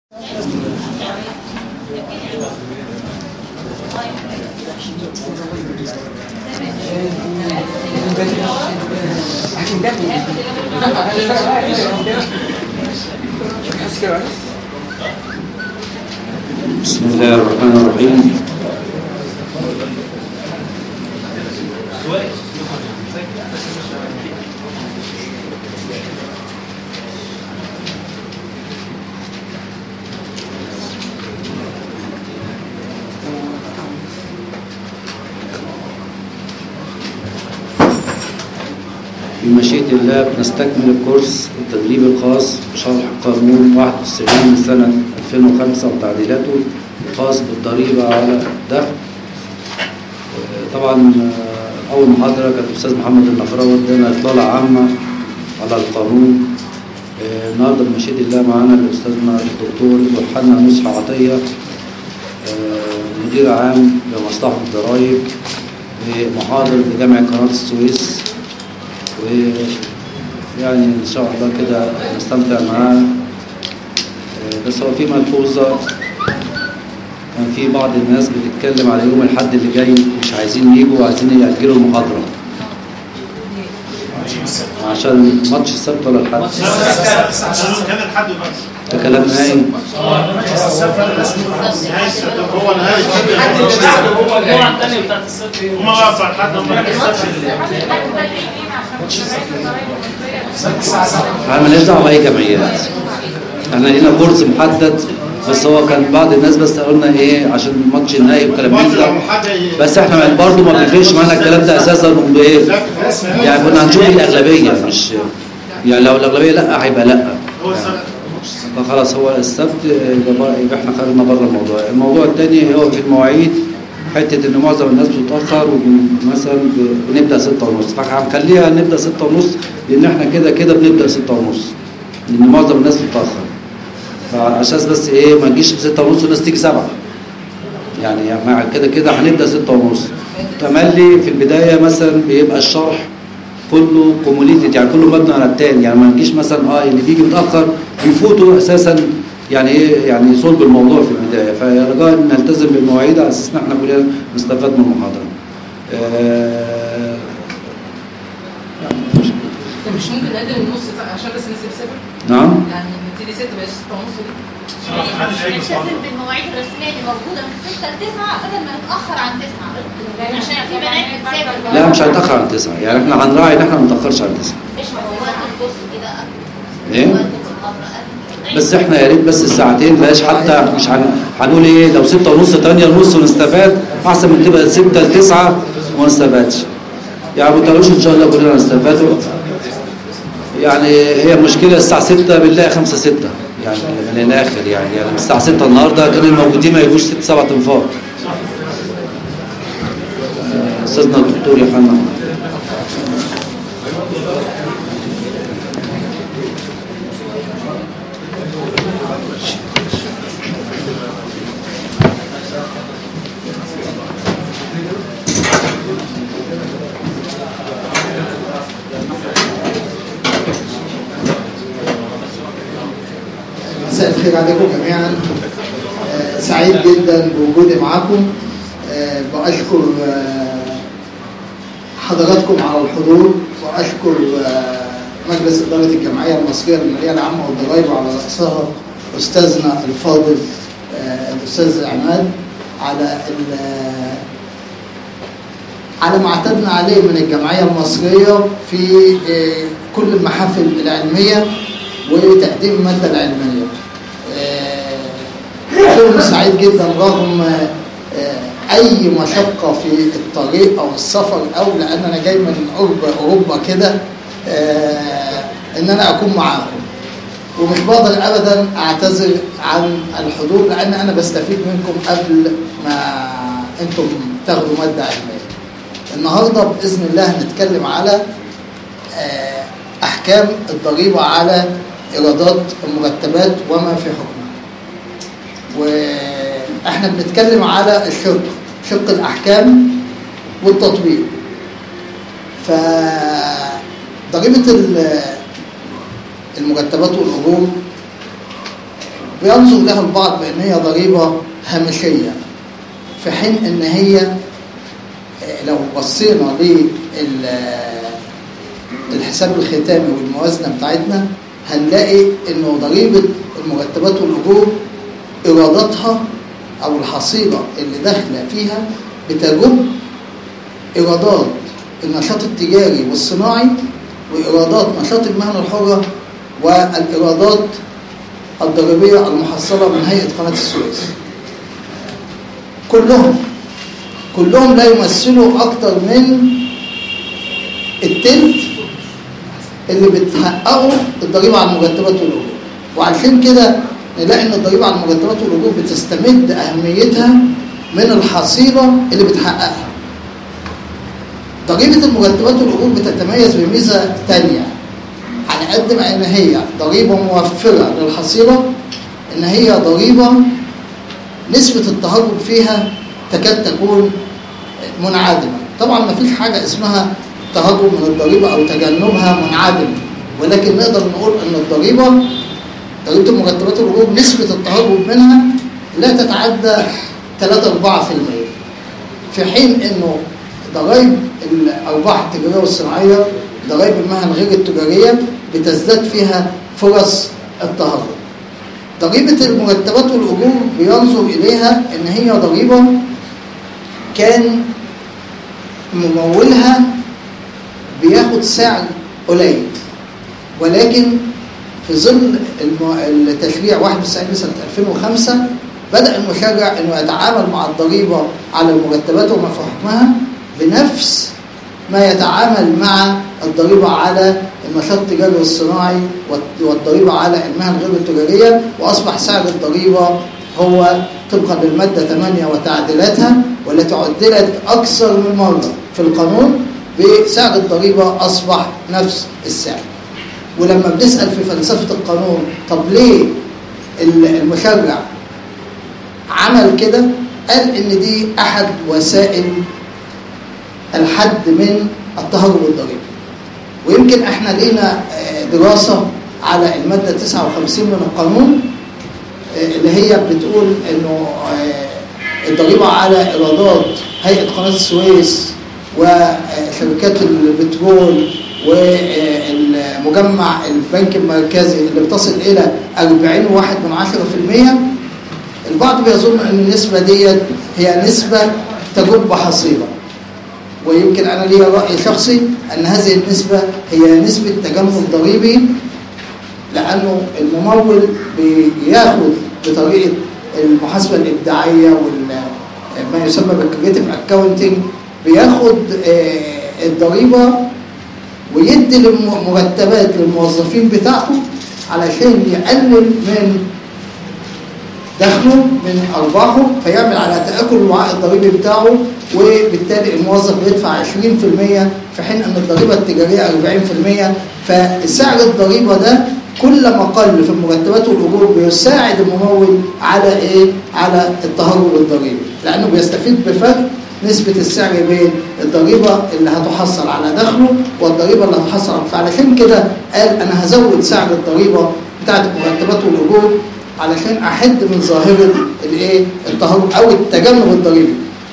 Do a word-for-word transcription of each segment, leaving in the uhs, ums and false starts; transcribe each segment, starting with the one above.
بسم الله الرحمن الرحيم. بمشيئة الله بنستكمل الكورس التدريب الخاص بشرح قانون واحد وتسعين من سنة ألفين وخمسة وتعديلاته الخاص بالضريبة على الدخل. طبعا أول محاضرة كان الأستاذ محمد النفراوي ادانا إطلالة عامة على القانون. النهارده بمشيئة الله معانا الأستاذنا الدكتور يوحنا نصح عطية مدير عام لمصلحة الضرائب ومحاضر بجامعة قناة السويس، ويعني إن شاء الله كده نستمتع معاه. بس هو في ملحوظة، كان في بعض الناس بتتكلم على يوم الأحد اللي جاي مش عايزين يجوا وعايزين يأجلوا المحاضرة عشان ماتش السبت ولا الأحد؟ عشان كان الحد بس. ده كلام نهائي. هو نهائي هو الجمعة الثانية بتاعت السبت. هم بقى بتاع الحد هم احنا مالناش دعوه باي جمعيات، احنا لينا كورس محدد، بس هو كان بعض الناس بس قالوا لنا ايه عشان الماتش النهائي والكلام ده، بس احنا برضه ما بيفرقش معانا الكلام ده اساسا. بايه يعني كنا هنشوف الاغلبيه، مش يعني لو الاغلبيه لا هيبقى لا، فخلاص هو السبت يبقى احنا خرجنا بره الموضوع. الموضوع الثاني هو في المواعيد، حته ان معظم الناس بتتاخر ومثلا بنبدا ستة ونص، فهنخليها نبدا ستة ونص لان احنا كده كده بنبدا ستة ونص لان معظم الناس بتتاخر، فعشان بس ايه ما نجيش ستة ونص والناس تيجي سبعة، يعني مع كده كده هنبدا ستة ونص. تملي في البدايه مثلا بيبقى الشرح كله كوموليتد، يعني كله مبني على الثاني، يعني ما نجيش مثلا اه اللي بيجي متاخر بيفوتوا اساسا يعني ايه يعني صلب الموضوع في البدايه، فرجاء نلتزم بالمواعيد على اساس ان احنا كلنا نستفاد من المحاضره. آه مش ممكن نقدم النص عشان بس نسيب سبب؟ نعم؟ يعني نبتدي ستة بقى ستة ونص دي؟ نلتزم بالمواعيد الرسميه اللي موجوده من ستة لتسعة بدل ما نتاخر عن تسعة، عشان في بنات بتسافر. لا مش هنتاخر عن تسعة، يعني احنا هنراعي ان احنا ما نتاخرش عن تسعة. مش هو وقت الكورس كده ايه؟ بس احنا يا ريت بس الساعتين بلاش، حتى مش هنقول ايه لو ستة ونص تانية ونص ونستفاد احسن من تبقى ستة لتسعة وما نستفادش. يعني ما تقولوش ان شاء الله كلنا نستفادوا، يعني هي مشكلة الساعة ستة بنلاقي خمسة ستة يعني من الاخر، يعني يعني الساعة ستة النهارده كانوا الموجودين ما يجوش ست سبع تنفار. استاذنا الدكتور يوحنا. مساء الخير عليكم جميعا. آه سعيد جدا بوجودي معاكم. آه بأشكر آه حضراتكم على الحضور، وأشكر آه مجلس إدارة الجمعية المصرية للمالية العامة والضرائب وعلى رأسها أستاذنا الفاضل آه الأستاذ عماد على على ما اعتدنا عليه من الجمعية المصرية في آه كل المحافل العلمية وتقديم المادة العلمية. أنا سعيد جدا رغم أي مشقة في الطريق أو السفر، أو لأن أنا جاي من قرب أوروبا كده، إن أنا أكون معاكم، ومش بقدر أبدا أعتذر عن الحضور لأن أنا بستفيد منكم قبل ما أنتم تاخدوا مادة علمية. النهاردة بإذن الله هنتكلم على أحكام الضريبة على إيرادات المرتبات وما في حكمها. وإحنا بنتكلم على الشق شق الأحكام والتطبيق. فضريبة المرتبات والأجور بينظر لها البعض بأن هي ضريبة هامشية، في حين أن هي لو بصينا للحساب الختامي والموازنة بتاعتنا هنلاقي أنه ضريبة المرتبات والأجور إيراداتها أو الحصيلة اللي داخلة فيها بتجب إيرادات النشاط التجاري والصناعي وإيرادات نشاط المهنة الحرة والإيرادات الضريبية المحصلة من هيئة قناة السويس. كلهم كلهم لا يمثلوا أكتر من التلت اللي بتحققوا الضريبة على المرتبات والأجور. وعشان كده نلاقي ان الضريبة على المرتبات والأجور بتستمد أهميتها من الحصيلة اللي بتحققها. ضريبة المرتبات والأجور بتتميز بميزة تانية، على قد ما ان هي ضريبة موفرة للحصيلة، ان هي ضريبة نسبة التهرب فيها تكاد تكون منعدمة. طبعا ما فيش حاجة اسمها تهرب من الضريبة او تجنبها منعدم، ولكن نقدر نقول ان الضريبة ضريبة المرتبات والأجور نسبة التهرب منها لا تتعدى ثلاثة أربعة بالمئة، في حين انه ضرائب الارباح التجاريه والصناعيه ضرائب المهن غير التجاريه بتزداد فيها فرص التهرب. ضريبه المرتبات والاجور بينظر اليها ان هي ضريبه كان ممولها بياخد سعر قليل، ولكن في ظل التشريع واحد وتسعين سنه ألفين وخمسة بدأ المشرع انه يتعامل مع الضريبه على المرتبات وما في حكمها بنفس ما يتعامل مع الضريبة على النشاط التجاري والصناعي والضريبة على المهن غير التجارية، وأصبح سعر الضريبة هو طبقا للمادة ثمانية وتعديلاتها والتي عدلت أكثر من مرة في القانون، بسعر الضريبة أصبح نفس السعر. ولما بنسأل في فلسفة القانون طب ليه المشرع عمل كده، قال إن دي أحد وسائل الحد من التهرب الضريبي. ويمكن احنا لينا دراسة على المادة تسعة وخمسين من القانون اللي هي بتقول انه الضريبة على ايرادات هيئة قناة السويس وشركات البترول والمجمع البنك المركزي اللي بتصل الى أربعين وواحد من عشرة في المية. البعض بيظن ان النسبة دي هي نسبة تجب حصيلة، ويمكن أنا لي رأي شخصي أن هذه النسبة هي نسبة تجنب ضريبي، لأنه الممول بياخد بطريقة المحاسبة الإبداعية وما يسمى بالكريتيف أكاونتنج، بياخد الضريبة ويدي المرتبات للموظفين بتاعته علشان يقلل من دخله من أرباحه، فيعمل على تآكل الوعاء الضريبي بتاعه، وبالتالي الموظف بيدفع عشرين في المية في حين أن الضريبة التجارية أربعين في المية. فسعر الضريبة ده كل ما قل في المرتبات والأجور بيساعد الممول على إيه؟ على التهرب الضريبي، لأنه بيستفيد بفرق نسبة السعر بين الضريبة اللي هتحصل على دخله والضريبة اللي هتحصل على. فعلشان كده قال أنا هزود سعر الضريبة بتاعت المرتبات والأجور علشان أحد من ظاهرة الإيه؟ التهرب أو التجنب الضريبي.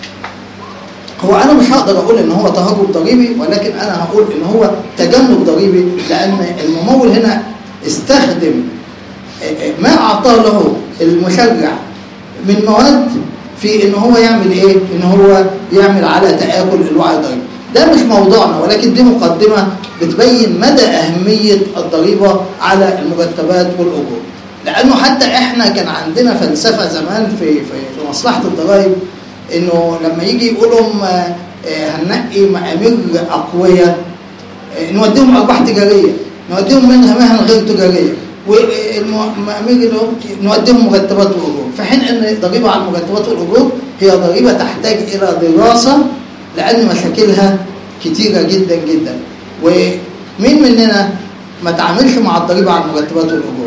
هو أنا مش هقدر أقول إن هو تهرب ضريبي، ولكن أنا هقول إن هو تجنب ضريبي، لأن الممول هنا استخدم ما أعطاه له المشرع من مواد في إن هو يعمل إيه؟ إن هو يعمل على تآكل الوعي الضريبي. ده مش موضوعنا، ولكن دي مقدمة بتبين مدى أهمية الضريبة على المرتبات والأجور. لأنه حتى إحنا كان عندنا فلسفة زمان في في, في مصلحة الضرائب، إنه لما يجي يقولوا هننقي مأمير أقوياء نوديهم أرباح تجارية، نوديهم منها مهن غير تجارية، والمأمير نوديهم مرتبات وأجور، في حين أن الضريبة على المرتبات والأجور هي ضريبة تحتاج إلى دراسة لأن مشاكلها كتيرة جدا جدا. ومين مننا ما تعاملش مع الضريبة على المرتبات والأجور؟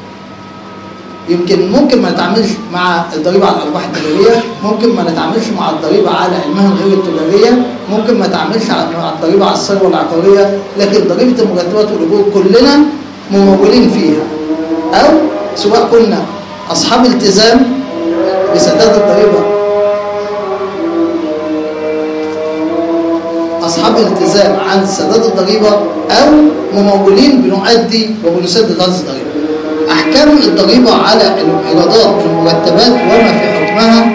يمكن ممكن ما نتعاملش مع الضريبة على الأرباح التجارية، ممكن ما نتعاملش مع الضريبة على المهن غير التجارية، ممكن ما نتعاملش مع الضريبة على الثروة العقارية، لكن ضريبة المرتبات والأجور كلنا ممولين فيها، أو سواء كنا أصحاب التزام بسداد الضريبة، أصحاب التزام عن سداد الضريبة أو ممولين بنؤدي وبنسدد هذه الضريبة. أحكام الضريبة على الإيرادات والمرتبات وما في حكمها.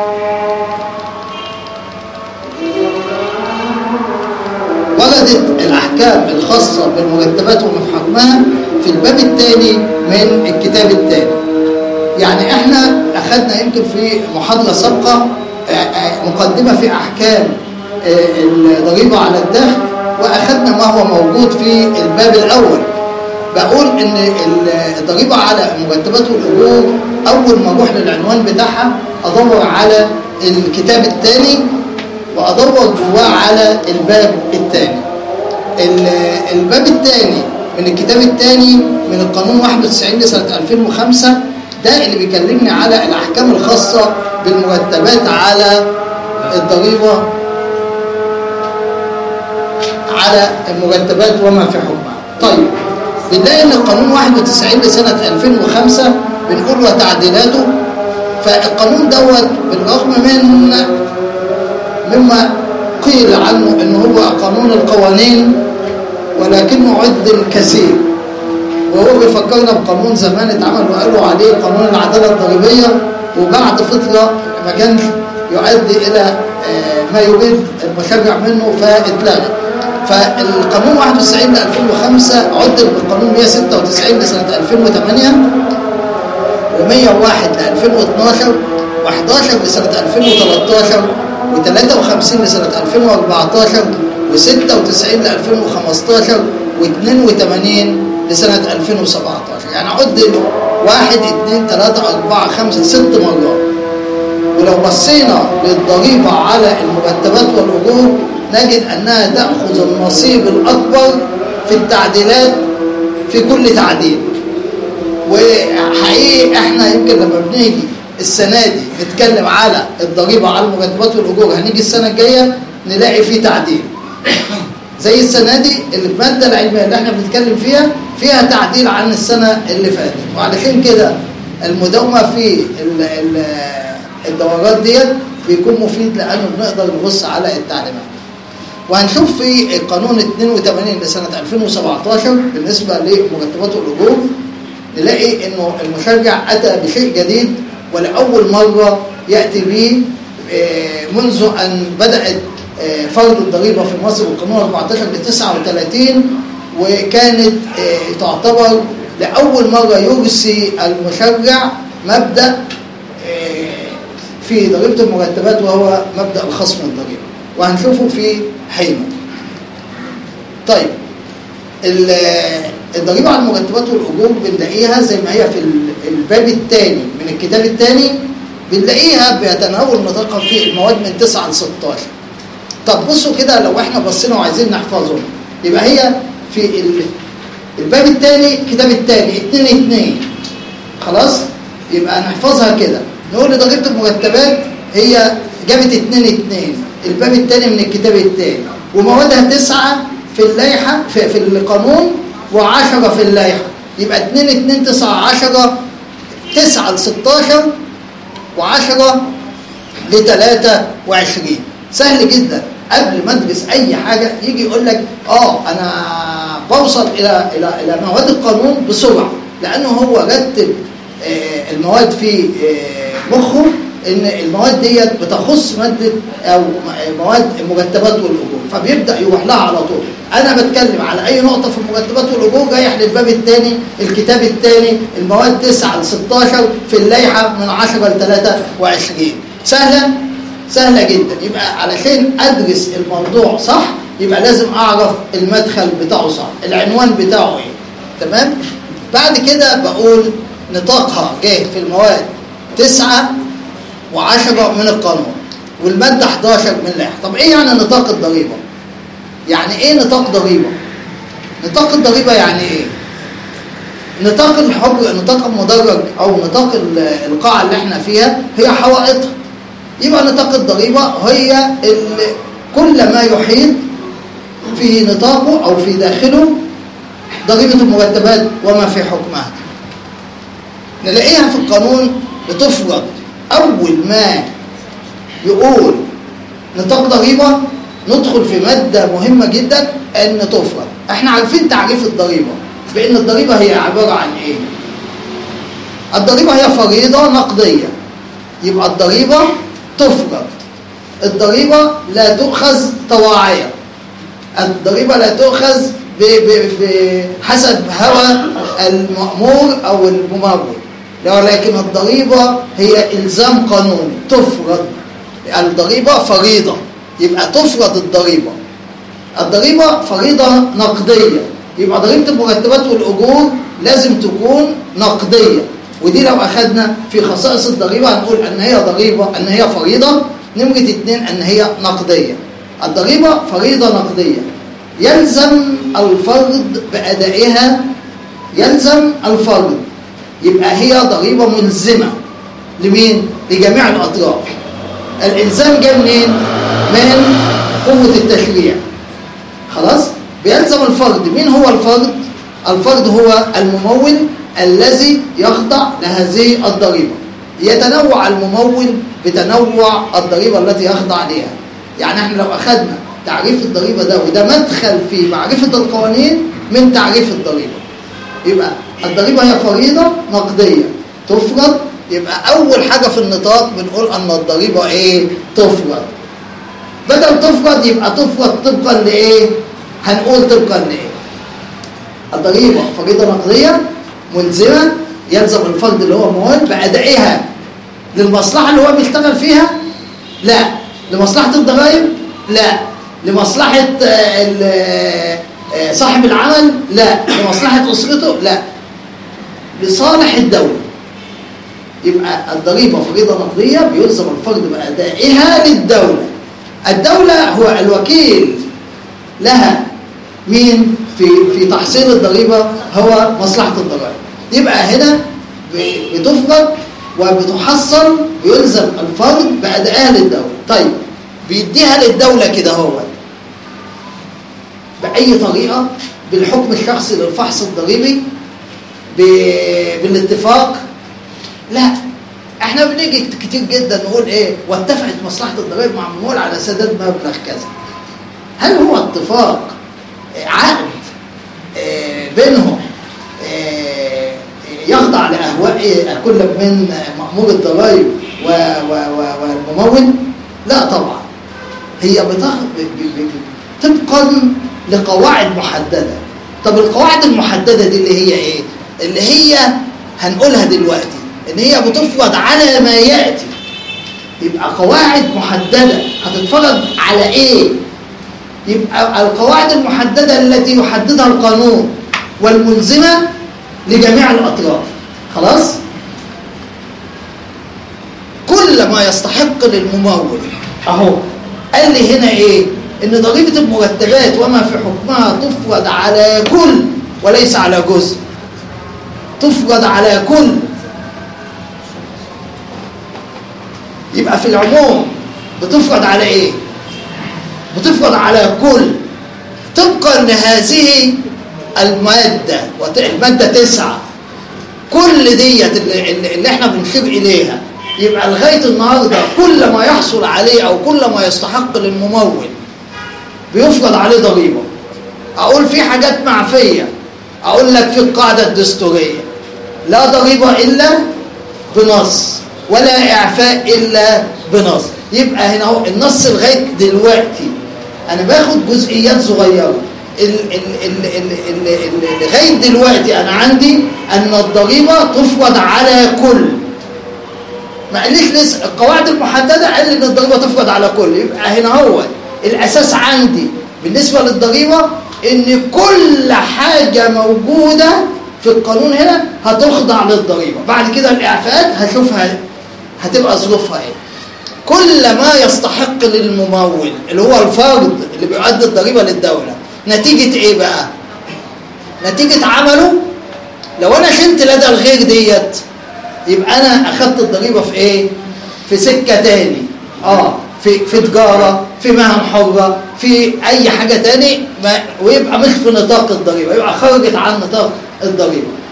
وردت الأحكام الخاصة بالمرتبات وما في حكمها في الباب الثاني من الكتاب الثاني. يعني احنا أخذنا يمكن في محاضرة سابقة مقدمة في أحكام الضريبة على الدخل، وأخذنا ما هو موجود في الباب الأول. بقول إن الضريبة على المرتبات والأجور أول ما أروح للعنوان بتاعها أدور على الكتاب الثاني وأدور جواه على الباب الثاني. الباب الثاني من الكتاب الثاني من القانون واحد وتسعين لسنة ألفين وخمسة، ده اللي بيكلمني على الأحكام الخاصة بالمرتبات على الضريبة على المرتبات وما في حكمها. طيب بنلاقي ان القانون واحد وتسعين لسنة ألفين وخمسة بنقول وتعديلاته. فالقانون دوت بالرغم من مما قيل عنه انه هو قانون القوانين ولكنه عدل كثير، وهو بيفكرنا بقانون زمان اتعمل وقالوا عليه قانون العدالة الضريبية، وبعد فترة ما كانش يؤدي الى ما يريد المشرع منه فاتلغى. فالقانون واحد وتسعين لألفين وخمسة عدل بالقانون مئة وستة وتسعين لسنة ألفين وثمانية ومئة وواحد لألفين واثناشر وإحداشر لسنة ألفين وثلاثة عشر وثلاثة وخمسين لسنة ألفين وأربعتاشر وستة وتسعين لألفين وخمستاشر واثنين وثمانين لسنة ألفين وسبعتاشر. يعني عدل واحد اثنين ثلاثة أربعة خمسة ست مرات. ولو بصينا للضريبة على المرتبات والأجور نجد أنها تأخذ النصيب الأكبر في التعديلات في كل تعديل. وحقيقي احنا يمكن لما بنيجي السنة دي نتكلم على الضريبة على المرتبات والأجور، هنيجي السنة الجاية نلاقي فيه تعديل زي السنة دي. المادة العلمية اللي احنا بنتكلم فيها فيها تعديل عن السنة اللي فاتت، وعلشان كده المداومة في ال ال الدورات ديت بيكون مفيد لأنه بنقدر نبص على التعليمات. وهنشوف في قانون اثنين وثمانين لسنة ألفين وسبعتاشر بالنسبة لمرتبات الأجور نلاقي انه المشرع أتى بشيء جديد ولأول مرة يأتي به منذ أن بدأت فرض الضريبة في مصر بالقانون أربعتاشر لتسعة وثلاثين، وكانت تعتبر لأول مرة يرسي المشرع مبدأ في ضريبة المرتبات وهو مبدأ الخصم الضريبي، وهنشوفه في حينه. طيب الضريبة على المرتبات والأجور بنلاقيها زي ما هي في الباب الثاني من الكتاب الثاني، بنلاقيها بيتناول نطاقها في المواد من تسعة ل ستاشر. طب بصوا كده لو احنا بصينا وعايزين نحفظهم، يبقى هي في الباب الثاني الكتاب الثاني اتنين اتنين، خلاص يبقى نحفظها كده. نقول ضريبة المرتبات هي جابت اتنين اتنين الباب الثاني من الكتاب الثاني، وموادها تسعة في اللائحة في, في القانون وعشرة في اللائحة، يبقى اتنين اتنين تسعة عشرة تسعة ل ستاشر وعشرة لتلاتة وعشرين. سهل جدا. قبل ما ادرس اي حاجة يجي يقول لك اه انا بوصل الى الى الى مواد القانون بسرعة، لانه هو رتب آه المواد في آه مخه ان المواد ديت بتخص ماده او مواد المرتبات والاجور، فبيبدا يروح لها على طول. انا بتكلم على اي نقطه في المرتبات والاجور رايح للباب الثاني الكتاب الثاني المواد تسعة ل ستاشر في اللائحه من عشرة ل تلاتة وعشرين. سهله سهله جدا. يبقى علشان ادرس الموضوع صح يبقى لازم اعرف المدخل بتاعه صح، العنوان بتاعه ايه. تمام. بعد كده بقول نطاقها جاي في المواد تسعة وعشرة من القانون والمادة احداشر من اللائحة. طب ايه يعني نطاق الضريبة؟ يعني ايه نطاق ضريبة؟ نطاق الضريبة يعني ايه؟ نطاق الحجر، نطاق المدرج او نطاق القاعة اللي احنا فيها هي حوائطها. يبقى نطاق الضريبة هي كل ما يحيط في نطاقه او في داخله ضريبة المرتبات وما في حكمها. نلاقيها في القانون بتفرض أول ما يقول نطاق ضريبة ندخل في مادة مهمة جدا أن تفرض. احنا عارفين تعريف الضريبة بأن الضريبة هي عبارة عن إيه؟ الضريبة هي فريضة نقدية، يبقى الضريبة تفرض. الضريبة لا تؤخذ طواعية، الضريبة لا تؤخذ بحسب هوى المأمور أو الممول، ولكن الضريبة هي إلزام قانوني تفرض. الضريبة فريضة، يبقى تفرض الضريبة. الضريبة فريضة نقدية، يبقى ضريبة المرتبات والأجور لازم تكون نقدية. ودي لو أخذنا في خصائص الضريبة هنقول أن هي ضريبة، أن هي فريضة. نمرة اتنين أن هي نقدية. الضريبة فريضة نقدية، يلزم الفرد بأدائها، يلزم الفرد، يبقى هي ضريبة ملزمة لمين؟ لجميع الأطراف. الإلزام جاء منين؟ من قوة التشريع. خلاص؟ بيلزم الفرد. مين هو الفرد؟ الفرد هو الممول الذي يخضع لهذه الضريبة. يتنوع الممول بتنوع الضريبة التي يخضع لها. يعني احنا لو أخذنا تعريف الضريبة ده، وده مدخل في معرفة القوانين من تعريف الضريبة، يبقى الضريبة هي فريضة نقدية تفرض. يبقى أول حاجة في النطاق بنقول أن الضريبة إيه؟ تفرض. بدل تفرض يبقى تفرض طبقا لإيه؟ هنقول طبقا لإيه؟ الضريبة فريضة نقدية ملزمة، يلزم الفرد اللي هو ممول بأدائها للمصلحة اللي هو بيشتغل فيها؟ لا. لمصلحة الضرائب؟ لا. لمصلحة صاحب العمل؟ لا. لمصلحة أسرته؟ لا. لصالح الدولة. يبقى الضريبة فريضة نقدية بيلزم الفرد بأدائها للدولة. الدولة هو الوكيل لها. مين في في تحصيل الضريبة؟ هو مصلحة الضرائب. يبقى هنا بتفرض وبتحصل، بيلزم الفرد بأدائها للدولة. طيب بيديها للدولة كده هو بأي طريقة؟ بالحكم الشخصي للفحص الضريبي؟ بالاتفاق؟ لا. احنا بنيجي كتير جدا نقول ايه؟ واتفقت مصلحة الضرائب مع الممول على سداد مبلغ كذا. هل هو اتفاق عقد بينهم يخضع لأهواء كل من مأمور الضرائب والممول؟ لا طبعا. هي طبقا لقواعد محددة. طب القواعد المحددة دي اللي هي ايه؟ اللي هي هنقولها دلوقتي ان هي بتفرض على ما يأتي. يبقى قواعد محددة هتتفرض على ايه؟ يبقى القواعد المحددة التي يحددها القانون والملزمة لجميع الأطراف. خلاص؟ كل ما يستحق للممول اهو قال لي هنا ايه؟ ان ضريبة المرتبات وما في حكمها تفرض على كل وليس على جزء. تفرض على كل. يبقى في العموم بتفرض على ايه؟ بتفرض على كل طبقا لهذه المادة، المادة تسعة. كل ديت اللي, اللي احنا بنشير اليها. يبقى لغاية النهاردة كل ما يحصل عليه او كل ما يستحق للممول بيفرض عليه ضريبة. اقول في حاجات معفية، اقول لك في القاعدة الدستورية لا ضريبة الا بنص ولا اعفاء الا بنص. يبقى هنا هو النص لغاية دلوقتي انا باخد جزئيات صغيرة. لغاية دلوقتي انا عندي ان الضريبة تفرض على كل. ما قاليش لسه القواعد المحددة قال لي ان الضريبة تفرض على كل. يبقى هنا هو الاساس عندي بالنسبة للضريبة ان كل حاجة موجودة في القانون هنا هتخضع للضريبة. بعد كده الاعفاءات هشوفها هتبقى ظروفها ايه. كل ما يستحق للممول اللي هو الفرد اللي بيؤدي الضريبة للدولة نتيجة ايه بقى؟ نتيجة عمله. لو انا شلت لدى الغير ديت يبقى انا اخدت الضريبة في ايه؟ في سكة تاني. اه في في تجارة، في مهن حرة، في اي حاجة تاني، ويبقى مش في نطاق الضريبة، يبقى خرجت عن نطاق الضريبة.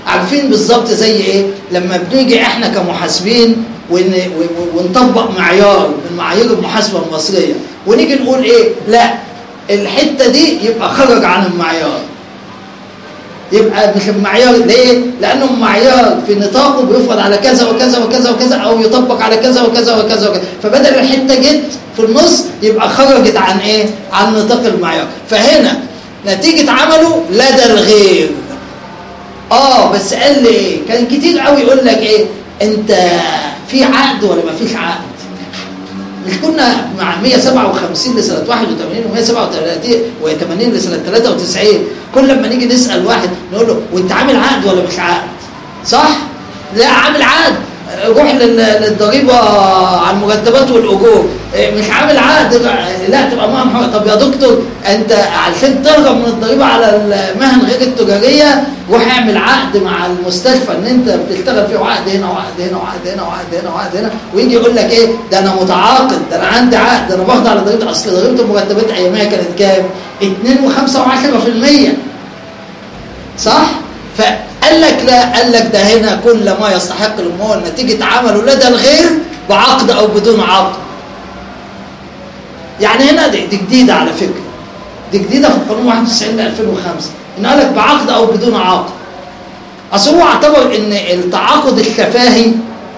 عارفين بالظبط زي ايه؟ لما بنيجي احنا كمحاسبين ون... ونطبق معيار من معايير المحاسبه المصريه ونيجي نقول ايه؟ لا الحته دي يبقى خرج عن المعيار. يبقى مش المعيار ليه؟ لانه المعيار في نطاقه بيفرض على كذا وكذا وكذا وكذا او يطبق على كذا وكذا وكذا وكذا، فبدل الحته جت في النص يبقى خرجت عن ايه؟ عن نطاق المعيار. فهنا نتيجه عمله لدى الغير. اه بس قال لي ايه؟ كان كتير قوي يقول لك ايه؟ انت في عقد ولا ما فيش عقد؟ مش كنا مع مية وسبعة وخمسين لسنه واحد وثمانين و187 لسنه ثلاثة وتسعين كل لما نيجي نسال واحد نقول له وانت عامل عقد ولا مش عقد؟ صح؟ لا عامل عقد، روح للضريبه على المرتبات والاجور. مش عامل عقد لا تبقى معهم. طب يا دكتور انت عشان تهرب من الضريبه على المهن غير التجاريه روح اعمل عقد مع المستشفى ان انت بتشتغل فيه، وعقد هنا وعقد هنا وعقد هنا وعقد هنا وعقد هنا، ويجي يقول لك ايه؟ ده انا متعاقد، ده انا عندي عقد، ده انا باخد على ضريبه. اصل ضريبه المرتبات ايامها كانت كام؟ اتنين وخمسة وعشرة في المية. صح؟ فقال لك لا، قال لك ده هنا كل ما يستحق الممول نتيجه عمله لدى الغير بعقد او بدون عقد. يعني هنا دي, دي جديده على فكره، دي جديده في القانون واحد وتسعين ل ألفين وخمسة ان قال لك بعقد او بدون عقد. اصل هو اعتبر ان التعاقد الشفاهي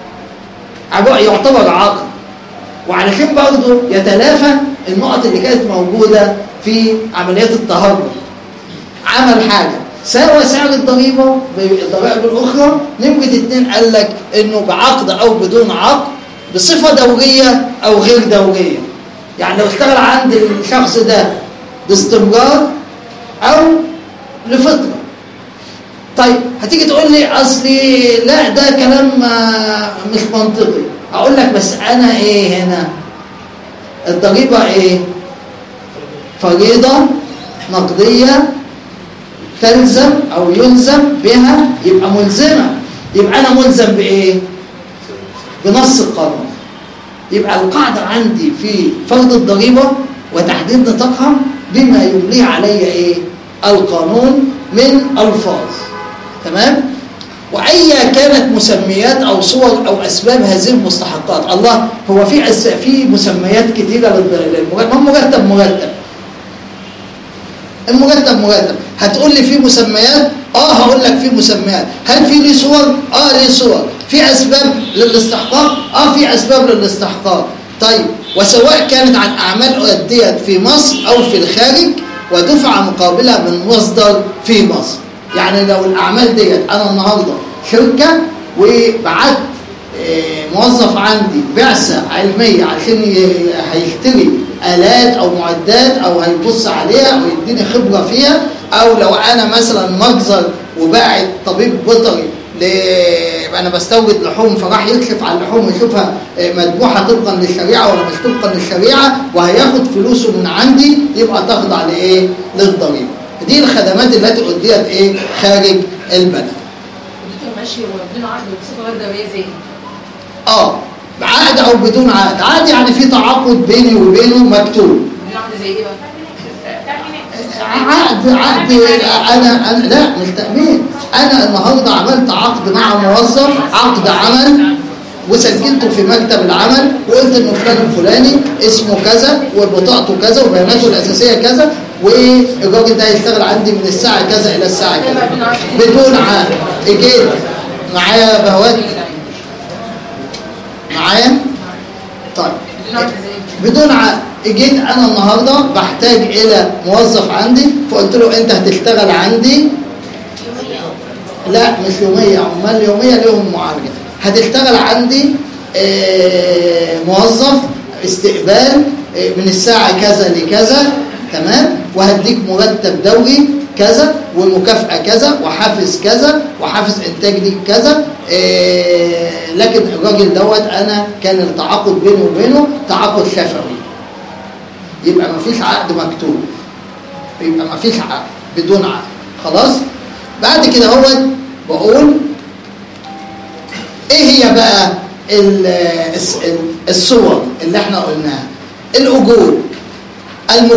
يعتبر عقد، وعلشان برضه يتلافى النقط اللي كانت موجوده في عمليات التهرب عمل حاجه ساوى سعر الضريبه بالضرائب الاخرى. نمره اتنين قال لك انه بعقد او بدون عقد، بصفه دوريه او غير دوريه. يعني لو اشتغل عند الشخص ده باستمرار او لفتره. طيب هتيجي تقول لي اصلي لا ده كلام مش منطقي. اقول لك بس انا ايه هنا؟ الضريبه ايه؟ فريضه نقديه تلزم او يلزم بها، يبقى ملزمه. يبقى انا ملزم بايه؟ بنص القانون. يبقى القاعده عندي في فرض الضريبه وتحديد نطاقها بما يمليه علي ايه؟ القانون من الفاظ. تمام؟ وايا كانت مسميات او صور او اسباب هذه المستحقات. الله هو في أس... في مسميات كثيره للمرتب. ما مرتب مرتب المرتب مرتب. هتقول لي في مسميات؟ اه هقول لك في مسميات. هل في ليه صور؟ اه ليه صور. في اسباب للاستحقاق؟ اه في اسباب للاستحقاق. طيب وسواء كانت عن اعمال اديت في مصر او في الخارج ودفع مقابلها من مصدر في مصر. يعني لو الاعمال ديت انا النهارده شركه وبعت موظف عندي بعثه علميه عشان هيشتري آلات او معدات او هيبص عليها او يديني خبره فيها، او لو انا مثلا مجزر وباعت طبيب بيطري انا بستورد لحوم فراح يكشف على اللحوم يشوفها مذبوحه طبقا للشريعه ولا مش طبقا للشريعه وهياخد فلوسه من عندي، يبقى تخضع لايه؟ للضريبه. دي الخدمات التي اديت ايه؟ خارج البلد. ماشي وبدون عقد وبصفه غير دوريه زي اه بعقد او بدون عقد. عقد يعني في تعاقد بيني وبينه مكتوب. بدون عقد زي ايه بقى؟ عقد عقد انا انا لا مش تامين. انا النهارده عملت عقد مع موظف، عقد عمل وسجلته في مكتب العمل وقلت انه فلان الفلاني اسمه كذا وبطاقته كذا وبياناته الاساسيه كذا والراجل ده هيشتغل عندي من الساعه كذا الى الساعه كذا بدون عقد. اجيت معايا بهوات معايا؟ طيب بدون عقد. اجيت انا النهارده بحتاج الى موظف عندي فقلت له انت هتشتغل عندي لا مش يوميه، عمال يوميه لهم معالجه. هتشتغل عندي موظف استقبال من الساعه كذا لكذا، تمام؟ وهديك مرتب دوري كذا ومكافأة كذا وحافز كذا وحافز انتاج ليك كذا. إيه لكن الراجل دوت انا كان التعاقد بيني وبينه تعاقد شفوي، يبقى ما فيش عقد مكتوب، يبقى ما فيش عقد بدون عقد. خلاص؟ بعد كده هو بقول ايه هي بقى الصور اللي احنا قلناها؟ الاجور،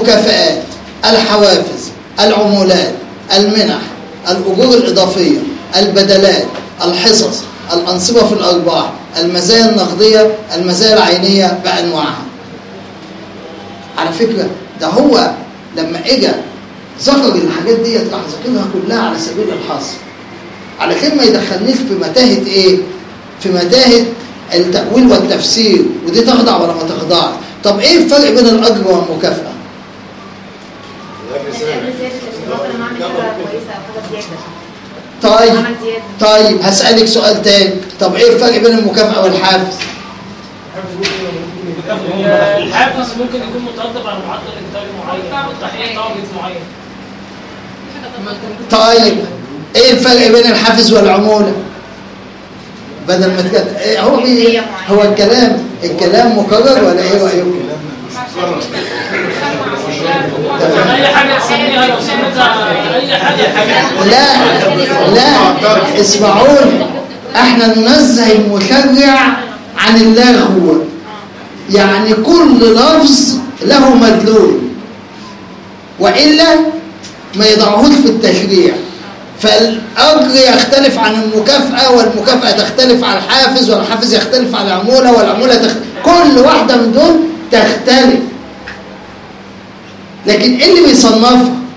المكافآت، الحوافز، العمولات، المنح، الأجور الإضافية، البدلات، الحصص، الأنصبة في الأرباح، المزايا النقدية، المزايا العينية بأنواعها. على فكرة ده هو لما اجى ذكر الحاجات دي راح ذاكرها كلها على سبيل الحصر، علشان ما يدخلنيش في متاهة ايه؟ في متاهة التأويل والتفسير، ودي تخضع ولا ما تخضعش. طب ايه الفرق بين الأجر والمكافأة؟ طيب طيب هسألك سؤال تاني، طب ايه الفرق بين المكافأة والحافز؟ الحافز ممكن يكون مترتب على معدل انتاج معين او تحقيق تارجت معين. طيب ايه الفرق بين الحافز والعمولة؟ بدل ما تكتب إيه هو بي... هو الكلام الكلام مكرر ولا ايه رأيكم؟ اي حاجه تسميها لو سميتها اي حاجه. لا لا اسمعوني، احنا ننزه المشرع عن اللغو، يعني كل لفظ له مدلول وإلا ما يضعهوش في التشريع. فالأجر يختلف عن المكافأة، والمكافأة تختلف عن الحافز، والحافز يختلف عن العمولة، والعمولة تختلف. كل واحدة من دول تختلف، لكن إيه اللي بيصنفها؟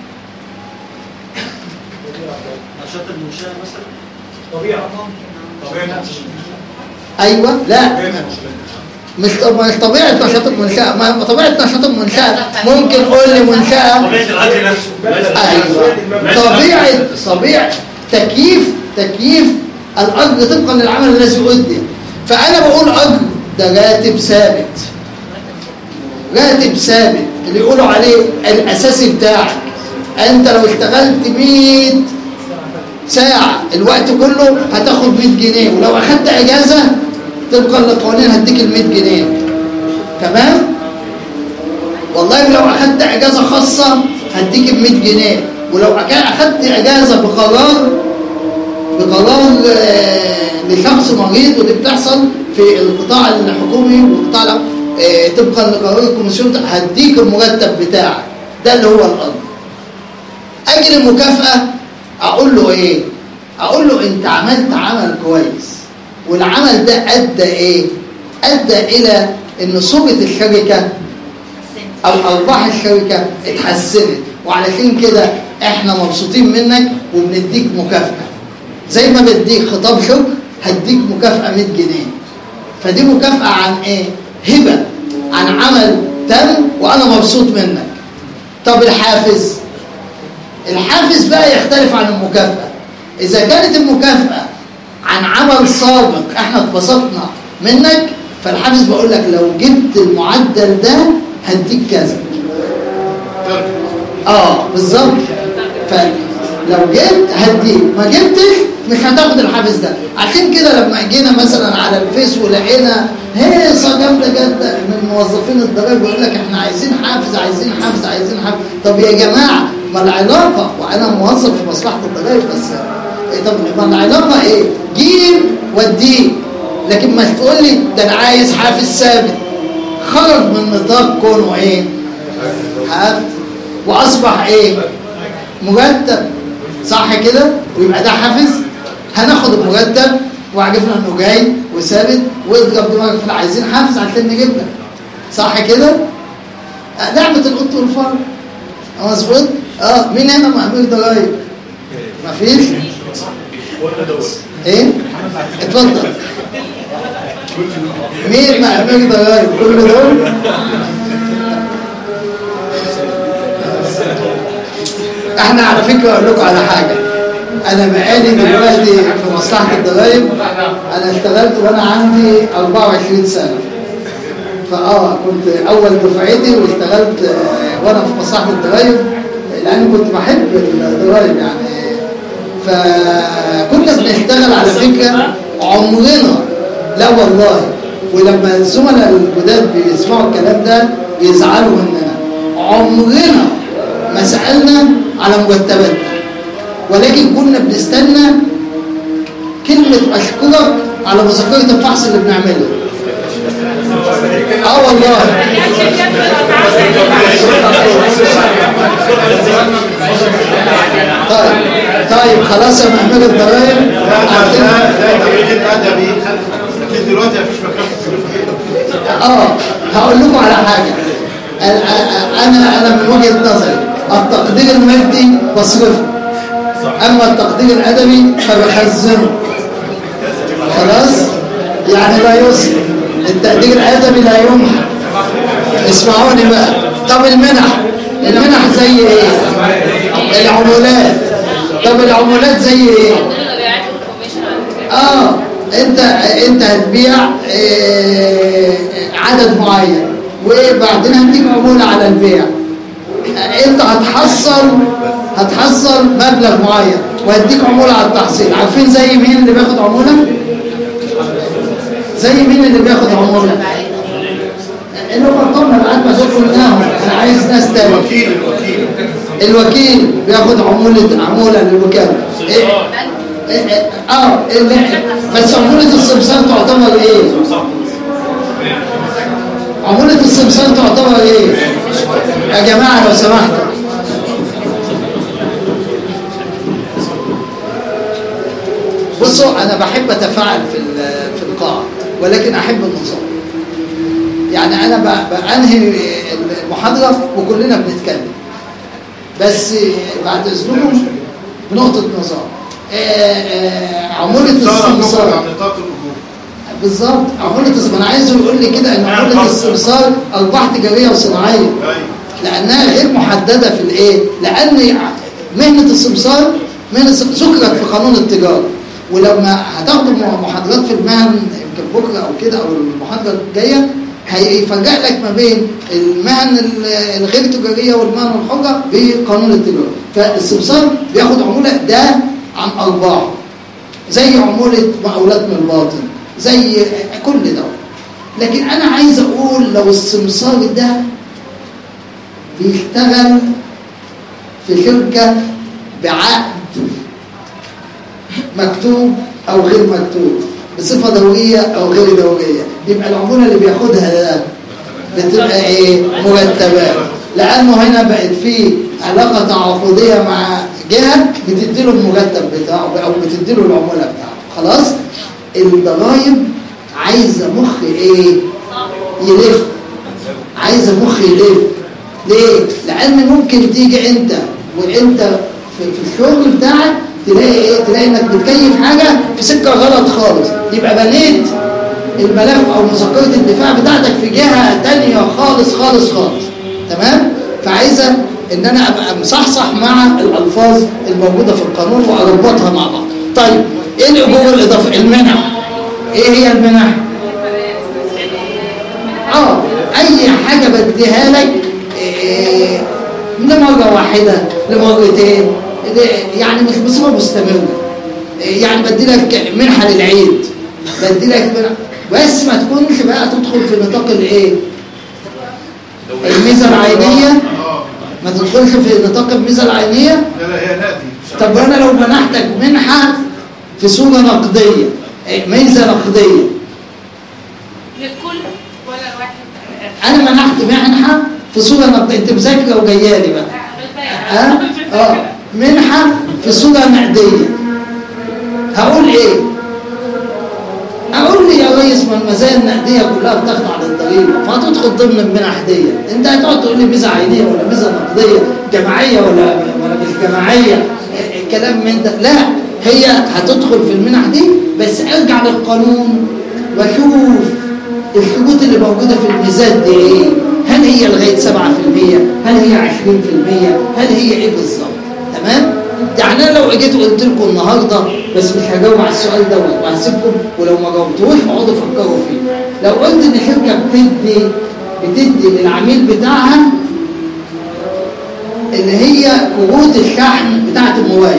نشاط المنشأة مثلا طبيعة طبيعة أيوة لا مش مش طبيعة نشاط المنشأة. ما طبيعة نشاط المنشأة ممكن قول لي منشأة طبيعة العدل نفسه. أيوة طبيعة طبيعة تكييف تكييف الأجر طبقا للعمل الذي أدي. فأنا بقول أجر ده راتب ثابت، راتب ثابت اللي يقولوا عليه الأساسي بتاعك. أنت لو اشتغلت مية ساعة الوقت كله هتاخد مية جنيه، ولو أخدت إجازة طبقا للقوانين هديك ال مية جنيه. تمام؟ والله لو أخدت إجازة خاصة هديك ال مية جنيه، ولو أخدت إجازة بقرار بقرار لشخص مريض، ودي بتحصل في القطاع الحكومي والقطاع طبقا لقرار الكوميسيون هديك المرتب بتاعك. ده اللي هو الأجر. أجل المكافأة أقول له إيه؟ أقول له أنت عملت عمل كويس، والعمل ده أدى إيه؟ أدى إلى إن صورة الشركة أو أرباح الشركة اتحسنت، وعلشان كده إحنا مبسوطين منك وبنديك مكافأة. زي ما بديك خطاب شكر هديك مكافأة مية جنيه. فدي مكافأة عن إيه؟ هبة عن عمل تم وأنا مبسوط منك. طب الحافز؟ الحافز بقى يختلف عن المكافأة. إذا كانت المكافأة عن عمل سابق احنا اتبسطنا منك، فالحافز بقول لك لو جبت المعدل ده هديك كذا. اه بالظبط، فلو جبت هديك، ما جبتش مش هتاخد الحافز ده. عشان كده لما جينا مثلا على الفيس ولقينا هيصه جامده جدا من موظفين الضرائب بيقول لك احنا عايزين حافز عايزين حافز عايزين حافز. طب يا جماعه ما العلاقه، وانا موظف في مصلحه الضرائب بس، طب ما العلاقه ايه؟ جيب وديه، لكن ما تقول لي ده انا عايز حافز ثابت. خرج من نطاق كونه ايه؟ حافز، واصبح ايه؟ مرتب. صح كده؟ ويبقى ده حافز. هناخد المرتب وعرفنا انه جاي وثابت، واضرب دماغك في عايزين حافز عشان نجيب لك. صح كده؟ لعبه القط والفار. مظبوط؟ اه مين هنا مأمور ضرايب؟ مفيش؟ ايه؟ اتفضل. مين مأمور ضرايب؟ كل دول؟ احنا على فكره اقول لكم على حاجه. انا بقالي دلوقتي في مصلحه الضرايب، انا اشتغلت وانا عندي أربعة وعشرين سنه. فاه كنت اول دفعتي واشتغلت وانا في مصلحه الضرايب لان كنت بحب الضرايب يعني. فكنا بنشتغل على فكره عمرنا لا والله، ولما الزملاء الجداد بيسمعوا الكلام ده بيزعلوا مننا، عمرنا ما سالنا على مرتبات، ولكن كنا بنستنى كلمه اشكرك على مذكره الفحص اللي بنعمله. اه والله. طيب طيب خلاص يا محمد الضرايب. لا ده ده ده تقرير ادبي، لكن دلوقتي مفيش مكان تصرف. اه هقول لكم على حاجه. انا انا من وجهه نظري التقدير المادي بصرفه، اما التقدير الادبي فبخزنه. خلاص يعني لا يصرف، التقدير الادبي لا يمحى. اسمعوني بقى. طب المنح، المنح زي ايه؟ العمولات. طب العمولات زي ايه؟ اه انت انت هتبيع اه عدد معين وبعدين هديك عمولة على البيع. انت هتحصل هتحصل مبلغ معين وهديك عمولة على التحصيل. عارفين زي مين اللي بياخد عمولة؟ زي مين اللي بياخد عمولة؟ اللي هو الطمن العدمة دول قلناهم. انا عايز ناس تاني. الوكيل الوكيل الوكيل بياخد عمولة عمولة للوكالة. إيه؟ إيه؟ إيه؟ اه اللي بس عمولة السمسار تعتبر ايه؟ عمولة السمسار تعتبر ايه؟ يا جماعة لو سمحتوا. بصوا انا بحب اتفاعل في في القاعة ولكن احب النظام. يعني انا بانهي المحاضرة وكلنا بنتكلم، بس بعد اذنكم بنقطة نظام. عمولة السمسار بالظبط. عمولة السمسار انا عايزه يقول لي كده ان عمولة السمسار ارباح تجارية وصناعية لانها غير محددة في الايه، لان مهنة السمسار مهنة ذكرت في قانون التجارة. ولما هتاخدوا محاضرات في المهن يمكن بكره او كده او المحاضرة الجاية هيفرق لك ما بين المهن الغير تجارية والمهن الحرة بقانون التجارة. فالسمسار بياخد عمولة ده عن أرباحه زي عمولة مقاولات من الباطن زي كل ده. لكن أنا عايز أقول لو السمسار ده بيشتغل في شركة بعقد مكتوب أو غير مكتوب بصفة دورية أو غير دورية، يبقى العمولة اللي بياخدها ده بتبقى إيه؟ مرتبات. لأنه هنا بقت فيه علاقة تعاقدية مع جهة بتديله المرتب بتاعه أو بتديله العمولة بتاعه. خلاص؟ الضرايب عايزة مخ إيه؟ يلف. عايزة مخ يلف. ليه؟ لأن ممكن تيجي أنت وأنت في الشغل بتاعك تلاقي ايه؟ تلاقي انك بتكيف حاجة في سكة غلط خالص، يبقى بنيت الملف او مذكرة الدفاع بتاعتك في جهة تانية خالص خالص خالص. تمام؟ فعايزة ان انا ابقى مصحصح مع الالفاظ الموجودة في القانون واربطها مع بعض. طيب ايه الاجور الاضافية؟ المنح. ايه هي المنح؟ اه اي حاجة بديها لك إيه لمرة واحدة لمرتين يعني مش بصفة مستمرة. يعني بدي لك منحة للعيد، بدي لك منحة بس ما تكونش بقى تدخل في نطاق الايه؟ الميزة العينية. ما تدخلش في نطاق الميزة العينية. لا لا هي نقدي. طب انا لو منحتك منحة في صورة نقدية، ميزة نقدية للكل ولا الواحد؟ انا منحت منحة في صورة نقدية، انت مذاكرة وجايه لي بقى. ها؟ اه منحة في صورة نقدية. هقول ايه؟ اقول لي يا ريس ما المزايا النقدية كلها بتخضع للضريبة فهتدخل ضمن المنح دي. انت هتقعد تقول لي ميزة عينية ولا ميزة نقدية، جماعية ولا ولا مش جماعية، الكلام من ده. لا هي هتدخل في المنح دي، بس ارجع للقانون واشوف الشروط اللي موجودة في الميزات دي ايه؟ هل هي لغاية سبعة في المية؟ هل هي عشرين في المية؟ هل هي ايه بالظبط؟ تمام؟ يعني انا لو اجيت وقلت لكم النهارده بس مش هجاوب على السؤال ده وهسيبكم ولو ما جاوبتوش اقعدوا فكروا فيه. لو قلت ان الشركه بتدي بتدي للعميل بتاعها اللي هي كروت الشحن بتاعه الموبايل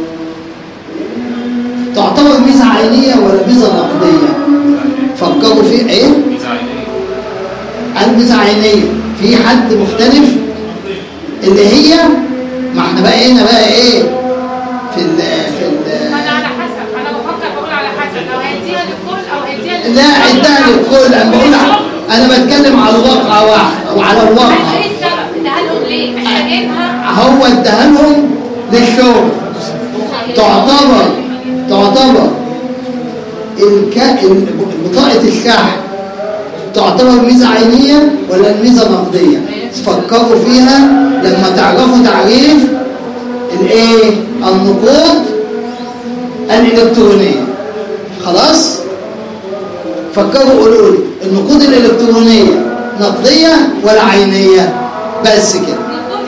تعتبر ميزه عينيه ولا ميزه نقديه؟ فكروا في ايه؟ ميزه عينيه. الميزه عينيه. في حد مختلف اللي هي ما احنا بقى هنا بقى ايه في ال في ال انا على حسب، انا بفكر بقول على حسب لو هديها للكل او هديها لا اديها للكل. انا بقول انا بتكلم على الواقع واحد او على الواقع. ايه السبب؟ اديها لهم ليه؟ محتاجينها. هو اداها لهم للشغل تعتبر تعتبر الك... بطاقة الشحن تعتبر ميزة عينية ولا الميزة نقدية؟ فكروا فيها لما تعرفوا تعريف الايه النقود الإلكترونية. خلاص؟ فكروا قولوا لي النقود الإلكترونية نقدية ولا عينية؟ بس كده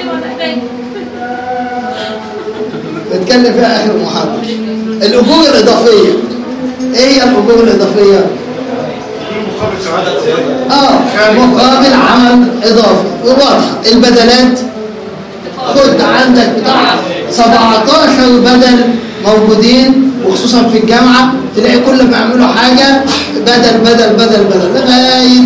نتكلم فيها آخر محاضرة. الأجور الإضافية ايه هي الأجور الإضافية؟ اه مقابل عمل إضافي. واضحة. البدلات خد عندك بتاع سبعتاشر بدل موجودين، وخصوصا في الجامعة تلاقي كل ما يعملوا حاجة بدل بدل بدل بدل لغاية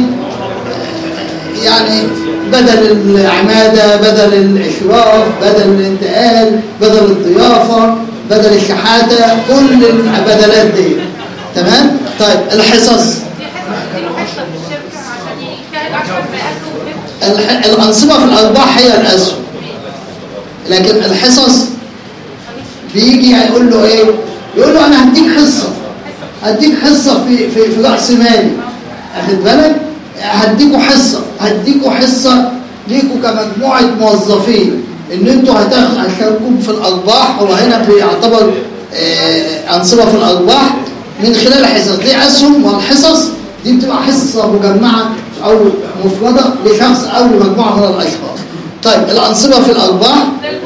يعني بدل العمادة، بدل الإشراف، بدل الانتقال، بدل الضيافة، بدل الشحاتة، كل البدلات دي. تمام؟ طيب الحصص الح... الأنصبة في الأرباح هي الأسهم، لكن الحصص بيجي يقول له ايه؟ يقول له انا هديك حصة هديك حصة في في في رأس مالي، اخد بالك؟ هديكوا حصة هديكوا حصة ليكوا كمجموعة موظفين ان انتوا هتشاركوا في الأرباح. هو هنا بيعتبر آه أنصبة في الأرباح من خلال حصص. دي أسهم، والحصص دي بتبقى حصة مجمعة أو مفردة لشخص أو لمجموعة من الأشخاص. طيب الأنصبة في الأرباح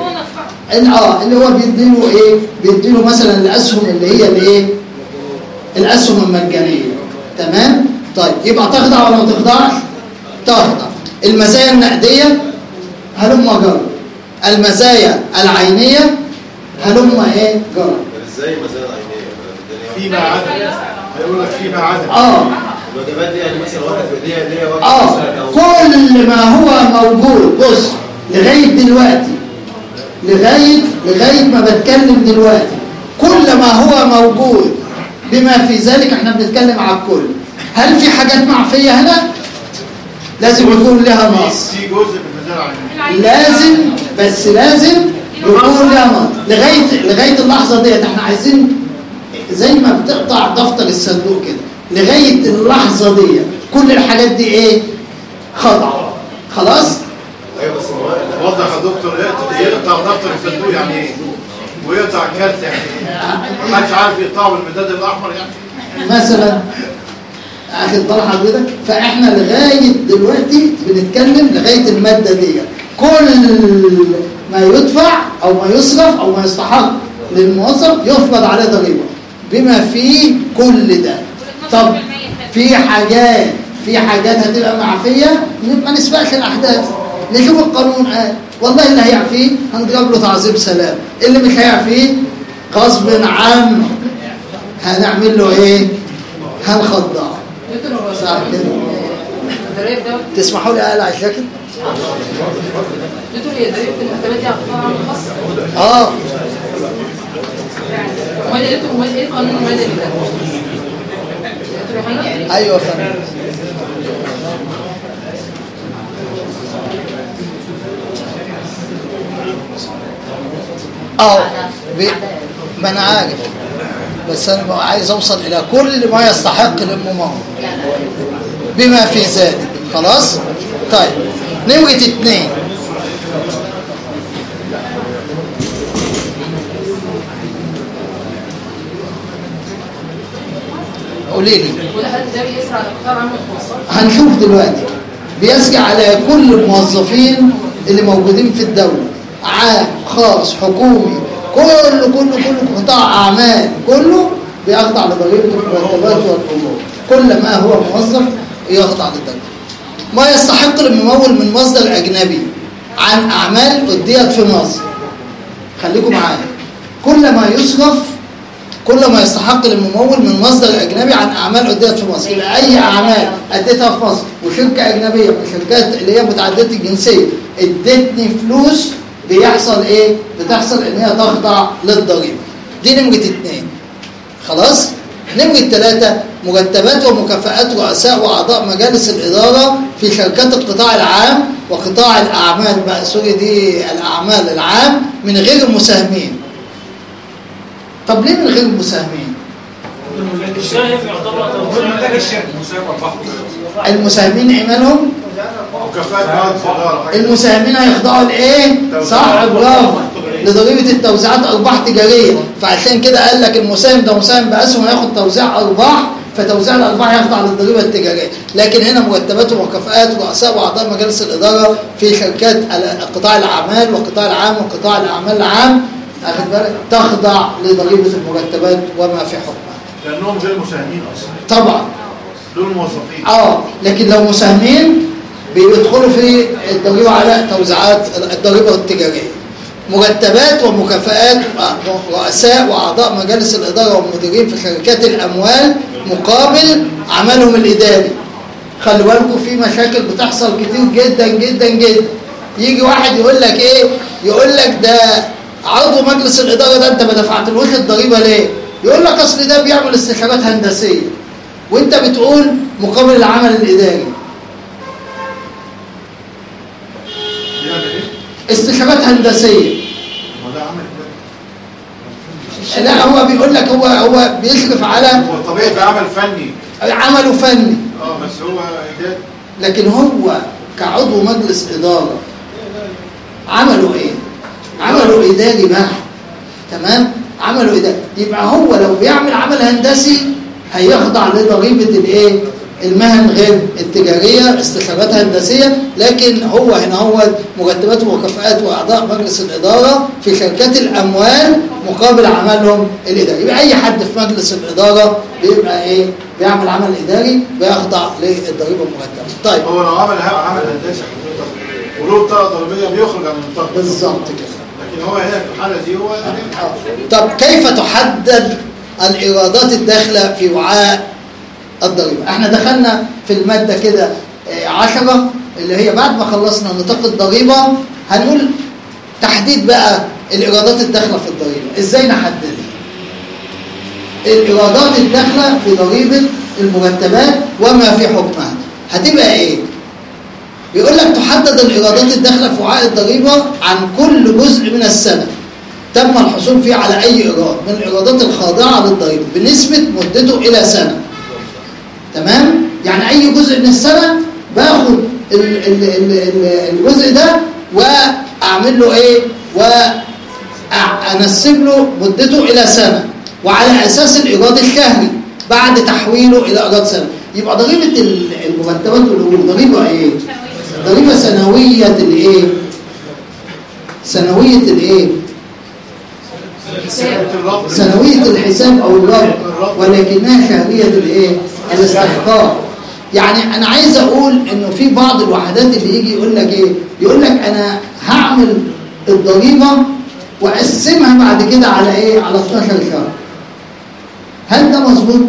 اه اللي هو بيديله ايه؟ بيديله مثلا الأسهم اللي هي الايه؟ الأسهم المجانية. تمام؟ طيب يبقى تخضع ولا ما تخضعش؟ تخضع. المزايا النقدية هلم جرى. المزايا العينية هلم ايه؟ جرى. ازاي مزايا العينية؟ في بقى عدد هيقول لك في بقى عدد اه الوجبات دي يعني مثلا واحد في دقيقة اللي هي واحد اه كل ما هو موجود. بص لغاية دلوقتي لغاية لغاية ما بتكلم دلوقتي كل ما هو موجود بما في ذلك احنا بنتكلم على الكل. هل في حاجات معفية هنا؟ لازم يكون لها نص. في جزء من المزايا العينية لازم، بس لازم يكون لها نص. لغاية لغاية اللحظة ديت احنا عايزين زي ما بتقطع دفتر الصندوق كده، لغاية اللحظة دي كل الحاجات دي ايه؟ خضعة. خلاص؟ ايوه بس وضح يا دكتور يقطع دفتر الصندوق يعني ايه؟ ويقطع كارت يعني ايه؟ محدش عارف يقطعه بالمداد الاحمر يعني؟ مثلا اخد طرح حضرتك. فاحنا لغايه دلوقتي بنتكلم لغايه الماده دي كل ما يدفع او ما يصرف او ما يستحق للموظف يفرض عليه ضريبه بما فيه كل ده. طب في حاجات في حاجات هتبقى معفيه ما نسبقش الاحداث، نشوف القانون قال والله اللي هيعفيه هنضرب له تعذيب سلام، اللي مش هيعفيه غصب عنه هنعمل له ايه؟ هنخضعه. صح كده؟ تسمحوا لي اقلع الجاكيت؟ دكتور هي ضريبه المرتبات دي هتطلع عن خاص؟ اه امال ايه امال ايه القانون المدني ده؟ ايوه يا فندم. اه ما انا عارف، بس انا عايز اوصل الى كل ما يستحق للممول بما في ذلك. خلاص؟ طيب نمرة اتنين قولي لي. ولا حد ده بيسرع القطاع عام الخاص؟ هنشوف دلوقتي. بيسعى على كل الموظفين اللي موجودين في الدولة، عام خاص حكومي، كله كله كله قطاع اعمال، كله بيخضع لضريبه المرتبات والأجور. كل ما هو موظف يخضع للضريبه. ما يستحق الممول من مصدر اجنبي عن اعمال اديت في مصر. خليكم معايا. كل ما يصرف كل ما يستحق للممول من مصدر اجنبي عن اعمال اديت في مصر. يبقى اي اعمال اديتها في مصر وشركه اجنبيه من الشركات اللي هي متعدده الجنسيه ادتني فلوس، بيحصل ايه؟ بتحصل ان هي تخضع للضريبه. دي نمره اتنين. خلاص؟ نمره ثلاثة مرتبات ومكافآت رؤساء واعضاء مجالس الاداره في شركات القطاع العام وقطاع الاعمال بقى سوري دي الاعمال العام من غير المساهمين. طب ليه من غير مساهمين؟ المساهم يعتبر محتاج الشركه مساهم ارباح المساهمين ايمانهم وكفاءه بعض الاداره. المساهمين هيخضعوا لايه؟ صح، برافو، لضريبه التوزيعات ارباح تجاريه. فعشان كده قال لك المساهم ده مساهم باسهم هياخد توزيع ارباح، فتوزيع الارباح يخضع للضريبه التجاريه. لكن هنا مرتبات ومكافآت رؤساء واعضاء مجالس الاداره في شركات قطاع الاعمال والقطاع العام وقطاع الاعمال العام اخد بالك تخضع لضريبه المرتبات وما في حكمها. لانهم غير مساهمين اصلا. طبعا. دول موظفين. اه لكن لو مساهمين بيدخلوا في الضريبه على توزيعات الضريبه التجاريه. مرتبات ومكافآت رؤساء واعضاء مجالس الاداره والمديرين في شركات الاموال مقابل عملهم الاداري. خلوا بالكم في مشاكل بتحصل كتير جدا جدا جدا. يجي واحد يقول لك ايه؟ يقول لك ده عضو مجلس الاداره ده انت ما دفعتلوش الضريبه ليه؟ يقول لك اصل ده بيعمل استشارات هندسيه وانت بتقول مقابل العمل الاداري. استشارات هندسيه. ما ده عمل لا هو بيقول لك هو هو بيشرف على هو طبيعي عمل فني. عمله فني. اه بس هو إداري. لكن هو كعضو مجلس اداره عمله ايه؟ عمله اداري بحت. تمام؟ عمله اداري. يبقى هو لو بيعمل عمل هندسي هيخضع لضريبه الايه؟ المهن غير التجاريه، استشارات هندسيه. لكن هو هنا هو مرتبات ومكافآت واعضاء مجلس الاداره في شركات الاموال مقابل عملهم الاداري. يبقى اي حد في مجلس الاداره بيبقى ايه؟ بيعمل عمل اداري بيخضع للضريبه المرتبه. طيب هو لو عمل عمل هندسي حضرتك وله بطاقه ضريبيه بيخرج عن النطاق بالظبط كده. لكن هو هنا في الحاله دي هو طب كيف تحدد الايرادات الداخله في وعاء الضريبه؟ احنا دخلنا في الماده كده عشرة اللي هي بعد ما خلصنا نطاق الضريبه هنقول تحديد بقى الايرادات الداخله في الضريبه. ازاي نحددها؟ الايرادات الداخله في ضريبه المرتبات وما في حكمها هتبقى ايه؟ بيقول لك تحدد الايرادات الداخله في وعاء الضريبه عن كل جزء من السنه تم الحصول فيه على اي ايراد من الايرادات الخاضعه للضريبه بنسبه مدته الى سنه. تمام؟ يعني اي جزء من السنه باخد ال ال ال الجزء ده واعمل له ايه؟ وانسب له مدته الى سنه وعلى اساس الايراد الشهري بعد تحويله الى ايراد سنه. يبقى ضريبه المرتبات والاجور ضريبه ايه؟ ضريبه سنويه الايه؟ سنويه الايه؟ سنويه الحساب او الربط ولكنها شهريه الايه؟ الاستحقاق. يعني انا عايز اقول انه في بعض الوحدات اللي يجي يقول لك ايه؟ يقول لك انا هعمل الضريبه واقسمها بعد كده على ايه؟ على اتناشر شهر. هل ده مظبوط؟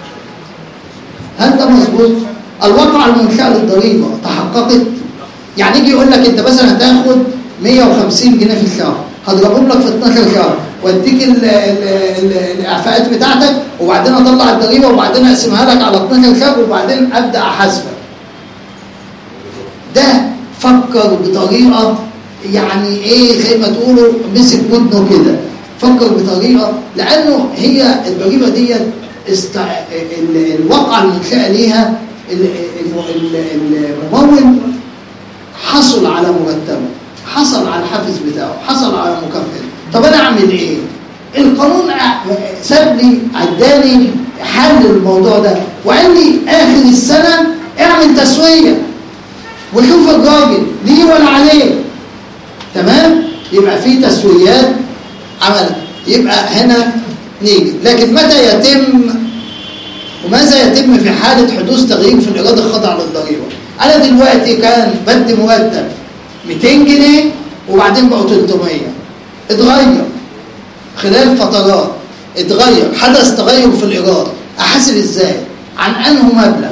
هل ده مظبوط؟ الواقع المنشأ للضريبه تحققت؟ يعني يجي يقول لك انت مثلا هتاخد مية وخمسين جنيه في الشهر، هضربهم لك في اتناشر شهر واديك الاعفاءات بتاعتك وبعدين اطلع الضريبه وبعدين اقسمها لك على اتناشر شهر وبعدين ابدا احاسبك. ده فكر بطريقه يعني ايه زي ما تقولوا مسك ودنه كده. فكر بطريقه لانه هي الضريبه دي است... الواقع المنشأ ليها الممول حصل على مرتبه، حصل على الحافز بتاعه، حصل على مكافأته. طب انا اعمل ايه؟ القانون ساب لي اداني حل الموضوع ده وقال لي اخر السنه اعمل تسويه وشوف الراجل ليه ولا عليه. تمام؟ يبقى في تسويات عملها. يبقى هنا نيجي، لكن متى يتم وماذا يتم في حاله حدوث تغيير في الايراد الخاضع للضريبه؟ انا دلوقتي كان بدي مرتب ميتين جنيه وبعدين بقوا تلتمية، اتغير خلال فترات، اتغير، حدث تغير في الايراد، احاسب ازاي؟ عن انه مبلغ.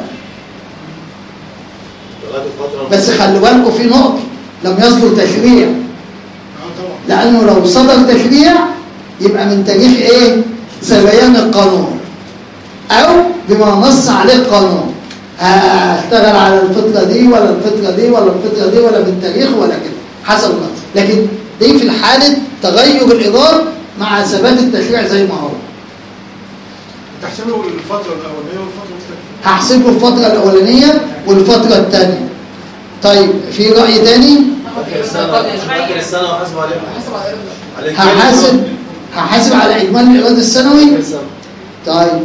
بس خلوا بالكم في نقطه، لم يصدر تشريع، لانه لو صدر تشريع يبقى من تاريخ ايه؟ سريان القانون او بما نص عليه القانون. هشتغل على الفتره دي ولا الفتره دي ولا الفتره دي ولا من تاريخ ولا كده حسب النص. لكن دي في الحاله تغير الايراد مع ثبات التشريع زي ما هو. تحسب له الفتره الاولانيه والفتره الثانيه. هحسب له الفتره الاولانيه والفتره الثانيه. طيب في راي تاني؟ فاكر السنه فاكر السنه وحاسب عليها. هحاسب هحاسب على اجمالي الايراد السنوي. طيب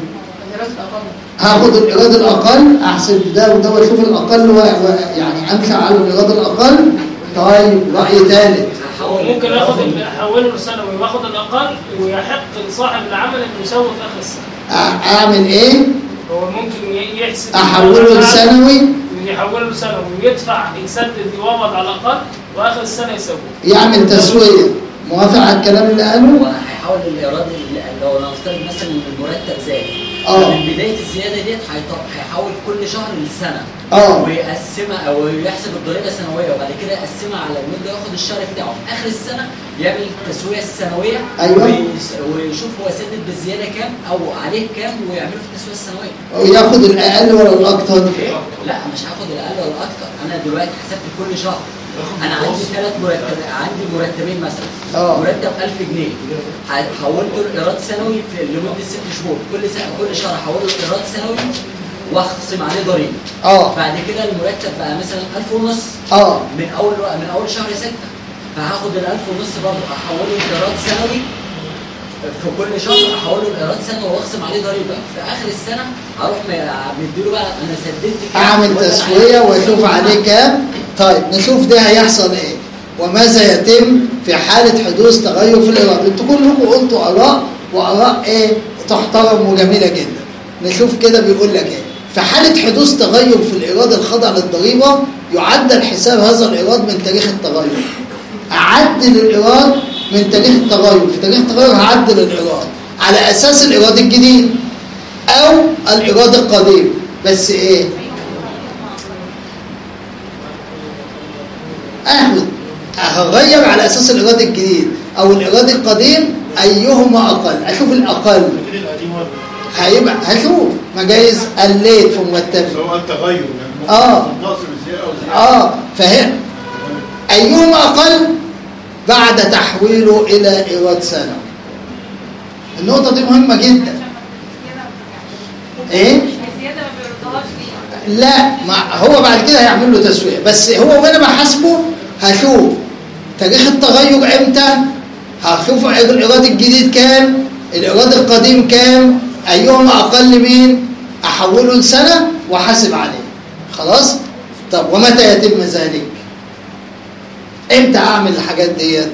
هاخد الايراد الاقل، احسب ده وده واشوف الاقل و... و... يعني امشي على الايراد الاقل. طيب راي ثالث، ممكن اخد احوله لسنوي واخد الاقل ويحق لصاحب العمل انه يسوي في اخر السنه. اعمل ايه؟ هو ممكن يحسب احوله لسنوي، يحوله لسنوي ويدفع يسدد يوضع على الاقل واخر السنه يسوي. يعمل تسويه. موافق على الكلام اللي قاله؟ هو هيحاول الايراد لو نفترض مثلا المرتب زاد، اه من بدايه الزياده ديت هيحول كل شهر للسنه اه ويقسمها او يحسب الضريبه سنويه وبعد كده يقسمها على المده وياخد الشهر بتاعه في اخر السنه يعمل التسويه السنويه. أيوة. ويشوف هو سدد بالزياده كام او عليه كام ويعمله في التسويه السنويه. وياخد الاقل ولا الاكثر؟ لا مش هاخد الاقل ولا الاكثر، انا دلوقتي حسبت كل شهر. انا عندي ثلاث مرتبات، عندي مرتبين مثلا. اه مرتب ألف جنيه حولته لايراد سنوي في لمده ست شهور، كل سنه كل شهر هحوله لايراد سنوي واخصم عليه ضريبه. اه بعد كده المرتب بقى مثلا ألف ونص. اه من اول من اول شهر ستة، فهاخد ال ألف ونص برضه احوله لايراد سنوي في كل شهر، احوله لايراد سنوي واخصم عليه ضريبه. في اخر السنه هروح مديله بقى انا سددت كام، اعمل تسويه واشوف عليه كام. طيب نشوف ده هيحصل ايه وماذا يتم في حاله حدوث تغير في الايراد. انتوا كلكم قلتوا اراء واراء ايه تحترم وجميله جدا. نشوف كده بيقول لك ايه. في حاله حدوث تغير في الايراد الخاضع للضريبه يعدل حساب هذا الايراد من تاريخ التغير. اعدل الايراد من تاريخ التغير، في تاريخ التغير هعدل الايراد على اساس الايراد الجديد او الايراد القديم. بس ايه؟ اخد هغير على اساس الايراد الجديد او الايراد القديم ايهما اقل. اشوف الاقل هيبقى هشوف مجايز قليت في مرتبي سواء التغير اه ناقص بزياده او زياده. اه فهم ايهما اقل بعد تحويله الى ايراد سنوي. النقطه دي مهمه جدا. ايه؟ الزياده ما بيردهاش دي. لا ما هو بعد كده هيعمل له تسويه، بس هو وانا بحاسبه هشوف تاريخ التغير امتى، هشوف الايراد الجديد كام، الايراد القديم كام، ايهما اقل مين، احوله لسنه واحاسب عليه. خلاص؟ طب ومتى يتم ذلك؟ امتى اعمل الحاجات ديت؟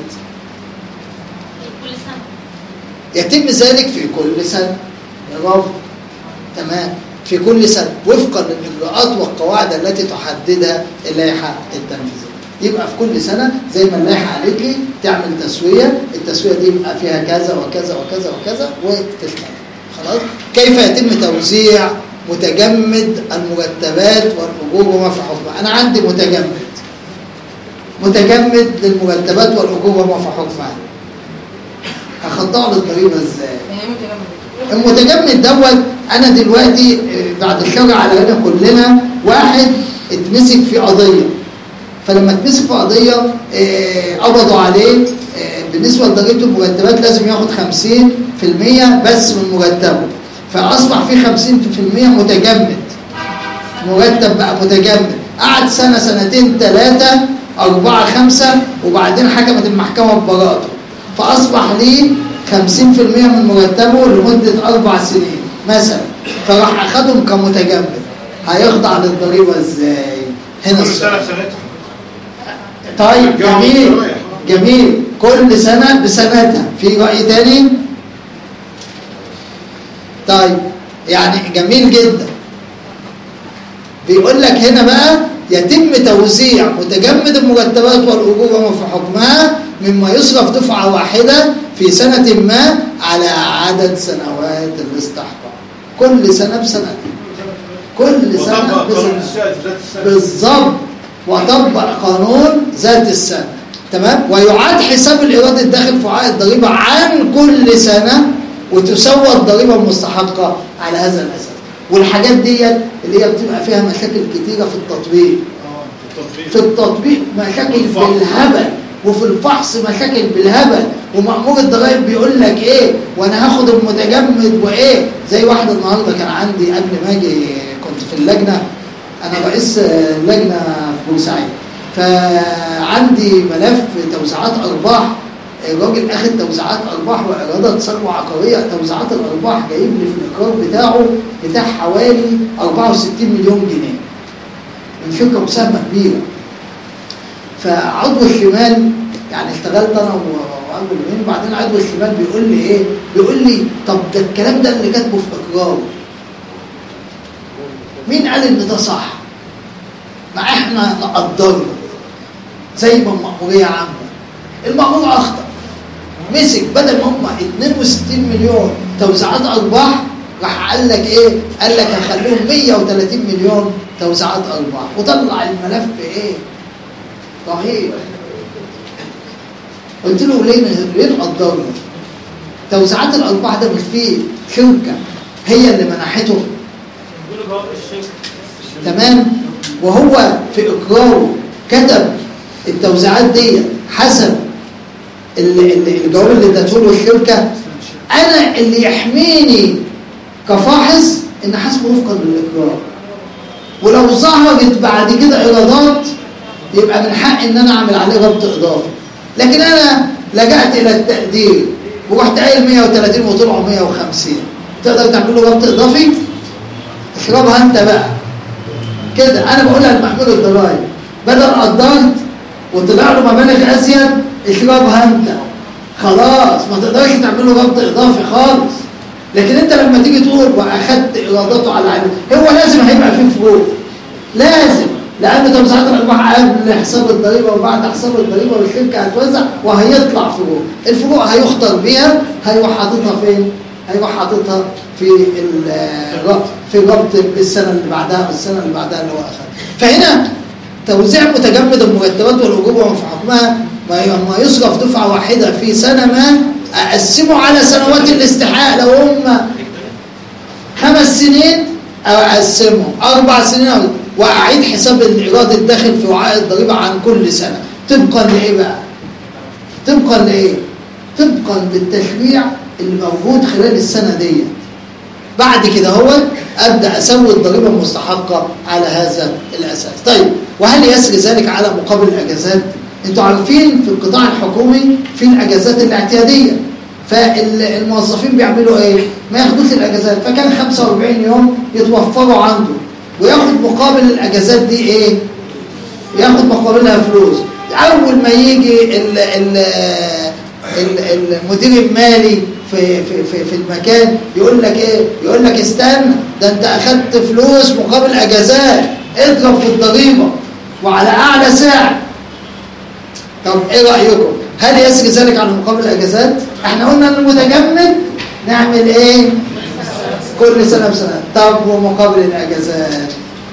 كل سنه. يتم ذلك في كل سنه. برافو. تمام. في كل سنه وفقا للاجراءات والقواعد التي تحددها اللائحه التنفيذيه. يبقى في كل سنه زي ما اللائحه قالت لي تعمل تسويه، التسويه دي يبقى فيها كذا وكذا وكذا وكذا وتشتغل. خلاص؟ كيف يتم توزيع متجمد المرتبات والاجور وما في حكمها؟ انا عندي متجمد متجمد للمرتبات والاجور وما في حكمها. هخضعه للضريبه ازاي؟ المتجمد دوت انا دلوقتي بعد الشرع على هنا كلنا واحد اتمسك في قضيه، فلما اتمسك في قضيه قبضوا عليه بالنسبه لضريبه المرتبات لازم ياخد خمسين في المية بس من مرتبه، فاصبح في خمسين في المية متجمد. مرتب بقى متجمد، قعد سنه سنتين ثلاثه أربعة خمسة وبعدين حكمت المحكمه ببراءته، فاصبح ليه خمسين في المية من مرتبه لمده اربع سنين مثلا، فراح اخدهم كمتجمد. هيخضع للضريبه ازاي؟ هنا كل سنه السؤال. بسنتها. طيب جميل جميل، كل سنة بسنتها. في رأي تاني؟ طيب يعني جميل جدا. بيقول لك هنا بقى يتم توزيع متجمد المرتبات والأجور وما في حكمها مما يصرف دفعة واحدة في سنة ما على عدد سنوات الاستحقاق. كل سنة بسنتها. كل سنة بسنتها. بالظبط. وطبق قانون ذات السنة. تمام؟ ويعاد حساب الإيراد الداخل في عائد الضريبة عن كل سنة وتسوى الضريبة المستحقة على هذا الأساس. والحاجات دي اللي هي بتبقى فيها مشاكل كتيرة في التطبيق. في التطبيق مشاكل بالهبل، وفي الفحص مشاكل بالهبل، ومأمور الضرائب بيقول لك ايه وانا هاخد المتجمد وايه. زي واحد النهارده كان عندي قبل ما اجي كنت في اللجنه، انا رئيس لجنه في بورسعيد، فعندي ملف توزيعات ارباح. الراجل اخد توزيعات ارباح وايرادات ثروه عقاريه، توزيعات الارباح جايب لي في الاقرار بتاعه بتاع حوالي أربعة وستين مليون جنيه من شركه مساهمه كبيره. فعضو الشمال يعني اشتغلت انا وعضو اليمين، وبعدين عضو الشمال بيقول لي ايه؟ بيقول لي طب ده الكلام ده اللي كاتبه في اقراره مين قال ان ده صح؟ ما احنا نقدره زي ما المأموريه عامه. المأمور اخطأ، مسك بدل ما هم اثنين وستين مليون توزيعات ارباح راح قال لك ايه؟ قال لك هخليهم مية وثلاثين مليون توزيعات ارباح، وطلع الملف ايه؟ رهيب. قلت له ليه ليه نقدره؟ توزيعات الارباح ده مش فيه شركه هي اللي منحته؟ تمام. وهو في اقراره كتب التوزيعات دي حسب الجواب اللي ادته له الشركه. انا اللي يحميني كفاحص ان حسبه وفقا للاقرار، ولو ظهرت بعد كده ايرادات يبقى من حق ان انا اعمل عليه ربط اضافي. لكن انا لجأت الى التقدير ورحت قايل مية وثلاثين وطلعوا مية وخمسين، تقدر تعمل له ربط اضافي؟ اشربها انت بقى كده. انا بقولها لمحمود الضرايب، بدل قدرت وطلع له مبالغ ازيد اشربها انت، خلاص ما تقدرش تعمل له ربط اضافي خالص. لكن انت لما تيجي تقول واخدت ايراداته على عينه، هو لازم هيبقى فيه فروق، لازم، لان توزيعات الارباح قبل حساب الضريبه وبعد حساب الضريبه والشركه هتوزع وهيطلع فروق. الفروق هيخطر بيها، هيروح حاططها فين؟ هيروح حاططها في الربط في الربط السنه اللي بعدها والسنه اللي بعدها اللي هو اخذ. فهنا توزيع متجمد المرتبات والاجور وما في حكمها ما يصرف دفعه واحده في سنه ما اقسمه على سنوات الاستحقاق. لو هم خمس سنين او اقسمه اربع سنين أو واعيد حساب الايراد الداخل في وعاء الضريبه عن كل سنه طبقا لايه بقى؟ طبقا لايه؟ طبقا للتشريع اللي موجود خلال السنه دي. بعد كده هو ابدا اسوي الضريبه المستحقه على هذا الاساس. طيب وهل يسري ذلك على مقابل الاجازات؟ انتوا عارفين في القطاع الحكومي في الاجازات الاعتياديه، فالموظفين بيعملوا ايه؟ ما ياخدوش الاجازات، فكان خمسة وأربعين يوم يتوفروا عنده وياخد مقابل الاجازات دي ايه؟ ياخد مقابلها فلوس. اول ما يجي ال ال المدير المالي في في في في المكان يقول لك ايه؟ يقول لك استنى، ده انت اخدت فلوس مقابل اجازات، اضرب في الضريبه وعلى اعلى سعر. طب ايه رايكم؟ هل يسري ذلك على مقابل الاجازات؟ احنا قلنا ان المتجمد نعمل ايه؟ كل سنه بسنه. طب ومقابل الاجازات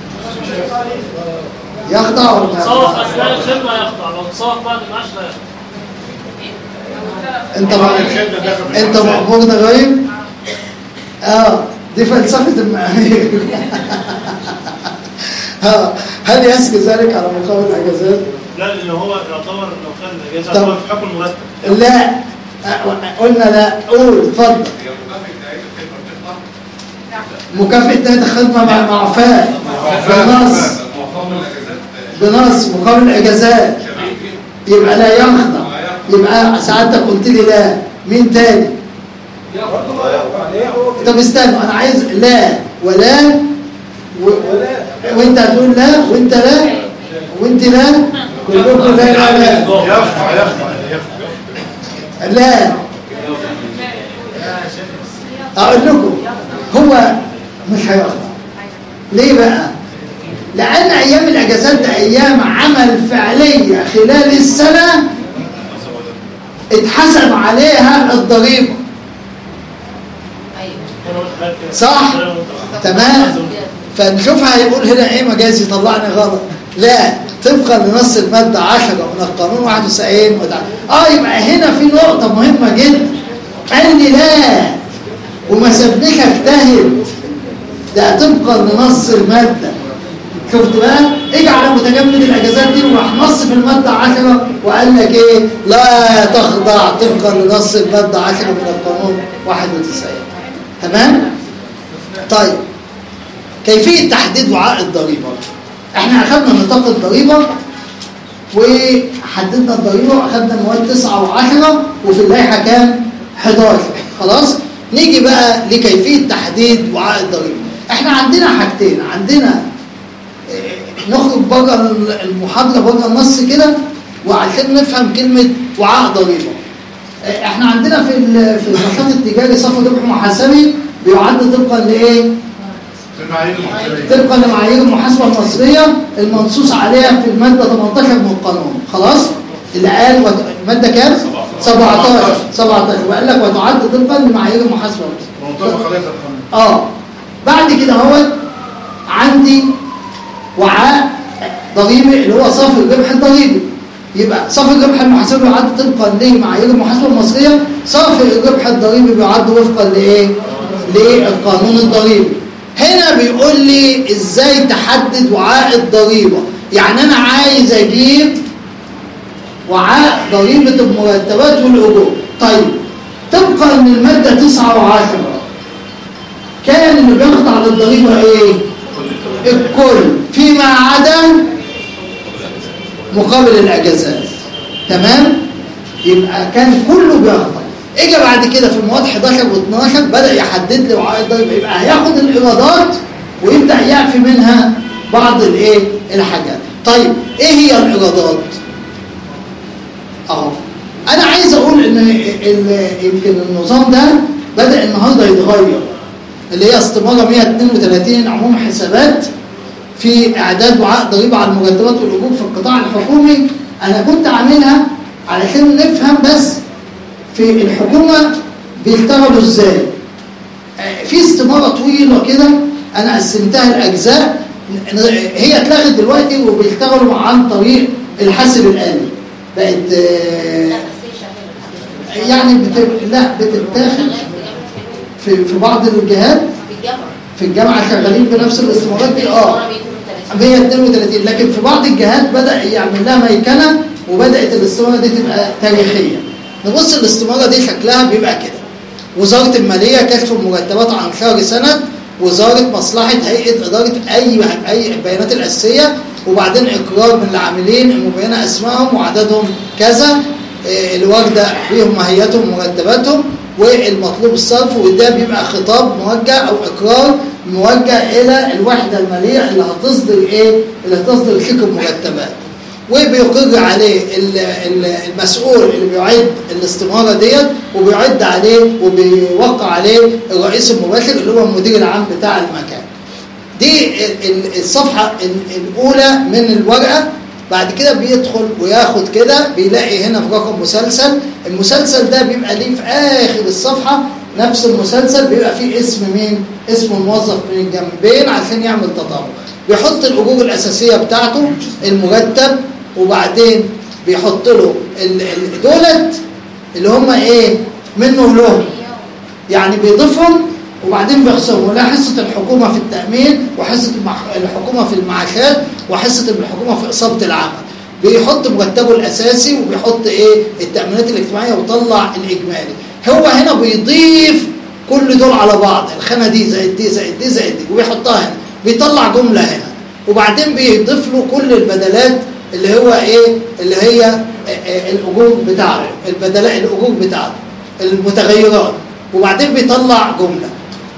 يخضع ولا لا؟ تصوف اثناء الخدمه يخضع، لو تصوف بعد المعاش لا يخضع. انت بقى انت مأمور ضرايب؟ اه دي فلسفه المعايير. اه هل يسري ذلك على مقابل الاجازات؟ لا، لان هو يعتبر لو خد الاجازه هو في حكم المرتب. لا قلنا لا. قول اتفضل. مكافأة نهاية الخدمة مع معفاة بنص بنص مقابل الاجازات يبقى لا يخضع. يبقى سعادتك قلت لي لا، مين تاني؟ طب استنوا، انا عايز لا ولا و... وانت هتقول لا وانت لا وانت لا، كلكم لا لا لا يخضع يخضع لا. اقول لكم هو مش هيخضع. ليه بقى؟ لان ايام الاجازات ده ايام عمل فعليه خلال السنه اتحسب عليها الضريبه، صح؟ تمام. فنشوفها هيقول هنا ايه مجاز يطلعني غلط. لا، طبقا لنص الماده عشرة من القانون واحد وتسعين اه يبقى هنا في نقطه مهمه جدا. قال لي لا وما سابنيش اجتهد، ده طبقا لنص الماده. شفت بقى؟ اجي على متجمد الاجازات دي وراح نص في الماده عشرة وقال لك ايه؟ لا تخضع طبقا لنص الماده عشرة من القانون واحد وتسعين. تمام؟ طيب كيفيه تحديد وعاء الضريبه؟ احنا اخذنا نطاق الضريبه وحددنا الضريبه واخذنا المواد تسعة وعشرة وفي اللائحه كام؟ حداشر. خلاص؟ نيجي بقى لكيفيه تحديد وعاء الضريبه. احنا عندنا حاجتين، عندنا نخرج بره المحاضره بره النص كده وعشان نفهم كلمه وعاء ضريبه. احنا عندنا في في النشاط التجاري صافي ربح محاسبي بيعد طبقا لايه؟ طبقا لمعايير المحاسبه المصريه المنصوص عليها في الماده ثمانية عشر من القانون. خلاص؟ اللي قال وت... الماده كام؟ سبعتاشر سبعتاشر وقال لك وتعد طبقا لمعايير المحاسبه المصريه. اه بعد كده اهوت عندي وعاء ضريبي اللي هو صافي الربح الضريبي. يبقى صافي الربح المحاسبي بيعد طبقا لمعايير المحاسبه المصريه، صافي الربح الضريبي بيعد وفقا لايه؟ للقانون الضريبي. هنا بيقول لي ازاي تحدد وعاء الضريبه. يعني انا عايز اجيب وعاء ضريبه المرتبات والاجور. طيب طبقا للماده تسعة وعشرة كان اللي بيخضع للضريبه ايه؟ الكل فيما عدا مقابل الاجازات. تمام؟ يبقى كان كله بيخضع. اجى بعد كده في المواد حداشر واثناشر بدا يحدد لي وعاء الضريبه، يبقى هياخد الايرادات ويبدا يعفي منها بعض الايه؟ الحاجات. طيب ايه هي الايرادات؟ اهو انا عايز اقول ان يمكن النظام ده بدا النهارده يتغير، اللي هي استماره مئة واثنين وثلاثين عموم حسابات في اعداد وعاء ضريبه على المرتبات والاجور في القطاع الحكومي. انا كنت عاملها علشان نفهم بس في الحكومه بيشتغلوا ازاي. في استماره طويله كده انا قسمتها لاجزاء، هي اتلغت دلوقتي وبيشتغلوا عن طريق الحاسب الآلي. بقت يعني بت... لا بتتاخد في في بعض الجهات في الجامعه شغالين بنفس الاستمارات دي اه مئة واثنين وثلاثين، لكن في بعض الجهات بدا يعمل لها ميكنه وبدات الاستماره دي تبقى تاريخيه. نبص الاستماره دي شكلها بيبقى كده: وزاره الماليه كشف المرتبات عن شهر سنه، وزاره مصلحه هيئه اداره اي اي البيانات الاساسيه، وبعدين اقرار من العاملين المبينه اسمائهم وعددهم كذا، الواجده بيهم ماهيتهم ومرتباتهم والمطلوب الصرف. وده بيبقى خطاب موجه او اقرار موجه الى الوحده الماليه اللي هتصدر ايه؟ اللي هتصدر شيك المرتبات، وبيقر عليه المسؤول اللي بيعد الاستماره ديت، وبيعد عليه وبيوقع عليه الرئيس المباشر اللي هو المدير العام بتاع المكان. دي الصفحه الاولى من الورقه. بعد كده بيدخل وياخد كده بيلاقي هنا في رقم مسلسل، المسلسل ده بيبقى ليه في اخر الصفحه نفس المسلسل بيبقى فيه اسم مين؟ اسم الموظف من الجنبين عشان يعمل تطابق. بيحط الاجور الاساسيه بتاعته المرتب، وبعدين بيحط له دولت اللي هم ايه؟ منه وله، يعني بيضيفهم وبعدين بيخصموا لا حصه الحكومه في التامين وحصه الحكومه في المعاشات وحصه الحكومه في اصابه العمل. بيحط مرتبه الاساسي وبيحط ايه؟ التامينات الاجتماعيه ويطلع الاجمالي. هو هنا بيضيف كل دول على بعض، الخانه دي زائد دي زائد دي زائد دي وبيحطها هنا، بيطلع جمله هنا، وبعدين بيضيف له كل البدلات اللي هو ايه؟ اللي هي الاجور بتاعته، البدلات الاجور بتاعته المتغيرات، وبعدين بيطلع جمله.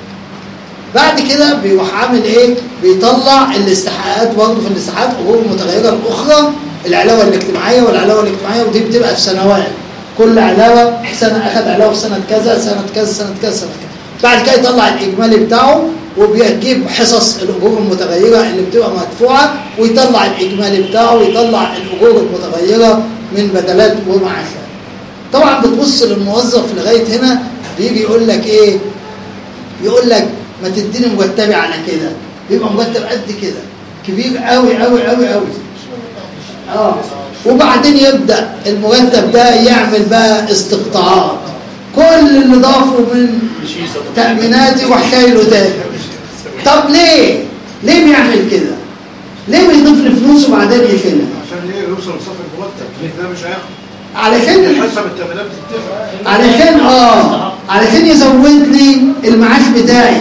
بعد كده بيروح عامل ايه؟ بيطلع الاستحقاقات برضه في الاستحقاقات اجور متغيره الاخرى، العلاوه الاجتماعيه والعلاوه الاجتماعيه، ودي بتبقى في سنوات، كل علاوه سنه اخذ علاوه في سنه كذا سنه كذا سنه كذا سنه كذا. بعد كده يطلع الاجمالي بتاعه وبيجيب حصص الاجور المتغيره اللي بتبقى مدفوعه ويطلع الاجمالي بتاعه ويطلع الاجور المتغيره من بدلات ومعاشات. طبعا بتبص للموظف لغايه هنا بيجي يقول لك ايه؟ يقول لك ما تديني مرتبي على كده، بيبقى مرتب قد كده كبير قوي قوي قوي قوي. اه وبعدين يبدا المرتب ده يعمل بقى استقطاعات، كل اللي ضافه من تاميناتي وحكايله تاني. طب ليه؟ ليه بيعمل كده؟ ليه بيضيف لي فلوس وبعدين يشيلها؟ عشان ايه يوصل لصف المرتب ده مش هياخد علشان حسب التمرينات بتتفق علشان اه علشان يزود لي المعاش بتاعي.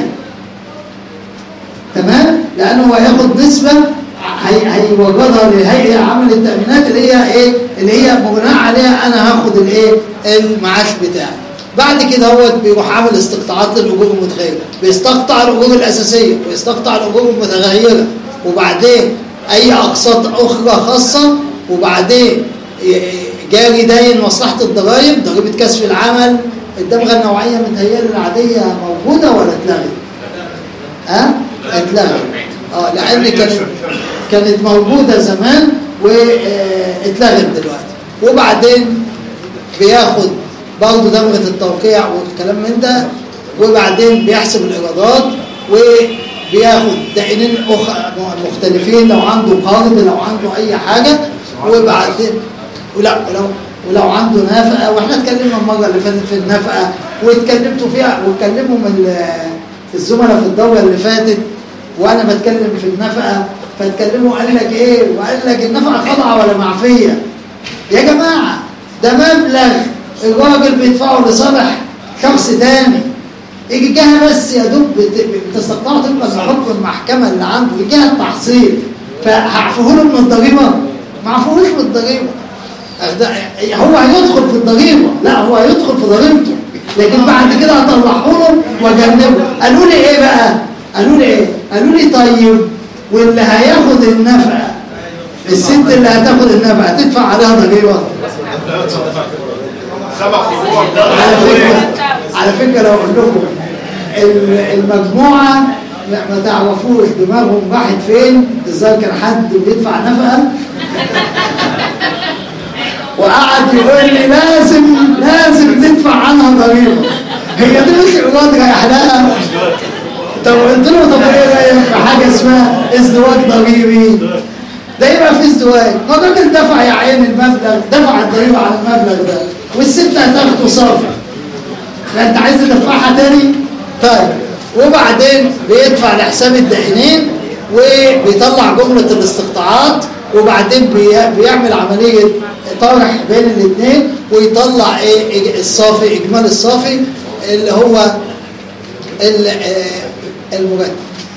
تمام؟ لانه هو هياخد نسبه هي هيوجدها لهيئه عمل التامينات اللي هي ايه؟ اللي هي بناء عليها انا هاخد الايه؟ المعاش بتاعي. بعد كده هو بيروح عامل استقطاعات للاجور المتغيره، بيستقطع الاجور الاساسيه ويستقطع الاجور المتغيره، وبعدين اي اقساط اخرى خاصه، وبعدين جاري داين مصلحه الضرائب، ضريبه كسب العمل. الدمغه النوعيه متهيألي العاديه موجوده ولا اتلغت؟ ها؟ أه؟ اتلغت. اه لان كانت كانت موجوده زمان واتلغت دلوقتي. وبعدين بياخد برضه دمغه التوقيع والكلام من ده، وبعدين بيحسب الايرادات وبياخد دائنين مختلفين لو عنده قارض، لو عنده اي حاجه، وبعدين ولا ولو ولو عنده نفقه. واحنا اتكلمنا المره اللي فاتت في النفقه واتكلمتوا فيها، واتكلموا من الزملاء في الدوره اللي فاتت وانا بتكلم في النفقه، فاتكلموا قال لك ايه؟ وقال لك النفقه خاضعه ولا معفيه؟ يا جماعه ده مبلغ الراجل بيدفعه لصالح شخص تاني، يجي جهه بس يا دوب بتستطيع تبقى بحكم المحكمه اللي عنده جهه التحصيل، فهعفوه له من الضريبه؟ ما عفوهوش من الضريبه. هو هيدخل في الضريبه، لا هو هيدخل في ضريبته، لكن بعد كده هطلعه له واجنبه. قالوا لي ايه بقى؟ قالوا لي ايه؟ قالوا لي طيب واللي هياخد النفقه، الست اللي هتاخد النفقه هتدفع عليها ضريبه؟ على فكره على فكره لو اقول لكم المجموعه ما تعرفوش دماغهم راحت فين. ازاي كان حد بيدفع نفقه وقعد يقول لي لازم لازم تدفع عنها ضريبه، هي دي مش ايراد رايح لها؟ طب قلت له طب ايه رايك في حاجه اسمها ازدواج ضريبي؟ ده يبقى في ازدواج، ما الراجل دفع يا عين المبلغ، دفع الضريبه على المبلغ ده والست هتاخده صافي، لا انت عايز تدفعها تاني؟ طيب وبعدين بيدفع لحساب الدائنين وبيطلع جمله الاستقطاعات، وبعدين بيعمل عمليه طرح بين الاثنين ويطلع ايه الصافي، اجمالي الصافي اللي هو المرتب.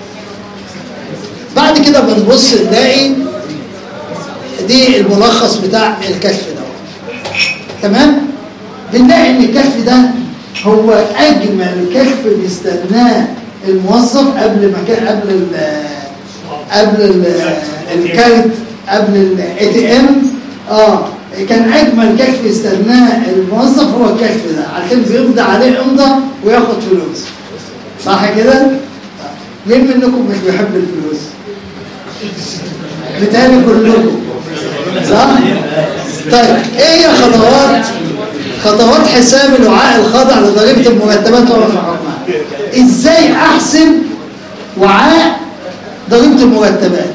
بعد كده بنبص نلاقي دي الملخص بتاع الكشف ده. تمام؟ بنلاقي ان الكشف ده هو اجمل كشف بيستناه الموظف قبل ما كان قبل ال قبل ال الكارت، قبل الاي تي ام. اه كان اجمل كشف يستناه الموظف هو الكشف ده، عشان بيمضي عليه امضه وياخد فلوس. صح كده؟ مين منكم مش بيحب الفلوس؟ بتهيألي كلكم صح؟ طيب ايه هي خطوات خطوات حساب الوعاء الخاضع لضريبه المرتبات ورفع حكمها؟ ازاي احسب وعاء ضريبه المرتبات؟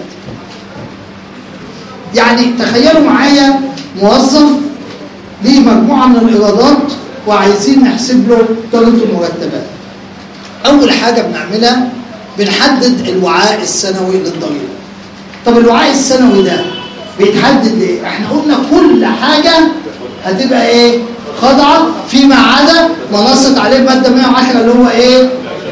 يعني تخيلوا معايا موظف ليه مجموعه من الايرادات وعايزين نحسب له ضريبه المرتبات. اول حاجه بنعملها بنحدد الوعاء السنوي للضريبه. طب الوعاء السنوي ده بيتحدد ليه؟ احنا قلنا كل حاجه هتبقى ايه؟ خاضعه فيما عدا ما نصت عليه الماده مئة وعشرة اللي هو ايه؟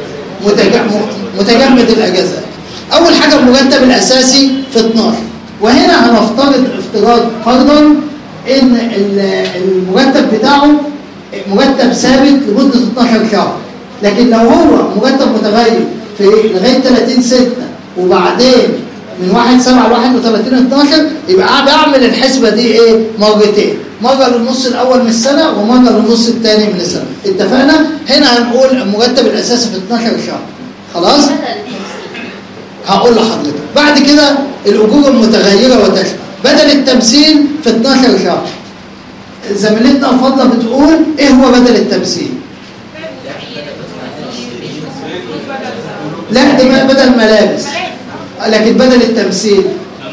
متجمد الاجازات. اول حاجه المرتب الاساسي في اتناشر، وهنا هنفترض افتراض فرضا ان المرتب بتاعه مرتب ثابت لمده اتناشر شهر، لكن لو هو مرتب متغير في لغايه ثلاثين ستة وبعدين من واحد سبعة ل واحد وثلاثين اتناشر، يبقى بعمل الحسبه دي ايه؟ مرتين، مره للنص الاول من السنه ومره للنص الثاني من السنه. اتفقنا؟ هنا هنقول المرتب الاساسي في اتناشر شهر. خلاص؟ هقول لحضرتك بعد كده الاجور المتغيره وتشبه بدل التمثيل في اتناشر شهر. زميلتنا فاضله بتقول ايه هو بدل التمثيل؟ لا ده بدل ملابس، لكن بدل التمثيل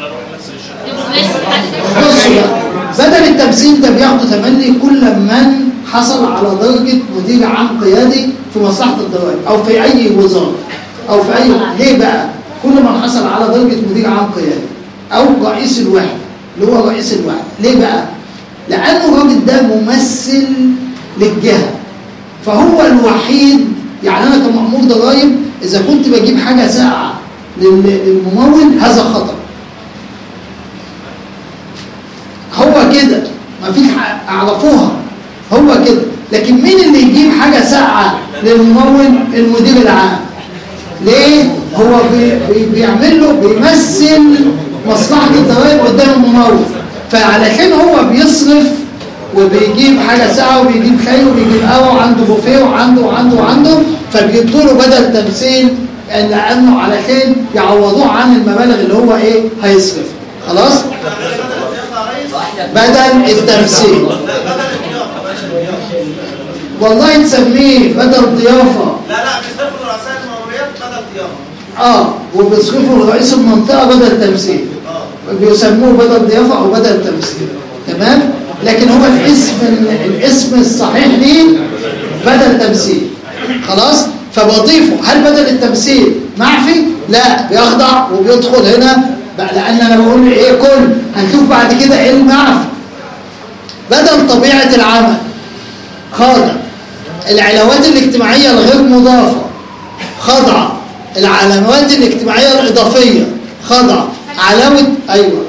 بدل التمثيل ده بياخدوا تملي كل من حصل على درجه مدير عام قيادي في مصلحه الضرائب او في اي وزاره او في اي. ليه بقى؟ كل من حصل على درجه مدير عام قيادي او رئيس الوحده اللي هو رئيس الوحده. ليه بقى؟ لانه الراجل ده ممثل للجهه، فهو الوحيد. يعني انا كمأمور ضرائب اذا كنت بجيب حاجه ساقعه للممول هذا خطأ. هو كده ما فيش اعرفوها، هو كده. لكن مين اللي يجيب حاجه ساقعه للممول؟ المدير العام. ليه؟ هو بي بي بيعمل له، بيمثل مصلحه الضرائب قدام الممول، فعلشان هو بيصرف وبيجيب حاجه ساقعه وبيجيب شاي وبيجيب قهوه وعنده بوفيه وعنده وعنده وعنده فبيدوا له بدل تمثيل، لانه علشان يعوضوه عن المبالغ اللي هو ايه هيصرف. خلاص؟ بدل التمثيل. والله تسميه بدل ضيافه. لا لا بيصرفوا رؤساء المأموريات بدل ضيافه. اه وبيصرفوا رئيس المنطقه بدل تمثيل. اه بيسموه بدل ضيافه او بدل تمثيل. تمام؟ لكن هو الاسم الاسم الصحيح ليه بدل تمثيل. خلاص؟ فبضيفه. هل بدل التمثيل معفي؟ لا، بيخضع وبيدخل هنا بقى، لان انا بقول ايه كل هنشوف بعد كده ايه المعفي. بدل طبيعه العمل خاضع. العلاوات الاجتماعيه الغير مضافه خاضعه. العلامات الاجتماعيه الاضافيه خاضعه. علاوه ايوه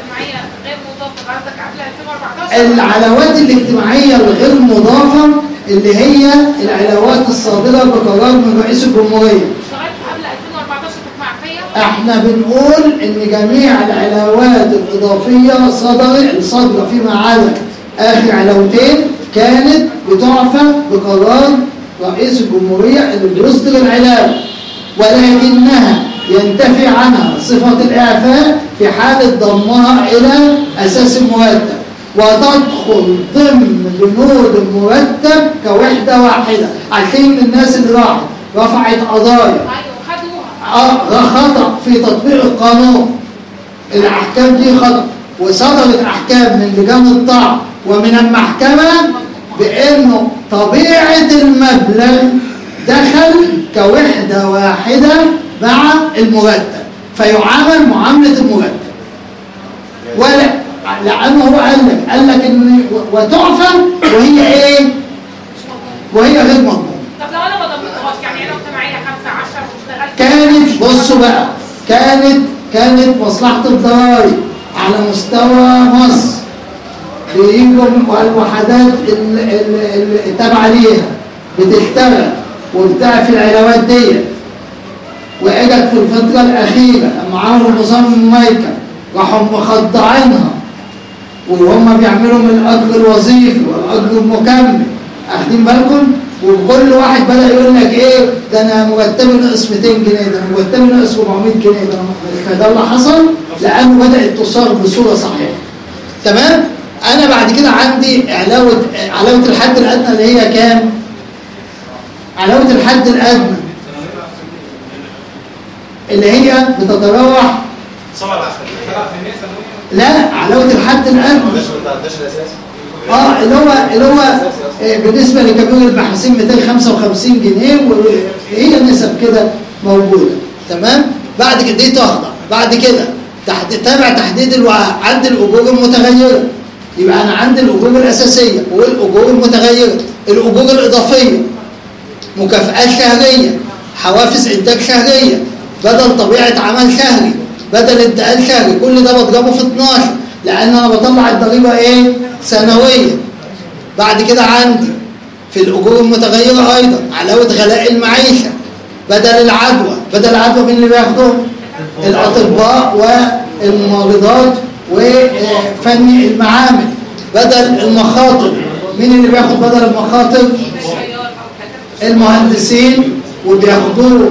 العلاوات الاجتماعيه الغير مضافه اللي هي العلاوات الصادره بقرار من رئيس الجمهوريه. قبل ألفين وأربعتاشر كانت معفيه. احنا بنقول ان جميع العلاوات الاضافيه صدر صادره فيما عدا اخر علاوتين كانت بتعفى بقرار رئيس الجمهوريه اللي بيصدر العلاوه، ولكنها ينتفي عنها صفه الاعفاء في حاله ضمها الى اساس المرتب، وتدخل ضمن بنود المرتب كوحده واحده. عشان الناس اللي راحت رفعت قضايا اه خطأ في تطبيق القانون، الاحكام دي خطأ، وصدرت احكام من لجان الطعن ومن المحكمه بانه طبيعه المبلغ دخل كوحده واحده مع المرتب، فيعامل معامله المرتب. ولا لانه هو قال لك قال لك ان وتعفى وهي ايه؟ وهي غير مضمونه. طب لو انا ما ضمنتهاش يعني انا اجتماعيه خمسة عشر واشتغلت كانت بصوا بقى كانت كانت مصلحه الضرائب على مستوى مصر بيجوا الوحدات اللي تابعه ليها بتشتغل وبتعرف العلاوات دي، واجت في الفتره الاخيره لما عملوا نظام المميكن راحوا مخضعينها وهم بيعملوا من الاجر الوظيفي والاجر المكمل، اخدين بالكم؟ وكل واحد بدا يقول لك ايه ده انا مرتبي ناقص مئتين جنيه، ده انا مرتبي ناقص أربعمائة جنيه، ده ده اللي حصل لانه بدات تصاغ بصوره صحيحه. تمام؟ انا بعد كده عندي علاوه علاوه الحد الادنى اللي هي كام؟ علاوه الحد الادنى اللي هي بتتراوح لا علاوه الحد الادنى اه اللي هو اللي هو بالنسبه لكبير الباحثين مئتين وخمسة وخمسين جنيه، وهي نسب كده موجوده. تمام؟ بعد كده دي تخضع. بعد كده تحت تابع تحديد الوعاء عند الاجور المتغيره. يبقى انا عندي الاجور الاساسيه والاجور المتغيره، الاجور الاضافيه، مكافآت شهريه، حوافز انتاج شهريه، بدل طبيعه عمل شهري، بدل انتقال شهري، كل ده بضربه في اتناشر لان انا بطلع الضريبه ايه؟ سنويه. بعد كده عندي في الاجور المتغيره ايضا علاوه غلاء المعيشه، بدل العدوى، بدل العدوى مين اللي بياخده؟ الاطباء والممرضات وفني المعامل، بدل المخاطر مين اللي بياخد بدل المخاطر؟ المهندسين وبياخدوه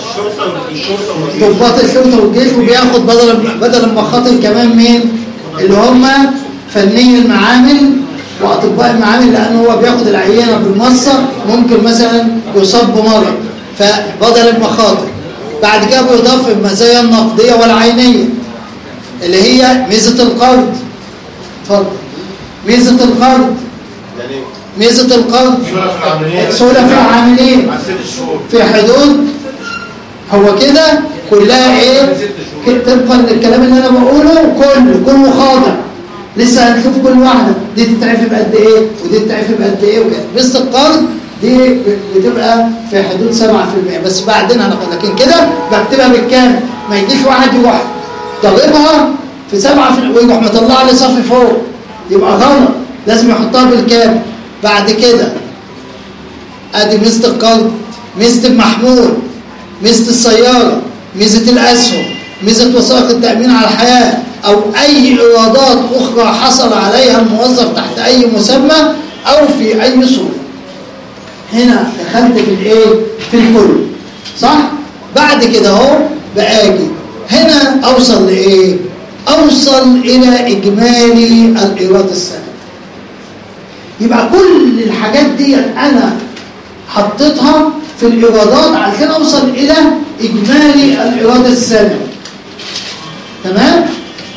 ضباط الشرطه والجيش، وبياخد بدل بدل المخاطر كمان مين؟ اللي هم فني المعامل واطباء المعامل، لانه هو بياخد العينه بالمصه ممكن مثلا يصاب بمرض فبدل المخاطر. بعد كده بيضاف المزايا النقديه والعينيه اللي هي ميزه القرض. اتفضل. ميزه القرض يعني ميزه القرض سهوله في العاملين في حدود هو كده كلها ايه؟ طبقا للكلام اللي انا بقوله كله كله خاضع. لسه هنشوف كل واحده دي تتعفي بقد ايه ودي تتعفي بقد ايه وكده. قسط القرض دي بتبقى في حدود سبعة في المية بس بعدين هناخد، لكن كده بكتبها بالكامل. ما يجيش واحد يروح ضاربها في سبعة في ويروح مطلع لي صافي فوق، يبقى غلط. لازم يحطها بالكامل. بعد كده ادي ميزه القرض، ميزه المحمول، ميزه السياره، ميزه الاسهم، ميزه وثائق التامين على الحياه، او اي ايرادات اخرى حصل عليها الموظف تحت اي مسمى او في اي صوره. هنا دخلت في الايه؟ في الكل، صح؟ بعد كده اهو باجي هنا اوصل لايه؟ اوصل الى اجمالي الايراد السنوي. يبقى كل الحاجات دي انا حطيتها في الايرادات عشان اوصل الى اجمالي الايراد السنوي. تمام؟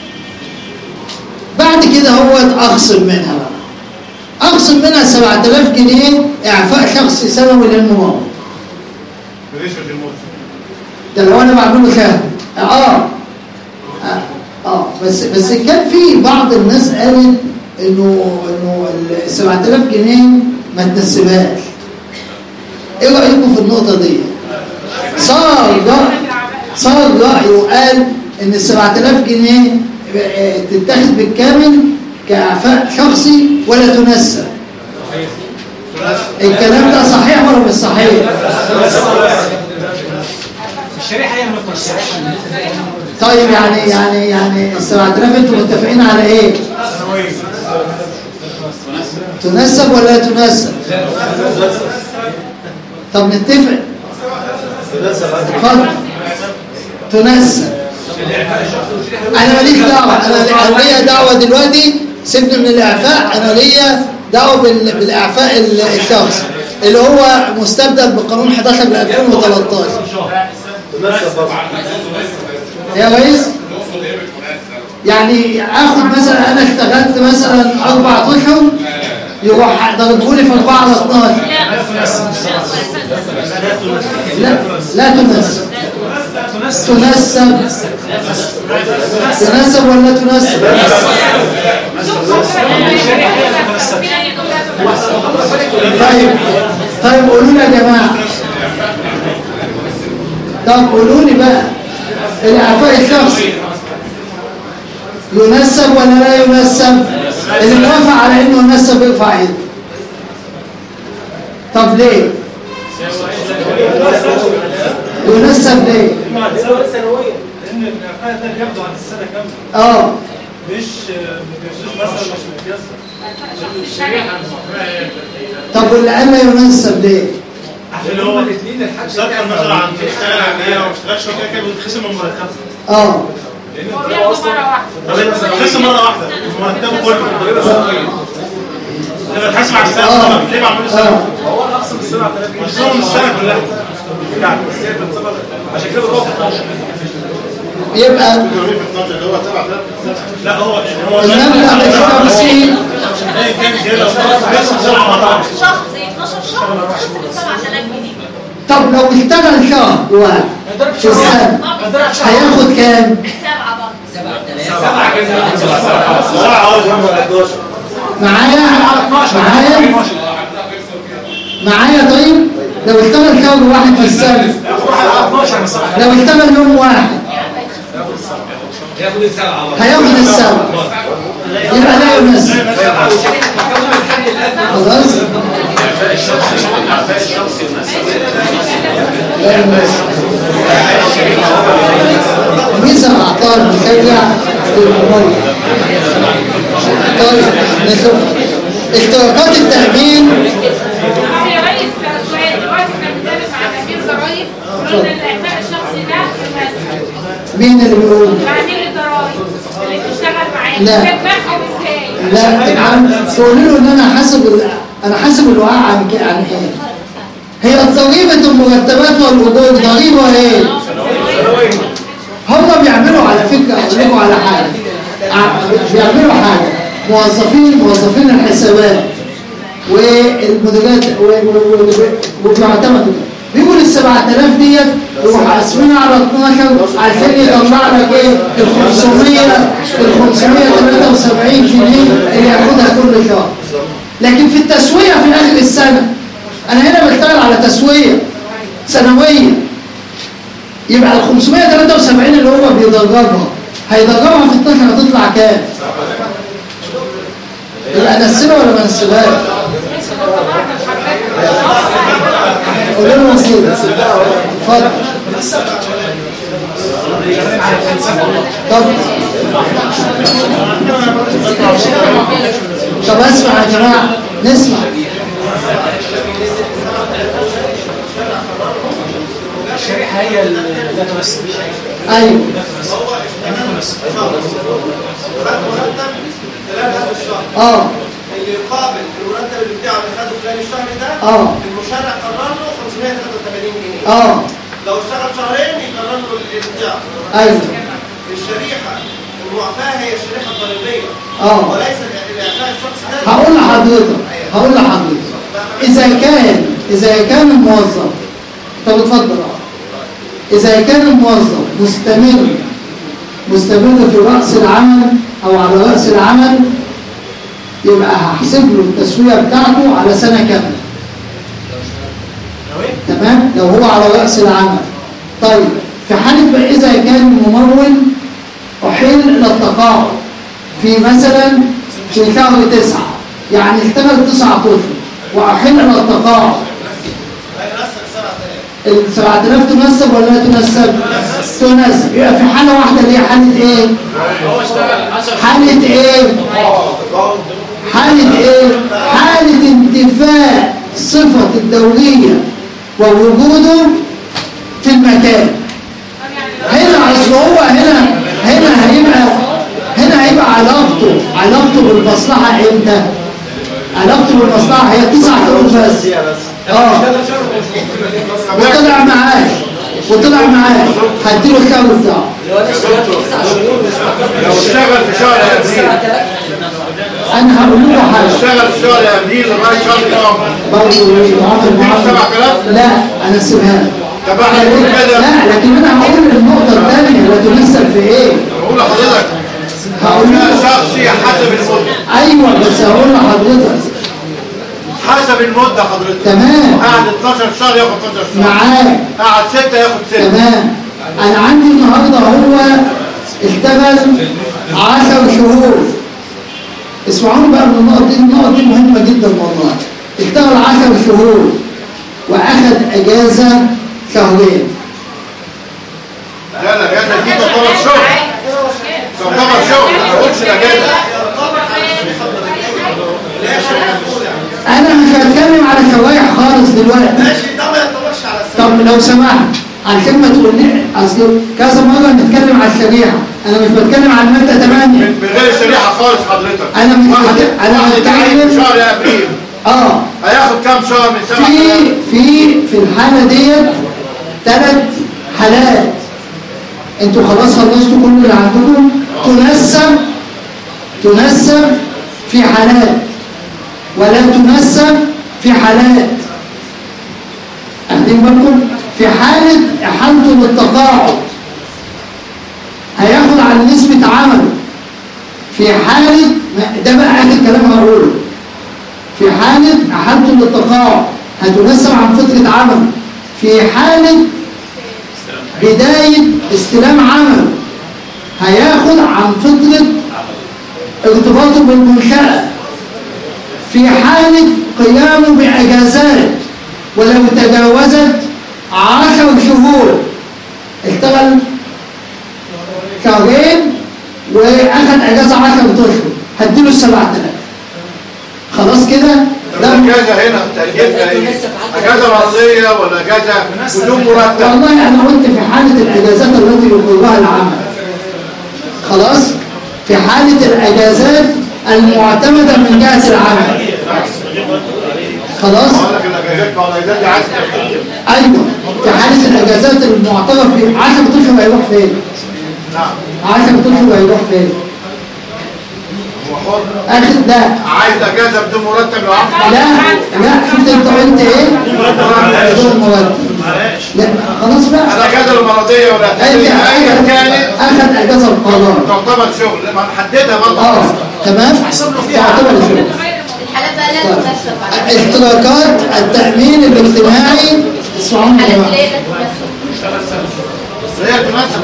بعد كده هو اخصم منها بقى. اخصم منها سبعة آلاف جنيه اعفاء شخصي سنوي للمواطن. ده لو انا بعمله شهر. اه اه, آه. بس بس كان في بعض الناس قالت انه انه ال سبعة آلاف جنيه ما تنسبهاش. ايه رايكم في النقطه دي؟ صار صار راي وقال ان ال سبعة آلاف جنيه تتاخد بالكامل كاعفاء شخصي ولا تنسب. الكلام ده صحيح ولا مش صحيح؟ الشريحه هي المتوسعه. طيب يعني يعني يعني ال سبعة آلاف انتوا متفقين على ايه؟ تنسب ولا لا تنسب؟ طب نتفق. اتفضل. تنسب. انا ماليش دعوه، انا ليا دعوه دلوقتي، سيبني من الاعفاء. انا ليا دعوه بالاعفاء الشخصي اللي هو مستبدل بقانون حداشر ل ألفين وتلتاشر. يا ريس يعني اخد مثلا انا اشتغلت مثلا اربع اشهر يروح ضربه لي في اربعة على اتناشر. لا لا تنسب. تنسب تنسب ولا تنسب؟ طيب طيب قولوا لي يا جماعه. طب قولوا لي بقى الاعفاء الشخصي ينسب ولا لا ينسب؟ اللي موافق على انه ينسب يرفع ايده. طب ليه؟ ينسب ليه؟ سنويا لان الاعفاء ده بياخده عن السنه كامله. اه مش مش مثلا مش متيسر. طب واللي قال لا ينسب ليه؟ عشان هو الاثنين الحاج صرف النظر عن تشتغل على ايه او ما تشتغلش كده كده بيتخصم من مرتبه. اه هو اصلا بيتخصم مره واحده مرتبه كله. ده بيتحاسب على السنه. ليه بعمل السنه؟ هو انا اقسم السبعة آلاف جنيه. اقسم السنه كلها. يعني بس هي بتتصرف عشان كده بروح اتناشر. يبقى اللي هو سبعة آلاف. لا هو هو المبلغ الشخصي شهر زي اتناشر شهر خسر سبعة آلاف جنيه. طب لو اشتغل شهر واحد في السنة هياخد كام؟ سبعة برضه. سبعة آلاف. معايا معايا معايا طيب لو اشتغل شهر واحد في السنة، لو اشتغل يوم واحد هياخد السبعة هياخد السبعة يبقى لا ينسب. خلاص لا ينسب. ميزة أعطاء المشجع للأمور. طيب نشوف اشتراكات التأمين. يا ريس سؤال دلوقتي احنا بندرس على تأمين ضرايب قلنا الاعفاء الشخصي ده ينسب. مين اللي بيقول؟ بعدين الضرايب اللي بتشتغل معاه لا. بتتبعهم ازاي؟ لا طبعا تقولوا له ان انا حاسب ال... انا حاسب الوقاع عن ك... عن ايه؟ هي ضريبه المرتبات والاجور ضريبه ايه؟ هم بيعملوا على فكره اقول لكم على حاجه بيعملوا حاجه موظفين موظفين الحسابات والمديرات وبيعتمدوا بيقول ال سبعة آلاف ديت يروح قاسمينها على اتناشر عشان يطلع لك ايه؟ ال خمسمية ال خمسمية وتلاتة وسبعين جنيه اللي ياخدها كل شهر. لكن في التسويه في اخر السنه انا هنا بشتغل على تسويه سنويه، يبقى ال خمسمية وتلاتة وسبعين اللي هو بيدرجها هيدرجها في اتناشر هتطلع كام؟ يبقى انسبها ولا ما انسبهاش؟ قول لنا وصية. اتفضل. طب طب اسمع يا جماعه، نسمع. الشريحه هي اللي تمثل. ايوه. اه اللي يقابل المرتب اللي بتاعه اللي خده خلال الشهر ده اه المشرع قرر له خمسمية وتلاتة وتمانين جنيه. اه لو اشتغل شهرين يقرر له الابداع. ايوه. الشريحه المعفاه هي الشريحه الضريبيه اه وليس الاعفاء الشخص ده. هقول لحضرتك هقول لحضرتك اذا كان اذا كان الموظف، طب اتفضل. اذا كان الموظف مستمر مستمر في راس العمل او على راس العمل يبقى هحسب له التسويه بتاعته على سنه كامله. تمام؟ لو هو على راس العمل. طيب في حاله بقى اذا كان الممول احيل الى التقاعد في مثلا في شهر تسعه، يعني اشتغل تسعة اشهر واحيل الى التقاعد، ال سبعة آلاف تنسب ولا لا تنسب؟ تنسب. يبقى في حاله واحده اللي هي حاله ايه؟ حاله ايه؟ حاله ايه؟ حاله انتفاء صفه الدوليه ووجوده في المكان. هنا اصل هو هنا هنا هيبقى هنا هيبقى علاقته علاقته بالمصلحه امتى؟ علاقته بالمصلحه هي تسع شهور بس. اه وطلع معاش وطلع معاش هديله الشهر بتاعه. لو اشتغل في شهر ابريل انا هقول له حاجه. اشتغل في شهر ابريل لغايه شهر كام؟ برضه معامل سبعة آلاف؟ لا انا اسيبها لك. طب احنا بنقول كده. لا لكن انا هقول النقطه الثانيه لا تمثل في ايه؟ بقول لحضرتك هقول له شخصي حسب المده. ايوه بس هقول لحضرتك حسب المده حضرتك. تمام. قعد اتناشر شهر ياخد اتناشر شهر. معاك. قعد ستة ياخد ستة. تمام. انا عندي النهارده هو اشتغل عشر شهور. اسمعوني بقى من النقط دي، النقط دي مهمه جدا والله. اشتغل عشر شهور واخد اجازه شهرين. لا الاجازه دي تعتبر شغل. تعتبر شغل، ما تقولش الاجازه. انا مش هتكلم على شرايح خالص دلوقتي. ماشي ده ما يعتبرش على السنه. طب لو سمحت عشان ما تقولي اصل كذا مره نتكلم على الشريحه، انا مش بتكلم عن الماده ثمانية. من غير الشريحه خالص حضرتك. انا مش بتكلم انا بتكلم في شهر ابريل. اه هياخد كام شهر من سبعة في آلاف؟ في في الحاله ديت ثلاث حالات. انتوا خلاص خلصتوا كل اللي عندكم. تنسب تنسب في حالات ولا تنسب في حالات. اخدين بالكم؟ في حالة احالته للتقاعد هياخد على نسبة عمله. في حالة ده بقى اخر كلام هقوله. في حالة احالته للتقاعد هتنسب عن فترة عمله. في حالة بداية استلام عمله هياخد عن فترة ارتباطه بالمنشأة. في حالة قيامه بأجازات ولو تجاوزت عشر شهور، اشتغل شهرين واخد اجازة عشر اشهر هديله السبعة آلاف. خلاص كده؟ الاجازة هنا تأجيزها ايه؟ اجازة مرضية ولا اجازة بدون مرتب؟ والله انا قلت في حالة الاجازات التي يقرها العمل. خلاص؟ في حالة الاجازات المعتمدة من جهة العمل. خلاص؟ ايوه في حالة الاجازات المعتبر في عشر اشهر هيروح فين؟ نعم عشر اشهر هيروح فين؟ هو حر. اخد لا عايز اجازة بدون مرتب لو عفوا. لا لا شفت انت قلت ايه؟ بدون مرتب. لا خلاص بقى الاجازه المرضيه ولا ايا كانت اخذ اجازه القضاء تعتبر شغل ما نحددها برضه اه تمام تعتبر شغل. الحالات بقى لا تمثل بعد اشتراكات التامين الاجتماعي اسمعوني يا الحالات جماعه اللي هي لا تمثل هي تمثل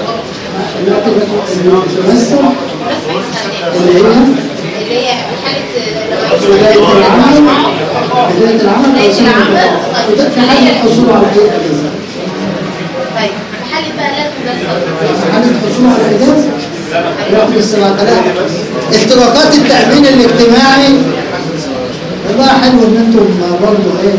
اللي هي اللي هي حاله بداية العمل بداية العمل بداية العمل في حالة الحصول على أي أجازة. طيب في حاله بقى لا تمثل في حالة الحصول على أجازة يأخذ السبعة آلاف. اشتراكات التأمين الاجتماعي والله حلو إن أنتم برضه إيه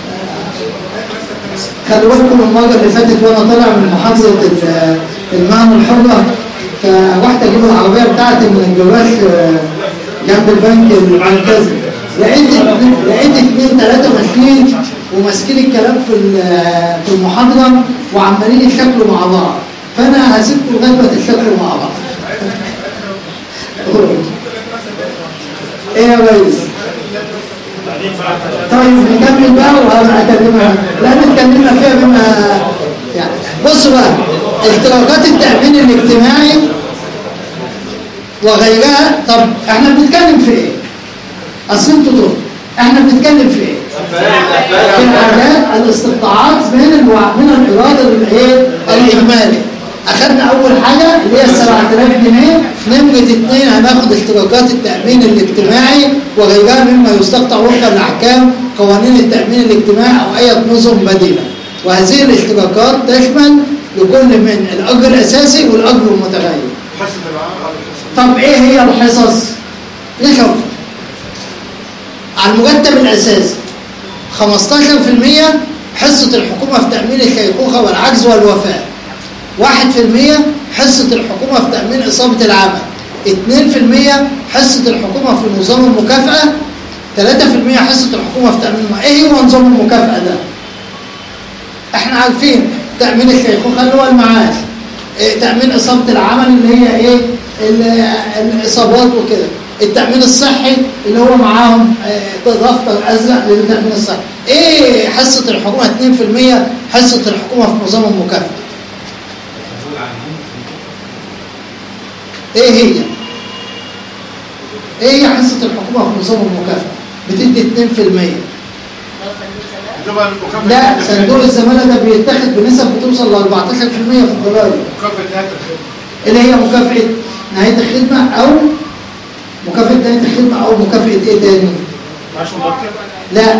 خلوا بالكم المرة اللي فاتت وأنا طالع من محافظة المهن الحرة فواحدة أجيب العربية بتاعتي من الجواز جنب البنك المركزي لقيت لقيت اثنين ثلاثة ماشيين وماسكين الكلام في في المحاضرة وعمالين يشكلوا مع بعض فأنا هسيبكم لغاية ما تشكلوا مع بعض. إيه يا ريس؟ طيب نكمل بقى وهبقى أكلمها لأن اتكلمنا فيها بما يعني بصوا بقى اشتراكات التأمين الاجتماعي وغيرها. طب احنا بنتكلم في ايه؟ اصل انتوا دول احنا بنتكلم في ايه؟ في الحاجات الاستقطاعات من الوع... من الايراد الايه؟ الاجمالي. اخذنا اول حاجه اللي هي سبعة آلاف جنيه. نمره اثنين هناخد اشتراكات التامين الاجتماعي وغيرها مما يستقطع وفقا لاحكام قوانين التامين الاجتماعي او اي نظم بديله. وهذه الاشتراكات تشمل لكل من الاجر الاساسي والاجر المتغير. طب ايه هي الحصص؟ نشوف على المرتب الاساسي خمستاشر في المية حصة الحكومة في تأمين الشيخوخة والعجز والوفاة، واحد في المية حصة الحكومة في تأمين إصابة العمل، اثنين في المية حصة الحكومة في نظام المكافأة، ثلاثة في المية حصة الحكومة في تأمين المكافأة. ايه هو نظام المكافأة ده؟ احنا عارفين تأمين الشيخوخة اللي هو المعاش، إيه تأمين إصابة العمل اللي هي ايه الإصابات وكده، التأمين الصحي اللي هو معاهم دفتر أزرق للتأمين الصحي. ايه حصة الحكومة؟ اثنين في المية حصة الحكومة في نظام المكافأة. ايه هي؟ ايه هي حصة الحكومة في نظام المكافأة؟ بتدي اثنين في المية. لا صندوق الزمالة ده بيتاخد بنسب بتوصل ل أربعتاشر في المية في الضرائب. مكافأة نهاية الخدمة. اللي هي مكافأة نهاية الخدمة أو مكافأة نهاية الخدمة أو مكافأة إيه تاني؟ معاش مرتب؟ لا.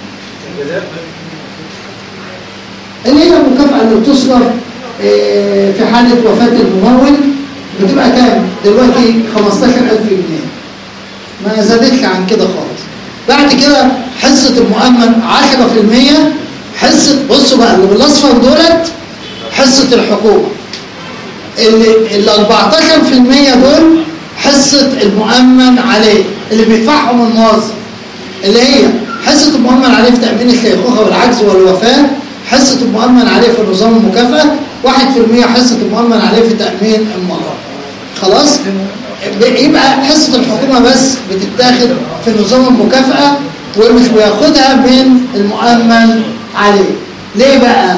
اللي هي المكافأة اللي بتصرف في حالة وفاة الممول بتبقى كام؟ دلوقتي خمستاشر ألف جنيه. ما زادتش عن كده خالص. بعد كده حصة المؤمن عشرة في المية حصة، بصوا بقى اللي بالأصفر دولت حصة الحكومة. اللي ال أربعتاشر في المية دول حصة المؤمن عليه اللي بيدفعهم الموظف، اللي هي حصة المؤمن عليه في تأمين الشيخوخة والعجز والوفاة، حصة المؤمن عليه في نظام المكافأة، واحد في المية حصة المؤمن عليه في تأمين المرض. خلاص؟ يبقى حصة الحكومة بس بتتاخد في نظام المكافأة ومش بياخدها من المؤمن عليه. ليه بقى؟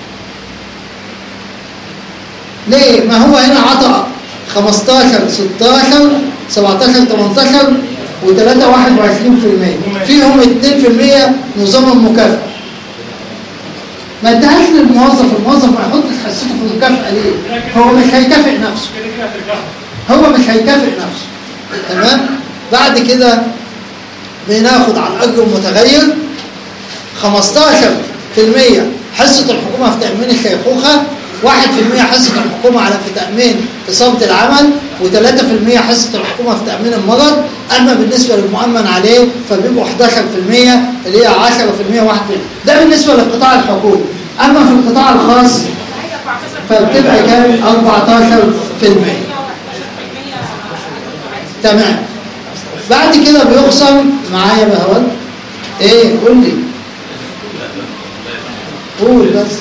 ليه؟ ما هو هنا عطى خمستاشر ستاشر سبعتاشر تمنتاشر وثلاثة واحد وعشرين في المية فيهم اثنين في المية نظام المكافأة. ما ادهاش للموظف، الموظف ما يحطش حصته في المكافأة ليه؟ هو مش هيكافئ نفسه. هو مش هيكافئ نفسه. تمام؟ بعد كده بناخد على الأجر المتغير خمستاشر في المية حصة الحكومة في تأمين الشيخوخة، واحد في المية حصة الحكومة على في تأمين إصابة العمل، وثلاثة في المية حصة الحكومة في تأمين المرض. أما بالنسبة للمؤمن عليه فبيبقوا حداشر في المية اللي هي عشرة في المية واحد في المية. ده بالنسبة للقطاع الحكومي. أما في القطاع الخاص فبتبقى كام؟ أربعتاشر في المية. تمام. بعد كده بيقسم معايا بهوان. ايه قول لي. قول بس.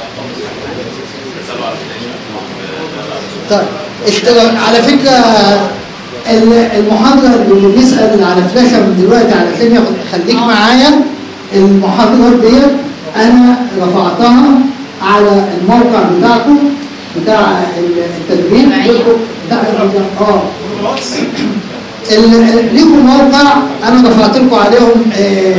طيب اشتغل على فكرة المحاضرة اللي بيسأل على فلاشة من دلوقتي علشان ياخد، خليك معايا المحاضرات ديت انا رفعتها على الموقع بتاعكم بتاع التدريب بتاع اه ليكم موقع انا رفعت لكم عليهم آه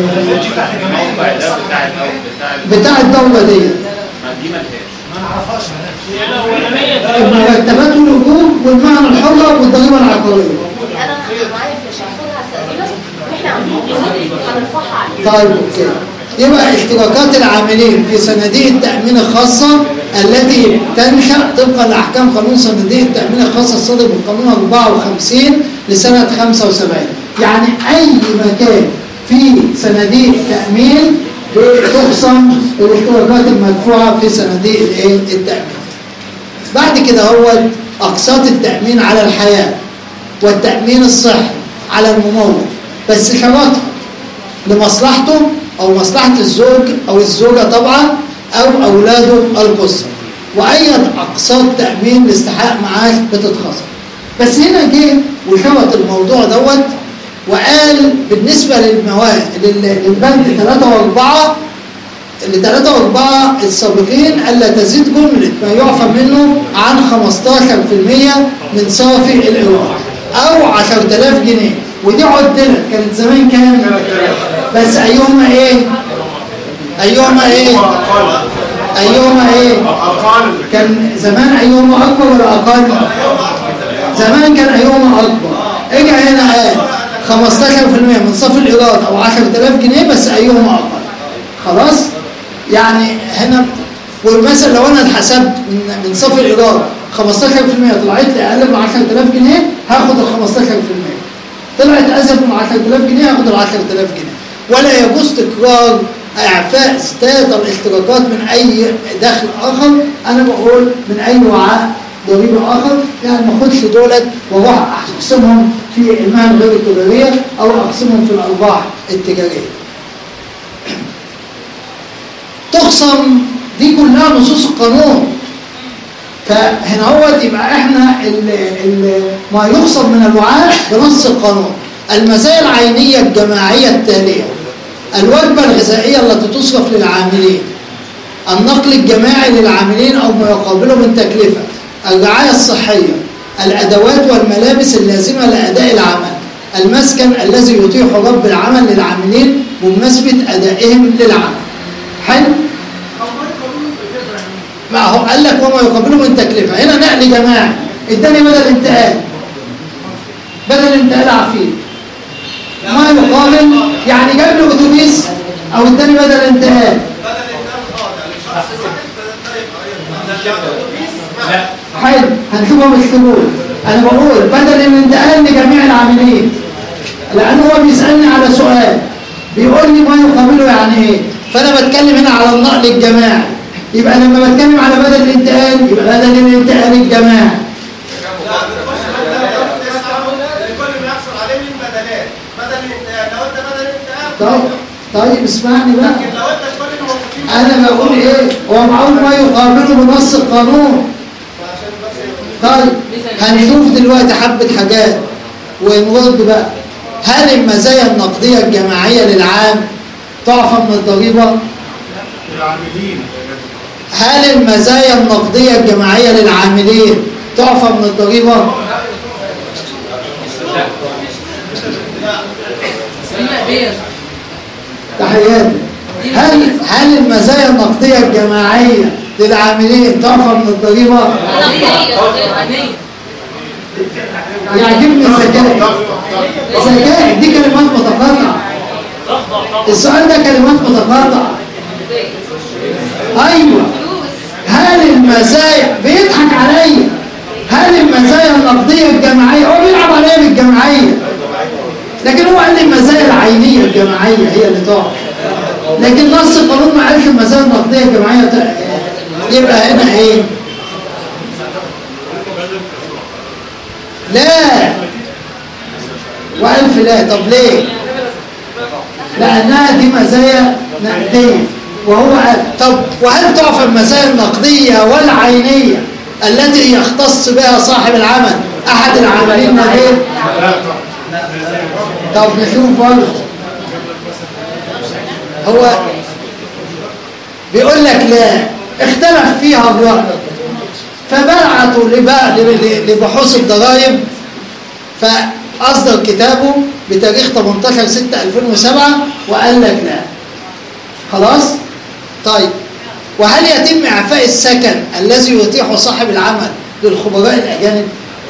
بتاع الدوله دي ما نعرفهاش المرتبات والاجور والمهن الحره والضريبه العقاريه. انا معايا مش هاخدها استاذنك واحنا عاملين هنرفعها عليك. طيب اوكي. يبقى اشتراكات العاملين في صناديق التأمين الخاصة التي تنشأ طبقا لأحكام قانون صناديق التأمين الخاصة الصادر بالقانون أربعة وخمسين لسنة خمسة وسبعين. يعني أي مكان فيه صناديق تأمين تخصم الاشتراكات المدفوعة في صناديق التأمين. بعد كده هو أقساط التأمين على الحياة والتأمين الصحي على الممول، بس شرطها لمصلحته أو مصلحة الزوج أو الزوجة طبعا أو أولاده القصة، وأي أقساط تأمين لاستحقاق معاش بتتخصم. بس هنا جه وشرط الموضوع دوت وقال بالنسبة للمواد للبند ثلاثة وأربعة اللي ثلاثة وأربعة السابقين ألا تزيد جملة ما يعفى منه عن خمستاشر بالمئة من صافي الإيراد أو عشرة آلاف جنيه، ودي عدلت كانت زمان كام؟ بس أيهما إيه؟ أيهما إيه؟ أيهما إيه؟ كان زمان أيهما أكبر ولا أقل؟ زمان كان أيهما أكبر. إجا هنا قال خمستاشر بالمئة من صافي الإيراد أو عشرة آلاف جنيه بس أيهما أقل. خلاص؟ يعني هنا والمثل لو أنا اتحسبت من صافي الإيراد خمستاشر بالمئة طلعت لي أقل من عشرة آلاف جنيه هاخد ال خمستاشر بالمئة. طلعت أزيد من عشرة آلاف جنيه هاخد ال عشرة آلاف جنيه. ولا يجوز تكرار إعفاء ازداد الاشتراكات من أي دخل آخر. أنا بقول من أي وعاء ضريبي آخر، يعني ما أخدش دولت وأروح أقسمهم في المهن غير التجارية أو أقسمهم في الأرباح التجارية. تخصم دي كلها نصوص القانون. فهنا هو يبقى احنا ال ال ما يخصم من الوعاء بنص القانون. المزايا العينية الجماعية التالية: الوجبة الغذائية التي تصرف للعاملين، النقل الجماعي للعاملين أو ما يقابله من تكلفة، الرعاية الصحية، الأدوات والملابس اللازمة لأداء العمل، المسكن الذي يتيح رب العمل للعاملين بمناسبة أدائهم للعمل. حلو؟ ما هو قال لك وما يقابله من تكلفة. هنا نقل جماعي اداني بدل انتقال، بدل انتقال عفيف ما يقابل، يعني جاب له اتوبيس او اداني بدل انتقال. حلو، هنشوفها مش قبول. انا بقول بدل الانتقال لجميع العاملين، لانه هو بيسالني على سؤال بيقول لي ما يقابله يعني ايه، فانا بتكلم هنا على النقل الجماعي. يبقى لما بتكلم على بدل الانتقال يبقى بدل الانتقال الجماعي. طيب طيب اسمعني بقى، انا بقول ايه؟ هو معقول ما يقابله بنص القانون. طيب هنشوف دلوقتي حبة حاجات ونرد بقى. هل المزايا النقدية الجماعية للعام تعفى من الضريبة؟ هل المزايا النقدية الجماعية للعاملين تعفى من الضريبة؟ تحياتي. هل هل المزايا النقدية الجماعية للعاملين تعفى من الضريبة؟ يعجبني الذكاء. الذكاء دي كلمات متقاطعة. السؤال ده كلمات متقاطعة. أيوة. هل المزايا بيضحك عليا؟ هل المزايا النقدية الجماعية هو بيلعب عليا بالجماعية، لكن هو قال لي المزايا العينية الجماعية هي اللي تعرف، لكن نص القانون ما قالش المزايا النقدية الجماعية. يبقى هنا ايه؟ لا وألف لا. طب ليه؟ لأنها دي مزايا نقدية وهو قال. طب وهل تعفى المزايا النقدية والعينية التي يختص بها صاحب العمل أحد العاملين غير؟ طب نشوف برضه. هو بيقول لك لا، اختلف فيها الرأي، فبعتوا لبحوث الضرائب فأصدر كتابه بتاريخ ثمانية عشر ستة ألفين وسبعة وقال لك لا. خلاص؟ طيب، وهل يتم إعفاء السكن الذي يتيحه صاحب العمل للخبراء الأجانب؟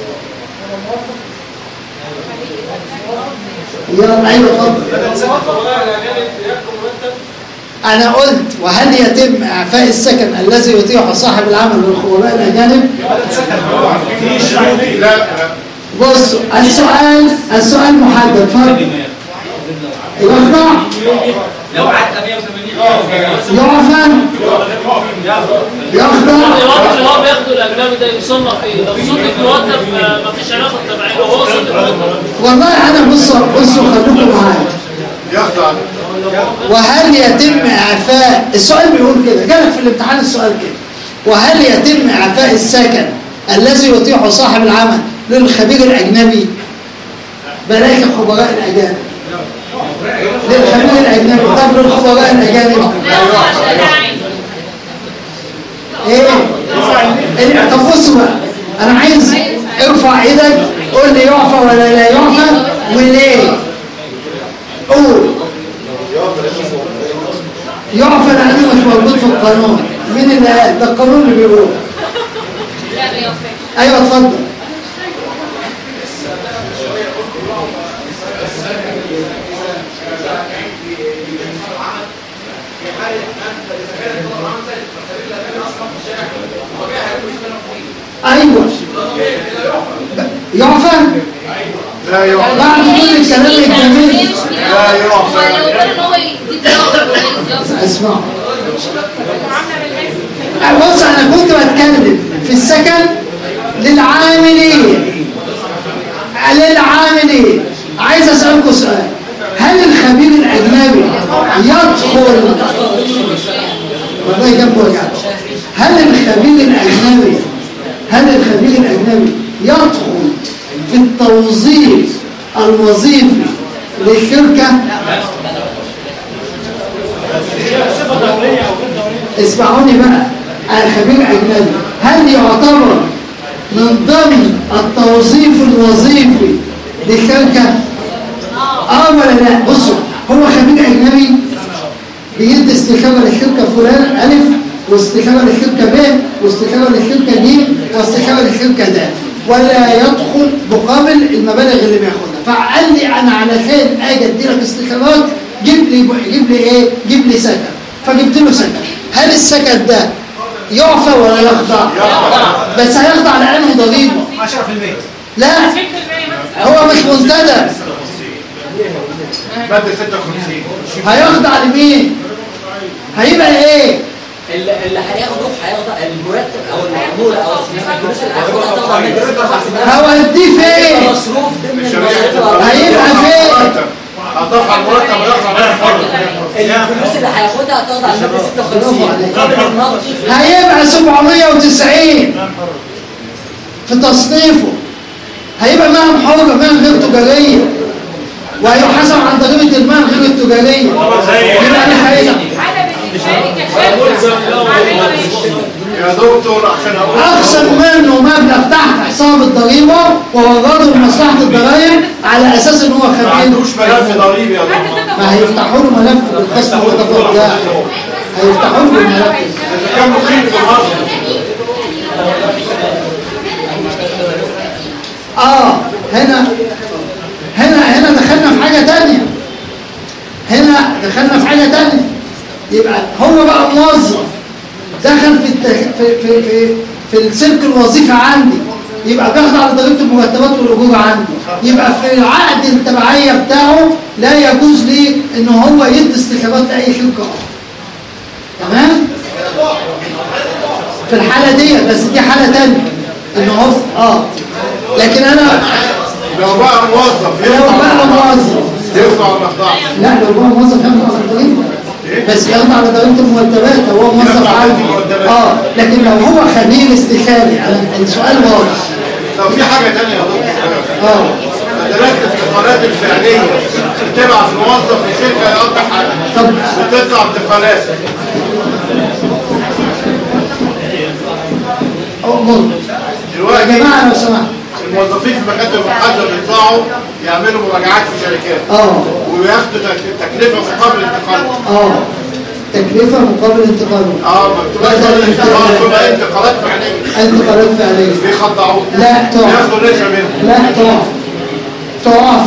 يا أيوة اتفضل. أنا قلت وهل يتم إعفاء السكن الذي يتيحه صاحب العمل للخبراء الأجانب؟ بصوا السؤال السؤال محدد. اتفضل. يخضع؟ لو عدى مية وثمانين يعفى؟ يخضع؟ الوقت اللي هو بياخده الاجنبي ده يصنف ايه؟ لو صنف مرتب مفيش علاقه بالتبعيه، لو هو صنف مرتب والله انا بصوا بصوا خليكم معايا. يخضع. وهل يتم اعفاء، السؤال بيقول كده، جالك في الامتحان السؤال كده، وهل يتم اعفاء السكن الذي يتيحه صاحب العمل للخبير الاجنبي؟ بلاش الخبراء الاجانب، للخبير الاجنبي. طب للخبراء الاجانب ايه؟ طب بصوا بقى، انا عايز ارفع ايدك قول لي يعفى ولا لا يعفى وليه. قول يعفى لانه مش موجود في القانون. مين اللي قال؟ ده القانون اللي بيقول. ايوه اتفضل. ايوه يعفى؟ لا يعفى. بعد كل الكلام الجميل لا يعفى. اسمع، بص انا كنت بتكلم في السكن للعاملين للعاملين عايز اسالكم سؤال، هل الخبير الاجنبي يدخل والله جنبه وجع، هل الخبير الاجنبي هل الخبير الاجنبي يدخل في التوظيف الوظيفي للشركه؟ اسمعوني بقى، الخبير الاجنبي هل يعتبر من ضمن التوظيف الوظيفي للشركه؟ اه ولا لا؟ بصوا، هو خبير اجنبي بيدي استشاره للشركه فلان الف، واستشاره للشركه ب، واستشاره للشركه ج، واستشاره للشركه د، ولا يدخل مقابل المبالغ اللي بياخدها. فقال لي انا علشان اجي ادي لك استشارات جيب لي جيب لي ايه؟ جيب لي سكن. فجبت له سكن. هل السكن ده يعفى ولا يخضع؟ بس هيخضع لانه ضريبه عشرة في المية. لا، هو مش منتدب. مادة ستة وخمسين. هيخضع لمين؟ هيبقى ايه؟ اللي اللي هياخده هياخد المرتب او المعموله او الفلوس اللي هياخدها طبعا من هوديه فين؟ مصروف ضمن هيبقى فين؟ هتضاف على المرتب ويرفع بيها الحر. الفلوس اللي هياخدها هتاخد على المادة ستة وخمسين قبل النقد. هيبقى سبعمية وتسعين في تصنيفه. هيبقى مهن حرة، مهن غير تجارية، وهيحاسب عن ضريبة المهن غير التجارية. يبقى الحقيقة يا دكتور عشان اقول اخصم منه مبلغ تحت حساب الضريبه وورده لمصلحه الضرائب على اساس ان هو ما خبير. عندوش ملف ضريبي يا دكتور. ما هيفتحوا له ملف بالخصم والتفاوض ده، هيفتحوا له الملف. اذا كان مقيم في مصر. اه هنا هنا هنا دخلنا في حاجه ثانيه. هنا دخلنا في حاجه ثانيه. يبقى هو بقى موظف دخل في التخ... في في في, في السلك الوظيفي عندي، يبقى بيخضع لضريبه المرتبات والاجور عندي. يبقى في العقد التبعيه بتاعه لا يجوز لي ان هو يدي استخدامات لاي شركه اخرى. تمام؟ في الحاله دي، بس دي حاله ثانيه ان هو اه لكن انا لو بقى موظف لو بقى موظف يخضع ولا يخضع؟ لا، لو هو موظف يخضع على الضريبه، بس يخضع على ضريبه المرتبات. هو موظف عادي اه لكن لو هو خبير استشاري، انا السؤال واضح. لو في حاجه ثانيه يا دكتور، اه ادارات الانتقالات الفعليه بتبعت موظف في شركه يقضي حاجه طب وتطلع انتقالات. اؤمر يا جماعه لو سمحت. الموظفين في مكاتب المحاسبه بيطلعوا يعملوا مراجعات في شركات اه وياخدوا تك- تكلفه مقابل انتقالهم. اه تكلفه مقابل انتقالهم. اه ما بتبقاش بدل الانتقال، بتبقى انتقالات فعليه. انتقالات فعليه. بيخضعوك. لا تقف. بياخدوا نسبه منهم. لا تقف. تقف.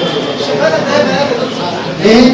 ايه؟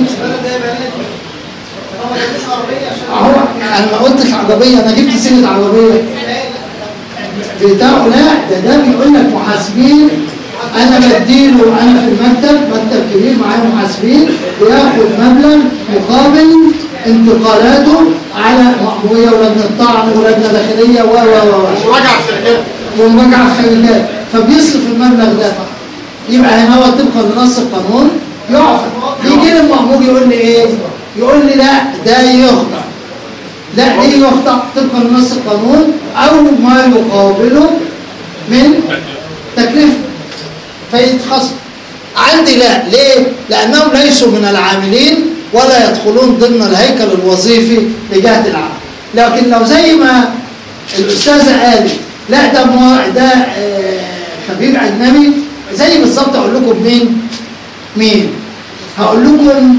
اهو انا ما قلتش عربيه، انا جبت سيره عربيه. بتاعه لا ده ده بيقول لك محاسبين، انا بديله انا في المكتب مكتب كبير معايا محاسبين بياخد مبلغ مقابل انتقالاته على مأمورية ولجنة طعن ولجنة داخلية و و و ومراجعه في شركات ومراجعة في شركات، فبيصرف المبلغ ده. يبقى هنا هو طبقا لنص القانون يعفى. يجي لي المأمور يقول لي ايه؟ يقول لي لا ده يخضع. لا ليه يخضع؟ طبقا لنص القانون او ما يقابله من تكلفه فيتخصم. عندي لا، ليه؟ لانهم ليسوا من العاملين ولا يدخلون ضمن الهيكل الوظيفي لجهه العمل. لكن لو زي ما الاستاذه قالت لا ده مو... ده آه خبير اجنبي، زي بالظبط اقول لكم مين؟ مين؟ هقول لكم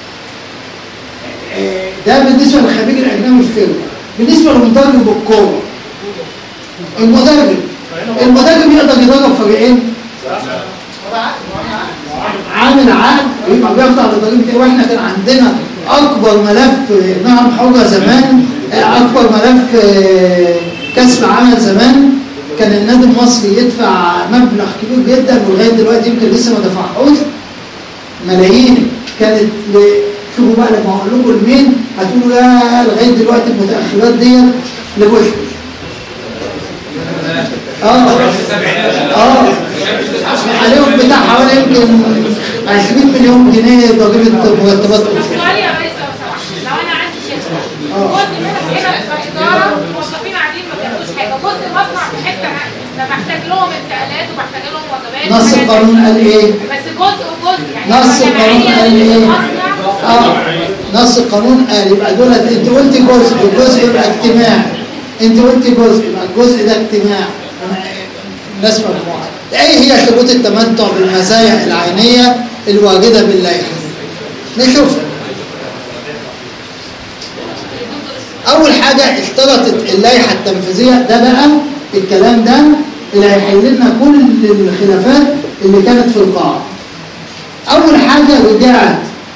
ده بالنسبه للخبير الاجنبي في كلمه. بالنسبه للمدرب بالكوره، المدرب المدرب يقدر يدرب فريقين، عامل عقد ويبقى بيخضع لضريبه. واحنا كان عندنا اكبر ملف نعم حره زمان، اكبر ملف كاس العالم زمان كان النادي المصري يدفع مبلغ كبير جدا ولغايه دلوقتي يمكن لسه ما دفعوش ملايين. كانت شوفوا بقى لما اقول لكم لمين هتقولوا يا لغايه دلوقتي المتاخرات ديت لبوش. اه اه عليهم بتاع حوالي يمكن عشرين مليون جنيه ضريبه مرتبات. سؤال يا ريس لو سمحت، لو انا عندي شركه جزء منها هنا في اداره موظفين قاعدين ما بياخدوش حاجه، جزء مصنع في حته ده بحتاج لهم انتقالات وبحتاج لهم وجبات. نص القانون قال ايه؟ بس جزء وجزء يعني نص القانون قال ايه؟ اه نص القانون قال يبقى دول انت قلت جزء والجزء يبقى اجتماع. انت قلت جزء يبقى الجزء ده اجتماع. ناس مجموعه. ايه هي شروط التمتع بالمزايا العينيه الواجده باللائحه؟ نشوف. اول حاجه اشترطت اللائحه التنفيذيه، ده بقى الكلام ده اللي هيحل لنا كل الخلافات اللي كانت في القاعه. اول حاجه رجعت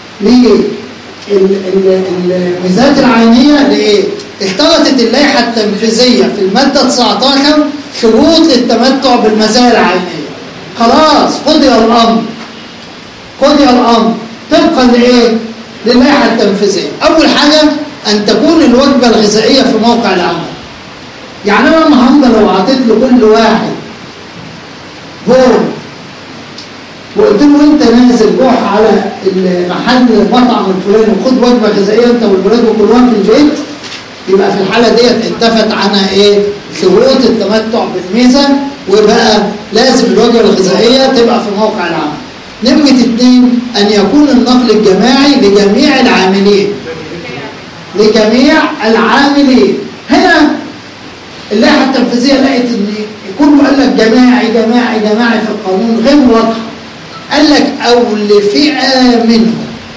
للميزات العينيه لايه؟ اشترطت اللائحه التنفيذيه في الماده تسعتاشر شروط للتمتع بالمزايا العينيه. خلاص قضي الامر. قضي الامر طبقا لايه؟ للائحه التنفيذيه. اول حاجه ان تكون الوجبه الغذائيه في موقع العمل. يعني انا النهارده لو اعطيت لكل واحد بول وقلت له انت نازل روح على المحل المطعم الفلاني وخد وجبه غذائيه انت والولاد وكلهم في البيت، يبقى في الحاله ديت انتفت عنها ايه؟ شروط التمتع بالميزه، وبقى لازم الوجبه الغذائيه تبقى في موقع العمل. نمرة اثنين ان يكون النقل الجماعي لجميع العاملين. لجميع العاملين. هنا اللائحه التنفيذيه لقيت ان كله قال لك جماعي جماعي جماعي في القانون غير واضحه. قال لك او لفئه منهم.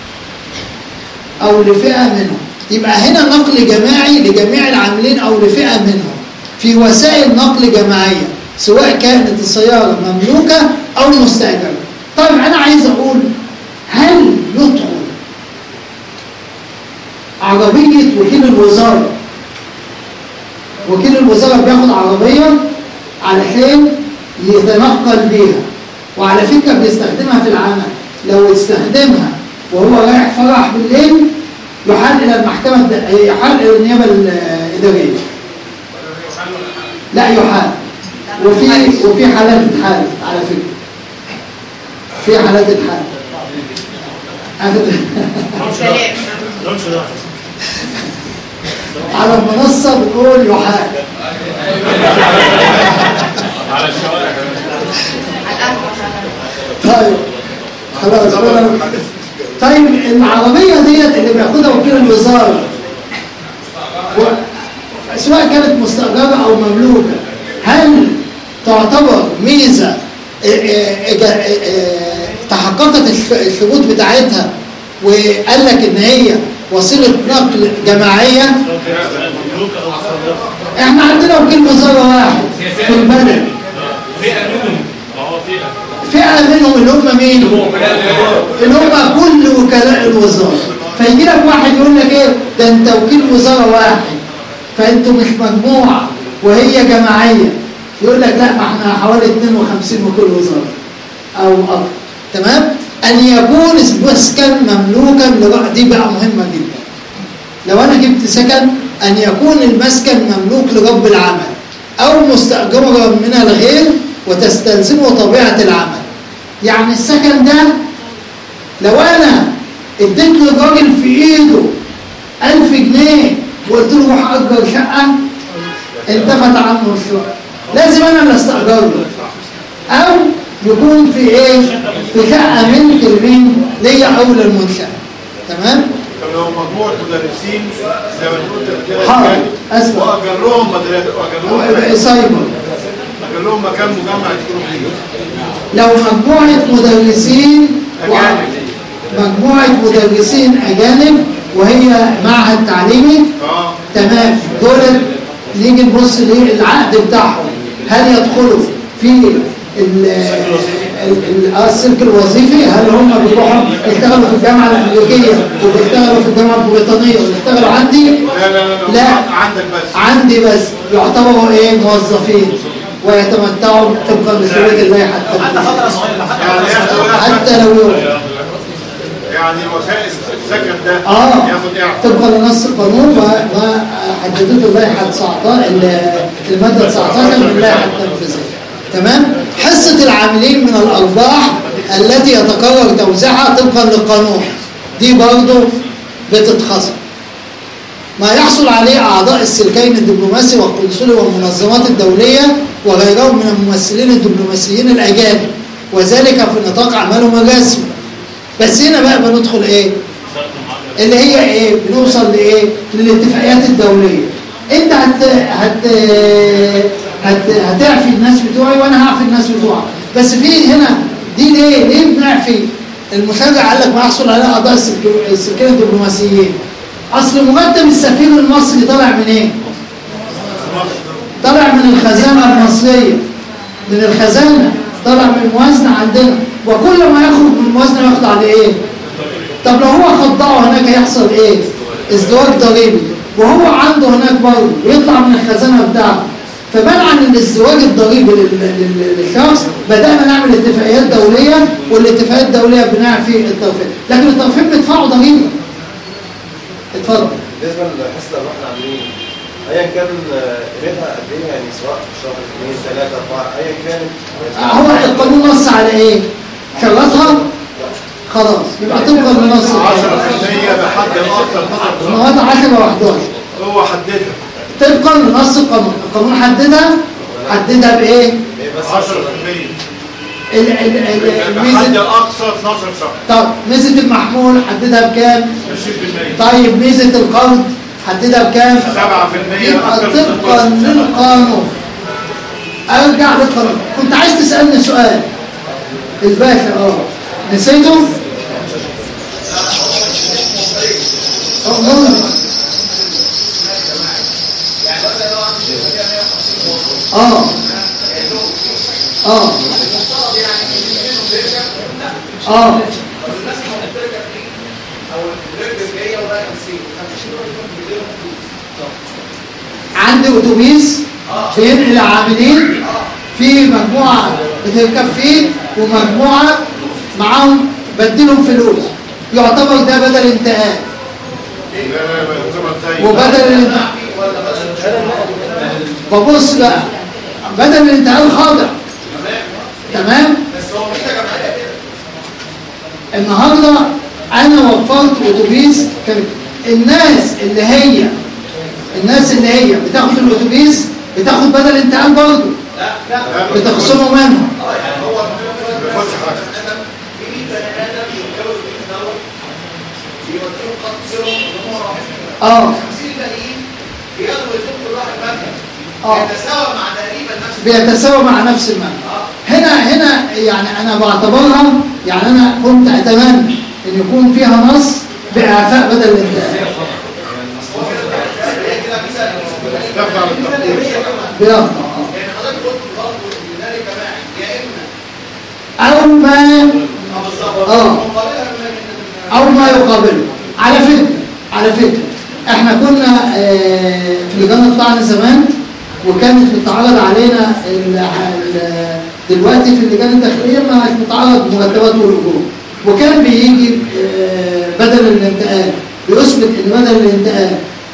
او لفئه منهم. يبقى هنا نقل جماعي لجميع العاملين او لفئه منهم في وسائل نقل جماعيه سواء كانت السياره مملوكه او مستاجره. طيب انا عايز اقول هل يدخل عربيه وكيل الوزاره؟ وكيل الوزاره بياخد عربيه علشان يتنقل بيها، وعلى فكره بيستخدمها في العمل. لو استخدمها وهو رايح فرح بالليل يحال الى المحكمه، يحال الى النيابه الاداريه. لا يحال. وفي وفي حالات اتحالت على فكره. في حالات اتحالت. على المنصه بنقول يحال. على الشوارع طيب خلاص. طيب العربيه ديت اللي بياخدها وكيل الوزاره سواء كانت مستأجرة أو مملوكة هل تعتبر ميزه تحققت الشروط بتاعتها وقال لك ان هي وسيله نقل جماعيه؟ احنا عندنا وكيل وزاره واحد في البلد، فئه منهم اللي هم مين؟ اللي هم كل وكلاء الوزاره. فيجي لك واحد يقول لك ايه ده انت وكيل وزاره واحد فانتوا مش مجموعه وهي جماعيه، يقول لك لا ما احنا حوالي اثنين وخمسين وكيل وزاره او اكثر. تمام؟ ان يكون المسكن مملوكا لرأي، دي بقى مهمه جدا. لو انا جبت سكن ان يكون المسكن مملوك لرب العمل او مستأجرا من الغير وتستلزمه طبيعه العمل. يعني السكن ده لو انا اديت للراجل في ايده ألف جنيه وقلت له روح اجر شقه انتفت عنه الشقه، لازم انا اللي استاجر له، او يكون في ايه؟ في شقه ملك لمين؟ ليا او للمنشاه. تمام؟ طب لو مجموعه مدرسين زي ما قلت كده حاضر اسمع واجر لهم مدرسه واجر لهم سايبر اجر لهم مكان مجمع يسكنوا فيه. لو مجموعه مدرسين اجانب مجموعه مدرسين اجانب وهي معهد تعليمي اه تمام، دول نيجي نبص للعقد بتاعهم هل يدخلوا في السلك الوظيفي؟ هل هم بيروحوا يشتغلوا في الجامعه الامريكيه وبيشتغلوا في الجامعه البريطانيه ويشتغلوا عندي؟ لا لا لا, لا. عندك بس عندي بس، يعتبروا ايه؟ موظفين ويتمتعوا طبقا لشروط اللائحه التنفيذيه حتى لو يوم. يعني وسائل السكن ده اه ياخد ايه؟ طبقا لنص القانون وحددته اللائحه تسعتاشر الماده تسعتاشر من اللائحه التنفيذيه. تمام؟ حصه العاملين من الارباح التي يتقرر توزيعها طبقا للقانون دي برضه بتتخصم. ما يحصل عليه اعضاء السلكين الدبلوماسي والقنصلي والمنظمات الدوليه وغيرهم من الممثلين الدبلوماسيين الاجانب، وذلك في نطاق اعمالهم الرسمي. بس هنا بقى بندخل ايه؟ اللي هي ايه؟ بنوصل لايه؟ للاتفاقيات الدوليه. انت هت هت هت هتعفي الناس بتوعي وانا هعفي الناس بتوعك، بس في هنا دي ليه؟ ليه بنعفي؟ المشرع قال لك ما يحصل عليه اعضاء السلكين الدبلوماسيين. اصل مرتب السفير المصري طالع من ايه؟ طالع من الخزانه المصريه، من الخزانه، طالع من الموازنه عندنا، وكل ما يخرج من الموازنه ياخد على ايه؟ طب لو هو خضعه هناك هيحصل ايه؟ ازدواج ضريبي، وهو عنده هناك برضه يطلع من الخزانه بتاعته. فمنعا الازدواج الضريبي للشخص بدانا نعمل اتفاقيات دوليه، والاتفاقيات الدوليه بنعفي الطرفين، لكن الطرفين بيدفعوا ضريبه. اتفضل. بالنسبه لحصه الارباح العاملين ايا كان قيمتها قد ايه، يعني سواء في شهر اثنين ثلاثه اربعه ايا كان، هو القانون نص على ايه؟ شرطها خلاص يبقى طبقا لنص عشرة بالمية بحد الاقصى مواد عشرة وحداشر هو حددها طبقا لنص القانون. القانون حددها حددها بايه؟ عشرة بالمية الميزه بحد الاقصى اتناشر شهر. طب ميزه المحمول حددها بكام؟ عشرين بالمية. طيب ميزه القرض حددها بكام؟ سبعة بالمية. يبقى طبقا للقانون. ارجع للقانون. كنت عايز تسالني سؤال الباشا اه نسيته؟ اه اه اه اه عندي اتوبيس بينقل عاملين في مجموعه بتركب فيه ومجموعه معاهم بديلهم فلوس، يعتبر ده بدل انتقال وبدل الانتقال. ببص بقى بدل الانتقال خاضع. تمام؟ النهارده انا وفرت اتوبيس الناس اللي هي الناس اللي هي بتاخد الاتوبيس بتاخد بدل انتقال برضه بتخصموا منهم. اه اه يتساوى مع تقريبا نفس بيتساوى مع نفس المبنى. هنا هنا يعني انا بعتبرها، يعني انا كنت اتمنى ان يكون فيها نص باعفاء بدل الانتهاء. بيخضع او ما اه او ما يقابله. على فكره على فكره احنا كنا آه في لجان الطعن زمان، وكانت بتعرض علينا ال ال دلوقتي في اللجان الداخليه ما بتعرض مرتبات والاجور، وكان بيجي آه بدل الانتقال بيثبت ان بدل الانتقال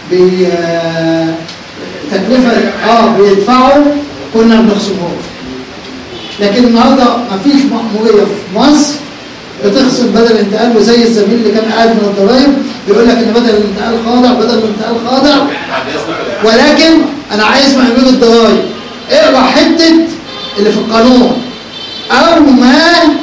بتكلفه اه بيدفعوا، كنا بنخصمه. لكن النهارده مفيش مأموريه في مصر بتخصم بدل الانتقال، وزي الزميل اللي كان قاعد من الضرايب بيقول لك ان بدل الانتقال خاضع بدل الانتقال خاضع. ولكن انا عايز مأمور الضرايب اقرا حته اللي في القانون او ما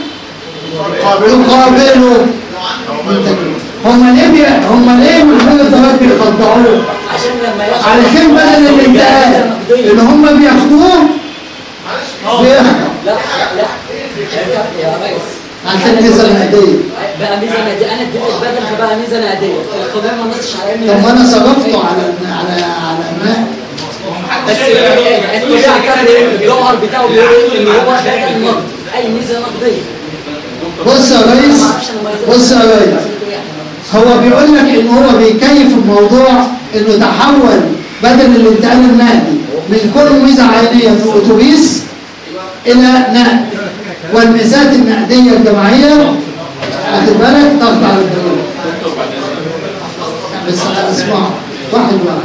يقابله. هم ليه هم ليه مأمور الضرايب بيخضعوه؟ علشان بدل الانتقال اللي هم بياخدوه بياخدوا. لا لا يا ريس عشان ميزه نقديه بقى ميزه نقديه، انا اديت البدل فبقى ميزه نقديه، القانون ما نصش على ان طب ما انا صرفته على على على الماء. بس الطبيعه كان الجوهر بتاعه بيقول ان هو بدل نقد، اي ميزه نقديه. بص يا ريس بص يا ريس هو بيقول لك ان هو بيكيف الموضوع، انه تحول بدل الانتقال النقدي من كل ميزه عينيه من اتوبيس الى نقد، والميزات النقديه الجماعيه واخد بالك تخضع للضريبه. بس اسمع واحد واحد.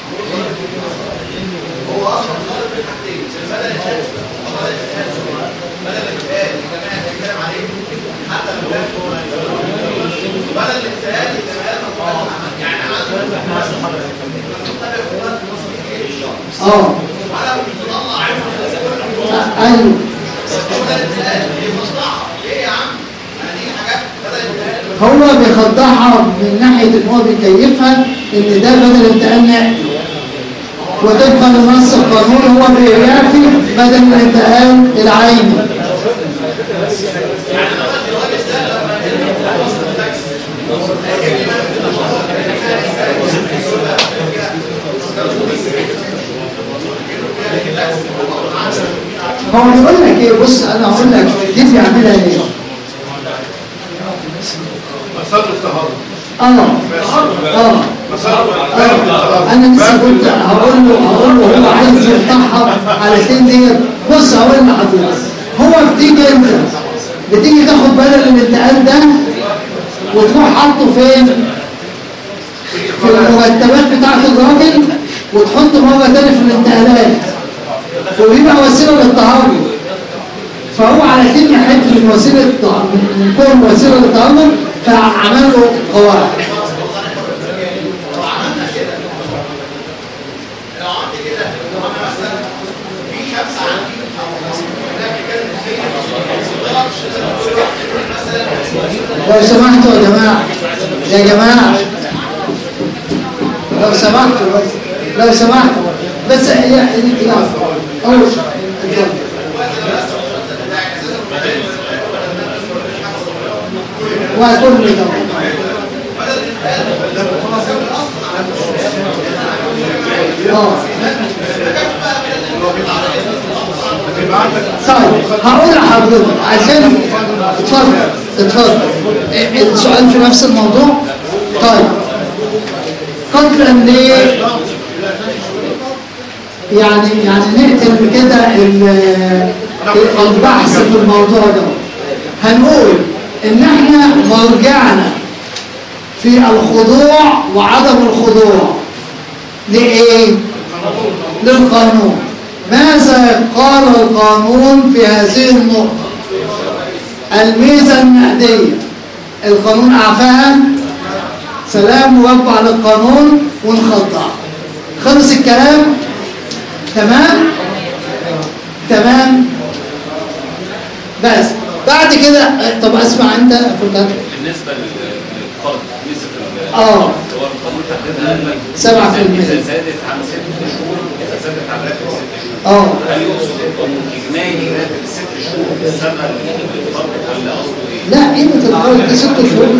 هو اصلا في حاجتين، بدل الانتقال بدل الانتقال كمان هنتكلم عليه حتى لو بدل الانتقال يعني اه ايوه هو بيخضعها من ناحيه ان هو بيكيفها ان ده بدل الانتقال نقدي، وطبقا لنص القانون هو بيعفي بدل الانتقال العيني. هو بيقول لك ايه؟ بص انا هقول لك دي بيعملها ليه؟ مسار التهرب. اه اه اه انا لسه كنت هقول له هقول له هو عايز يفتحها علشان دي. بص هقول لحضرتك، هو بتيجي انت بتيجي تاخد بدل الانتقال ده وتروح حاطه فين؟ في المرتبات بتاعت الراجل، وتحط مره تاني في الانتقالات، وبيبقى وسيله للتهرب. فهو علشان يحد من وسيله من كل وسيله للتهرب فعمل له قواعد. لو سمحتوا يا جماعه يا جماعه لو سمحتوا بس لو سمحتوا بس هي اول وهتقول لي طبعا اه طيب هقول لحضرتك عشان اتفضل اتفضل السؤال في نفس الموضوع. طيب قدرا ليه يعني يعني نقتل كده البحث في الموضوع ده، هنقول ان احنا مرجعنا في الخضوع وعدم الخضوع لايه؟ للقانون. ماذا قال القانون في هذه النقطة؟ الميزة النقدية القانون أعفاها، سلام مربع للقانون ونخضع. خلص الكلام؟ تمام؟ تمام؟ بس بعد كده طب اسمع انت فتح. بالنسبة فرض نسبة اه هو القانون حددها قال لك سبعة في المية. إذا زادت عن ست شهور إذا زادت عن راتب ست شهور اه هل يقصد إنه إجمالي راتب ست شهور في السنة الفرد ولا قصده إيه؟ لا قيمة القرض دي ست شهور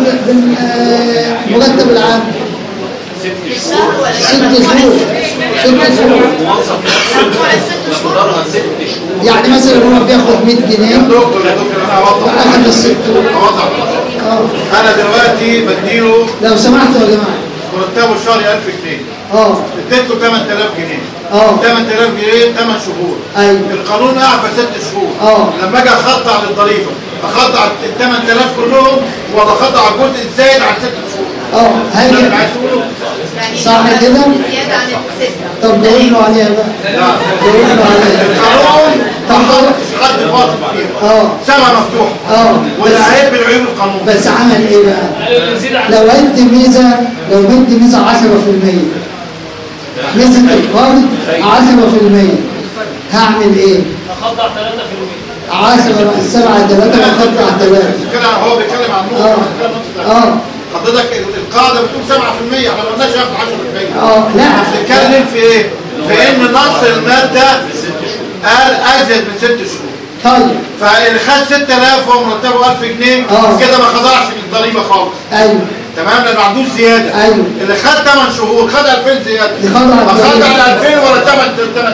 بالمرتب العام. ست شهور ست شهور ست شهور الموظف مقدارها ست شهور يعني مثلا هو بياخد مية جنيه يا دكتور يا دكتور انا هوضح واخد الست هوضح اه انا دلوقتي بديله لو سمحتوا يا جماعة مرتبه الشهري ألف جنيه اه اديته ثمانية آلاف جنيه اه ثمانية آلاف جنيه ثمان شهور ايوه القانون اعفى ست شهور اه لما اجي اخضع للضريبه اخضع ال ثمانية آلاف كلهم ولا اخضع الجزء الزايد عن ست شهور اه هي اللي عايز تقوله صح كده؟ زيادة عن الستة. طب قول له عليها بقى لا قول له عليها القانون طب مش حد فاصل فيها اه سما مفتوحه اه وده عيب من عيوب القانون بس عمل ايه بقى؟ لو ادي ميزه لو ادي ميزه عشرة في المية ميزه القرض عشرة في المية هعمل ايه؟ اخضع ثلاثة في المية عشرة السبعة ثلاثة وخطع ثلاثة كده هو بيتكلم عن اه نقطه اه حضرتك القاعده بتقول سبعة في المية احنا ما قلناش ياخد عشرة في المية اه لا بنتكلم في ايه؟ في ان نص الماده قال ازيد من ست شهور طيب فاللي خد ستة آلاف وهو مرتبه ألف جنيه اه. كده ما خضعش للضريبه خالص ايوه تمام لان ما عندوش زياده ايوه اللي خد ثمانية شهور خد ألفين زياده يخضع ما خد الضريبة. على ألفين ولا ثمانية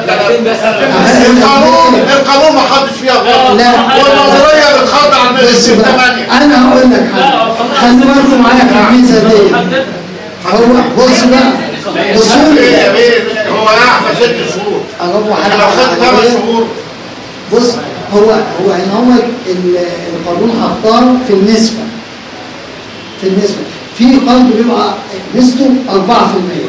آلاف القانون القانون ما حدش فيها غلط لا. والنظريه بتخضع على بص بقى ثمانية انا هقول لك حاجه خلوا بالكم معايا في الميزه دي هو بص بقى بصوا ايه يا لي بيه هو اعفى ست شهور اروح احنا لو خدت ثمان شهور بص هو هو ان هو ال- القانون حطاه في النسبه في النسبه في قرض بيبقى نسبته أربعة في المية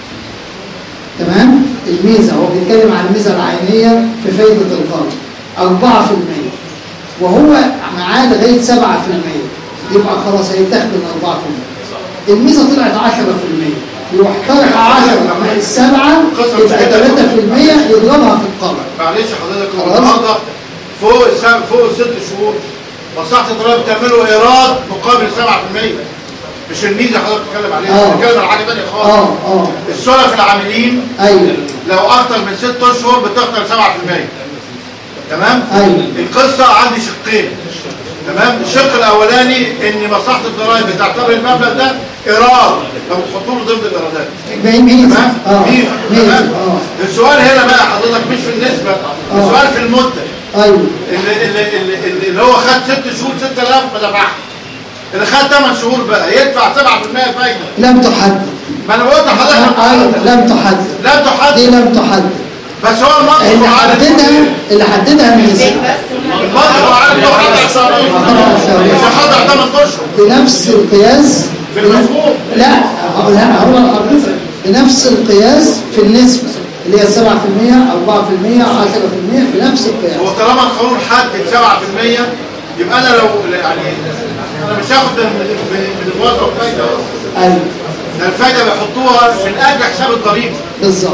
تمام الميزه هو بيتكلم عن الميزه العينيه في فايده القرض أربعة في المية وهو معاه لغايه سبعة في المية يبقى خلاص هيتاخد من أربعة في المية الميزه طلعت عشرة في المية يروح طرح عشرة مع السبعة يبقى ثلاثة في المية يضربها في القرض معلش حضرتك هو خلاص. النهارده فوق السنة فوق الست شهور مصلحة الضرايب بتعملوا ايراد مقابل سبعة في المية مش الميزة حضرتك بتتكلم عليها اه. بتتكلم على حاجة ثانية خالص اه اه السلف العاملين ايوه لو اكتر من ست اشهر بتخسر سبعة في المية تمام؟ ايوه القصة عندي شقين تمام؟ الشق الاولاني ان مصلحة الضرايب بتعتبر المبلغ ده ايراد فبتحطوا له ضمن الايرادات ميزة تمام؟ اه ميزة ميزة تمام؟ اه السؤال هنا بقى حضرتك مش في النسبة اه. السؤال في المدة ايوه اللي, اللي, اللي, اللي هو خد ست شهور ستة آلاف ما دفعش اللي خد ثمان شهور بقى يدفع سبعة في المية فايدة لم تحدد ما انا قلت لحضرتك ايوه لم تحدد لم تحدد دي لم تحدد بس هو المنطق اللي وعلى حددها اللي حددها الميزة المنطق وعلى انه خدع شهرين مش خدع ثمان اشهر بنفس القياس في المفهوم لا لا هو حضرتك بنفس القياس في النسبة اللي هي سبعة في المية أربعة في المية عشرة في المية بنفس القياس هو طالما القانون حدد سبعة في المية يبقى انا لو يعني انا مش هاخد من من من الموظف فايده ايوه ده الفايده بيحطوها من اجل حساب الضريبه بالظبط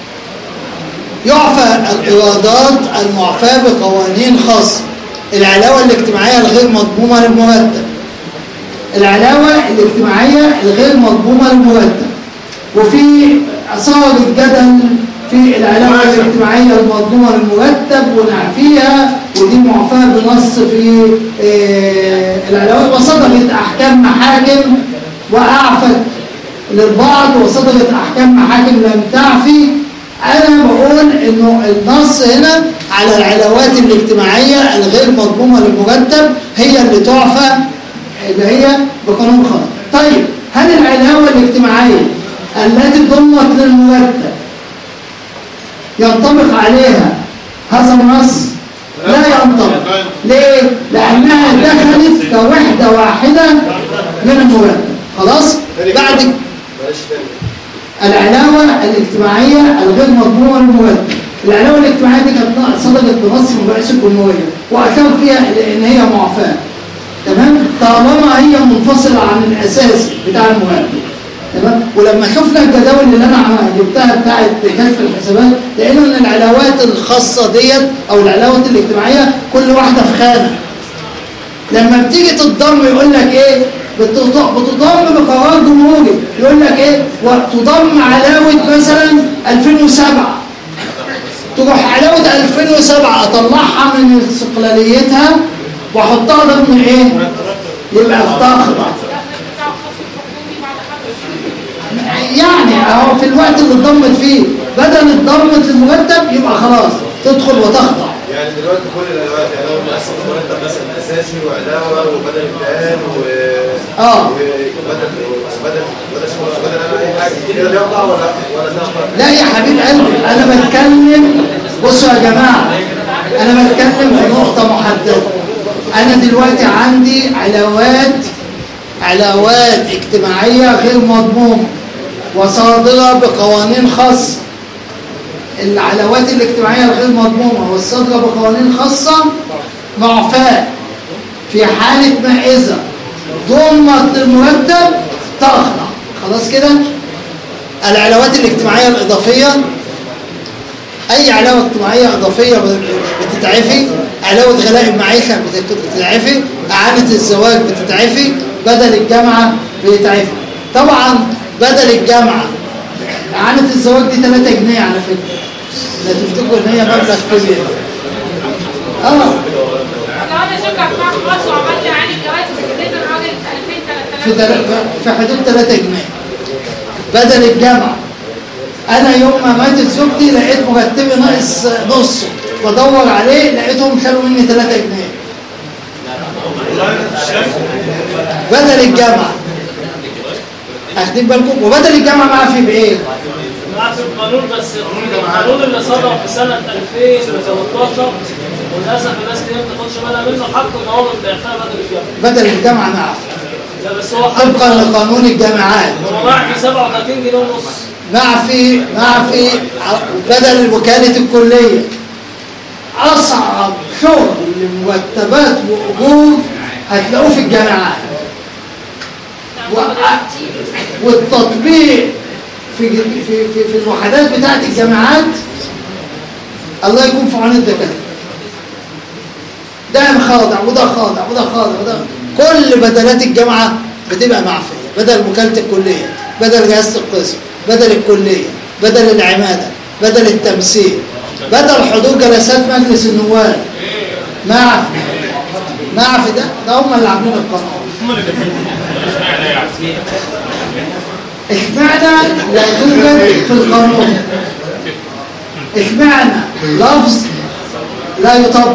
يعفى الإيرادات المعفاة بقوانين خاصة العلاوة الاجتماعية الغير مضمومة للمرتب العلاوة الاجتماعية الغير مضمومة للمرتب وفي أثار الجدل في العلاوة الاجتماعية المضمومة للمرتب ونعفيها ودي معفاة بنص في آه العلاوات وصدرت أحكام محاكم وأعفت للبعض وصدرت أحكام محاكم لم تعفي أنا بقول إنه النص هنا على العلاوات الاجتماعية الغير مضمومة للمرتب هي اللي تعفى اللي هي بقانون خاص. طيب هل العلاوة الاجتماعية التي ضمت للمرتب ينطبق عليها هذا النص؟ لا ينطبق. ليه؟ لأنها دخلت كوحدة واحدة من المرتب. خلاص؟ بعد العلاوة الاجتماعية الغير مضمومة للمرتب. العلاوة الاجتماعية دي كانت صدرت بنص من رئيس الجمهورية وأشار فيها إن هي معفاة. تمام؟ طالما هي منفصلة عن الأساس بتاع المرتب. تمام؟ ولما شفنا الجداول اللي أنا جبتها بتاعت كشف الحسابات لقينا إن العلاوات الخاصة ديت أو العلاوات الاجتماعية كل واحدة في خانة. لما بتيجي تتضم يقول لك إيه؟ بتضم بتضم بقرار جمهوري يقول لك ايه وتضم علاوه مثلا ألفين وسبعة، تروح علاوه ألفين وسبعة اطلعها من استقلاليتها واحطها ضمن ايه؟ يبقى تخضع يعني اهو في الوقت اللي اتضمت فيه بدل اتضمت للمرتب يبقى خلاص تدخل وتخضع. يعني دلوقتي كل الادوات يعني لو بنقسم المرتب مثلا اساسي وعلاوه وبدل امتحان و اه وبدل بدل بدل شغل بدل اي حاجه كده بيطلع ولا ولا تخضع؟ لا يا حبيب قلبي انا بتكلم، بصوا يا جماعه انا بتكلم في نقطه محدده. انا دلوقتي عندي علاوات علاوات اجتماعيه غير مضمونه وصادره بقوانين خاصه. العلاوات الاجتماعيه الغير مضمونه والصادره بقوانين خاصه معفاه في حاله ما اذا ضمت المرتب تخضع. خلاص كده. العلاوات الاجتماعيه الاضافيه اي علاوه اجتماعيه اضافيه بتتعفي، علاوه غلاء المعيشه بتتعفي، اعانه الزواج بتتعفي، بدل الجامعه بيتعفي. طبعا بدل الجامعه اعانه الزواج دي ثلاثة جنيه على فكره، لا تفتكروا ان هي مبلغ كبير. اه لو انا شركه بتاع خاص وعملت عادي جواز واديت الراجل ألفين في ثلاثة آلاف تل... في حدود ثلاثة جنيه بدل الجامعه. انا يوم ما ماتت زوجتي لقيت مرتبي ناقص نصه، بدور عليه لقيتهم شالوا مني ثلاثة جنيه بدل الجامعه. اخدين بالكم؟ وبدل الجامعه معفي بايه؟ معفي القانون، بس القانون اللي صدر في سنه ألفين وثلاثة عشر وللاسف الناس دي ما بتاخدش بالها منه، حط ضوابط ضعفها بدل الجامعه. بدل الجامعه معفي. لا بس هو طبقا لقانون الجامعات هو معفي سبعة وثلاثين جنيه ونص. معفي معفي بدل وكاله الكليه. اصعب شغل لمرتبات واجور هتلاقوه في الجامعات، والتطبيق في في في, في الوحدات بتاعه الجامعات الله يكون في عون الدكاتره. ده خاضع وده خاضع وده خاضع وده. كل بدلات الجامعه بتبقى معفيه، بدل وكاله الكليه، بدل رئاسه القسم، بدل الكليه، بدل العماده، بدل التمثيل، بدل حضور جلسات مجلس النواب. معفي معفي ده ده هم اللي عاملين القانون. اشمعنى لا توجد في القانون؟ اشمعنى لفظ لا يطبق؟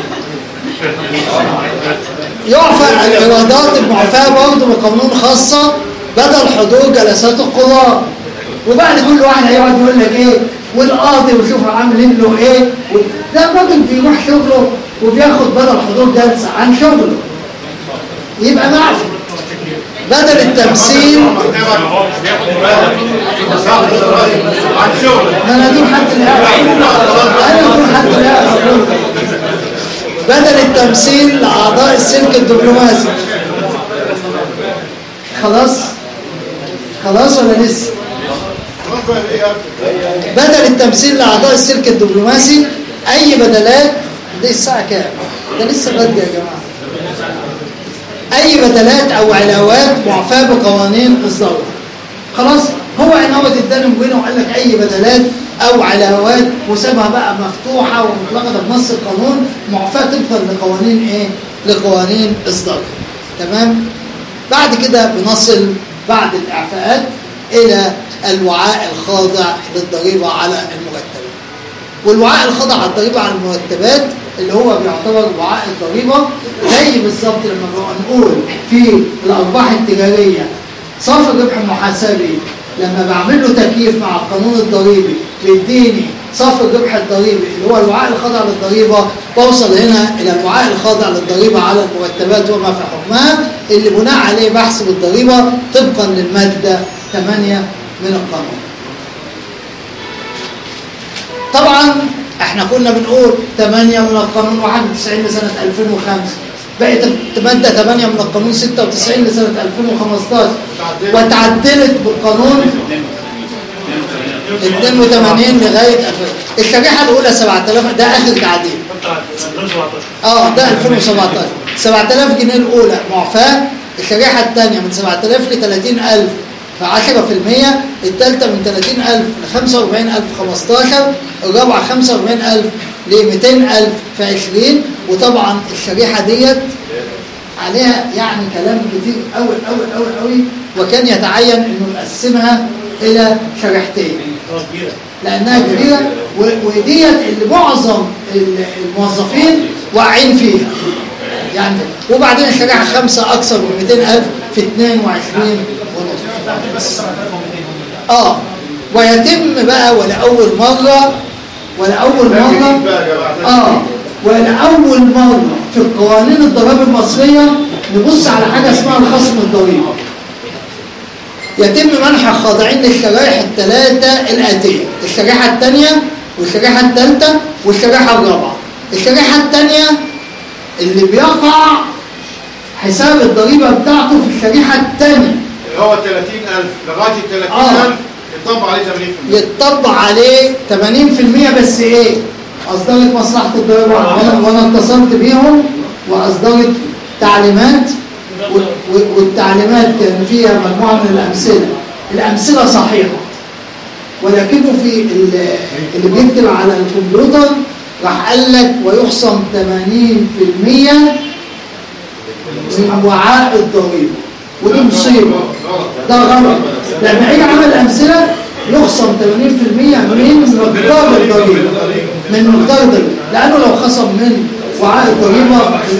يعفى الايرادات المعفاه برضه بقانون خاصه بدل حضور جلسات القضاء. وبعد كل واحد هيقعد يقول لك ايه والقاضي وشوف عاملين له ايه. ده الراجل بيروح شغله وبياخد بدل حضور جلسه عن شغله يبقى معفي. بدل التمثيل انا ادور حد انا ادور حد بدل التمثيل لاعضاء السلك الدبلوماسي. خلاص خلاص ولا لسه؟ بدل التمثيل لاعضاء السلك الدبلوماسي اي بدلات. دي الساعه كام؟ ده لسه بدري يا جماعه. اي بدلات او علاوات معفاه بقوانين الدوله. خلاص هو عنوت الدنيا بينه وقال لك اي بدلات او علاوات وسابها بقى مفتوحه ومطلقه بنص القانون معفاه طبقا لقوانين ايه؟ لقوانين الدوله. تمام؟ بعد كده بنصل بعد الاعفاءات الى الوعاء الخاضع للضريبه على المرتبات. والوعاء الخاضع على الضريبه على المرتبات اللي هو بيعتبر وعاء الضريبه زي بالظبط لما نقول في الارباح التجاريه صافي الربح المحاسبي لما بعمل له تكييف مع القانون الضريبي بيديني صافي الربح الضريبي اللي هو الوعاء الخاضع للضريبه. بوصل هنا الى الوعاء الخاضع للضريبه على المرتبات وما في حكمها اللي بناء عليه بحسب الضريبه طبقا للماده ثمانية من القانون. طبعا احنا كنا بنقول ثمانية من القانون واحد وتسعين لسنه ألفين وخمسة، بقت ماده ثمانية من القانون ستة وتسعين لسنه ألفين وخمستاشر وتعدلت بالقانون اثنين وثمانين لغايه ألفين. الشريحه الاولى سبعة آلاف ده اخر تعديل. اه ده ألفين وسبعتاشر. سبعة آلاف جنيه الاولى معفاه الشريحة الثانية من سبعة آلاف ل ثلاثين ألف في عشرة في المية، الثالثة من ثلاثين ألف ل خمسة وأربعين ألف خمستاشر، الرابعة خمسة وأربعين ألف ل مئتين ألف في عشرين. وطبعا الشريحة ديت عليها يعني كلام كتير قوي قوي قوي قوي، وكان يتعين انه نقسمها الى شريحتين لانها كبيره، وديت اللي معظم الموظفين واقعين فيها يعني. وبعدين الشريحه خمسه اكثر من مئتين ألف في اثنين وعشرين ونص. اه ويتم بقى ولاول مره ولاول مره اه ولاول مره في القوانين الضرائب المصريه نبص على حاجه اسمها الخصم الضريبي. يتم منح الخاضعين للشرائح الثلاثه الاتيه: الشريحه الثانيه والشريحه الثالثه والشريحه الرابعه. الشريحه الثانيه اللي بيقع حساب الضريبه بتاعته في الشريحه الثانيه اللي هو ثلاثين ألف لغايه ال ثلاثين ألف يطبق عليه ثمانين في المية. يتطبق عليه ثمانين في المية بس ايه؟ اصدرت مصلحه الضريبه وانا وانا اتصلت بيهم واصدرت تعليمات، والتعليمات كان فيها مجموعه من الامثله. الامثله صحيحه، ولكنه في اللي بيكتب على الكمبيوتر راح قال لك ويخصم ثمانين في المية من وعاء الضريبه، ودي مصيبه، ده غلط. لما يجي عمل الامثله يخصم ثمانين في المية من مقدار الضريبه، من مقدار الضريبه، لانه لو خصم من وعاء الضريبه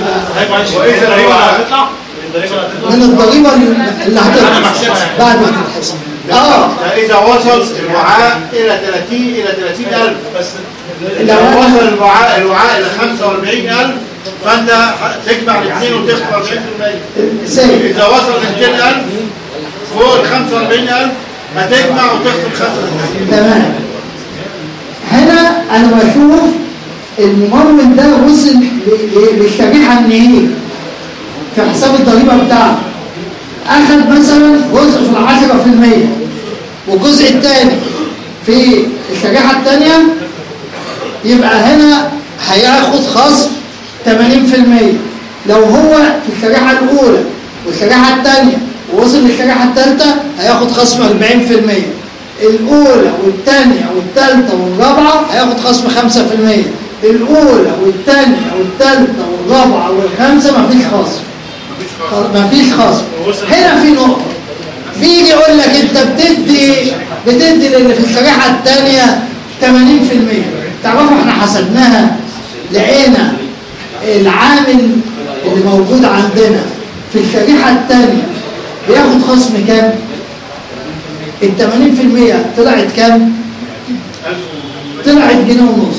من الضريبه اللي هتطلع بعد ما تتحسب. اه اذا وصل الوعاء الى ثلاثين الى ثلاثين ألف بس. لو وصل الوعاء الوعاء الى خمسة وأربعين ألف فانت تجمع الاثنين وتخصم أربعين في المية. اذا وصل ل مئتين ألف فوق ال خمسة وأربعين ألف هتجمع وتخصم خمسة وأربعين. تمام. هنا انا بشوف الممول ده وصل للشريحه النهائيه في حساب الضريبه بتاعته، اخذ مثلا جزء في العشرة في المية والجزء الثاني في الشريحه الثانيه، يبقى هنا هياخد خصم ثمانين في المية. لو هو في الشريحه الاولى والشريحه الثانيه ووصل للشريحه الثالثه هياخد خصم أربعين في المية. الاولى والثانيه والثالثه والرابعه هياخد خصم خمسة في المية. الاولى والثانيه والثالثه والرابعه والخامسه مفيش خصم، مفيش خصم. هنا في نقطه بيجي يقول لك انت بتدي بتدي للي في الشريحه الثانيه ثمانين في المية. تعرفوا احنا حسبناها لقينا العامل اللي موجود عندنا في الشريحه الثانيه بياخد خصم كام؟ ال ثمانين في المية طلعت كام؟ طلعت جنيه ونص.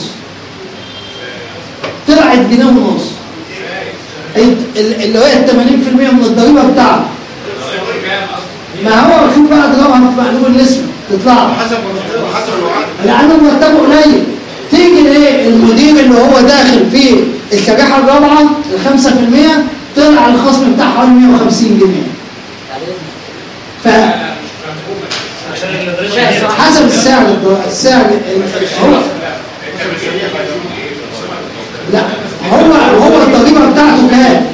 طلعت جنيه ونص اللي هي ال ثمانين في المية من الضريبه بتاعته. ما هو شوف بقى ضربها في مقلوب النسبه تطلع حسب حسب الوعاء، لانه مرتبه قليل. تيجي ايه المدير اللي هو داخل في الشريحه الرابعه ال خمسة في المية طلع الخصم بتاعه حوالي مئة وخمسين جنيه. ف حسب السعر السعر هو لا هو هو الضريبه بتاعته كام؟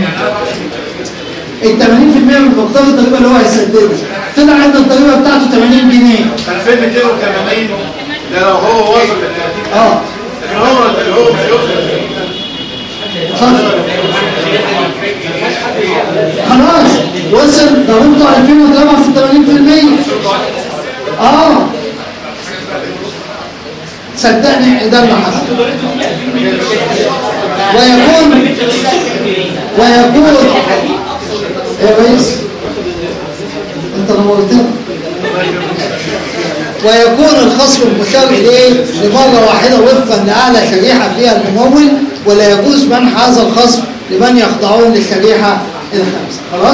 ال ثمانين في المية من مقدار الضريبه اللي هو هيسددها طلع عند الضريبه بتاعته ثمانين جنيه. ألفين ومئتين وثمانين ده لو هو وصل ل ثلاثين. اه لكن هو هو مش هيوصل. خلاص وصل ضريبته ألفين وضربها في ثمانين في المية. اه صدقني ده اللي حصل. ويكون ويكون يا ريس انت نورتنا. ويكون الخصم المشار اليه لمره واحده وفقا لاعلى شريحه فيها الممول، ولا يجوز منح هذا الخصم لمن يخضعون للشريحه الخامسه. خلاص؟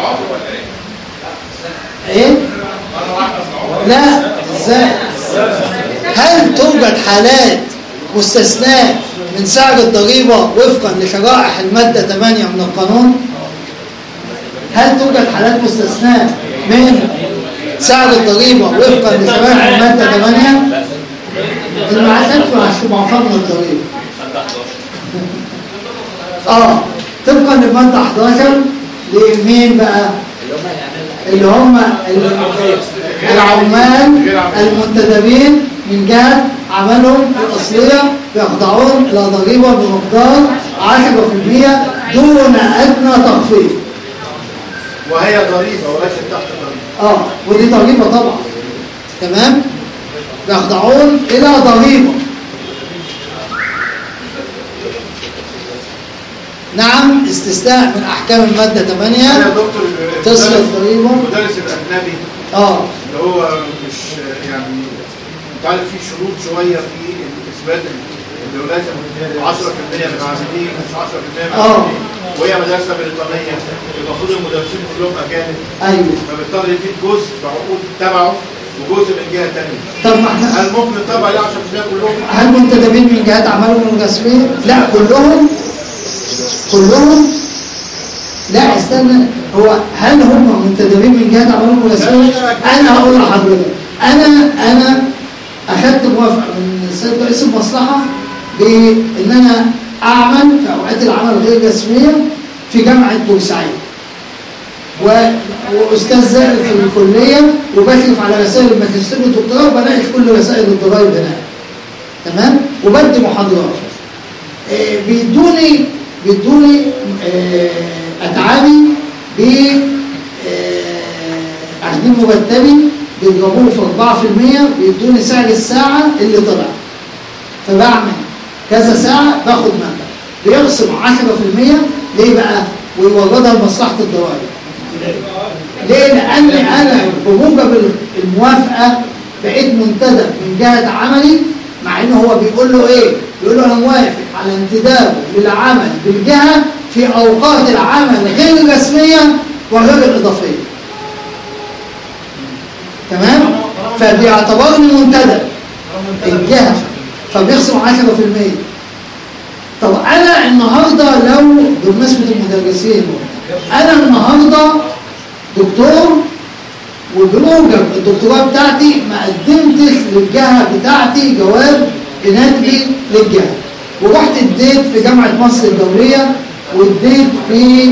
ايه؟ لا ازاي؟ هل توجد حالات مستثناة من سعر الضريبة وفقا لشرائح المادة ثمانية من القانون؟ هل توجد حالات مستثناة من سعر الضريبة وفقا لشرائح المادة ثمانية؟ المعاشات معفى من الضريبة. اه طبقا للمادة أحد عشر لمين بقى؟ اللي هم العمال المنتدبين من جهة عملهم الأصلية يخضعون إلى ضريبة بمقدار عشرة في المية دون أدنى تخفيض. وهي ضريبة وليست تحت ضريبة. اه ودي ضريبة طبعا. تمام؟ يخضعون إلى ضريبة. نعم استثناء من احكام الماده ثمانية. يا دكتور تصل الضريبه المدرس الاجنبي اه اللي هو مش يعني انت عارف في شروط شويه في اثبات اللي لازم عشرة في المية من العاملين مش عشرة في المية من العاملين وهي مدرسه بريطانيه المفروض المدرسين كلهم اجانب ايوه فبيضطر يديك جزء بعقود تبعه وجزء من جهه ثانيه. طب ما احنا هل ممكن الطبع عليه عشرة في المية كلهم؟ هل منتدبين من جهات اعمالهم الرسميه؟ لا كلهم كلهم لا استنى هو هل هم منتدبين من جهات اعمالهم الرسميه؟ انا هقول لحضرتك انا انا اخذت موافقه من السيد رئيس المصلحه بان انا اعمل في اوقات العمل غير الرسميه في جامعه بورسعيد واستاذ زائر في الكليه وبشرف على رسائل الماجستير والدكتوراه وبناقش كل رسائل الضرائب هناك تمام وبدي محاضرات آه بيدوني بيدوني آه اتعابي ب آه اخدين مرتبي بيضربوه في أربعة في المية بيدوني سعر الساعه اللي طلع فبعمل كذا ساعه باخد مبلغ بيقسم عشرة في المية ليه بقى ويوردها لمصلحه الضرائب ليه؟ لأن أنا بموجب الموافقة بقيت منتدب من جهة عملي مع إنه هو بيقول له إيه؟ بيقول له أنا موافق على انتدابه للعمل بالجهة في أوقات العمل غير الرسمية وغير الإضافية. تمام؟ فبيعتبرني منتدب الجهة فبيخصم عشرة في المية. طب أنا النهاردة لو بمناسبة المدرسين أنا النهاردة دكتور وبموجب الدكتوراه بتاعتي ما قدمتش للجهة بتاعتي جواب بناتجي للجهة ورحت اديت في جامعة مصر الدولية واديت في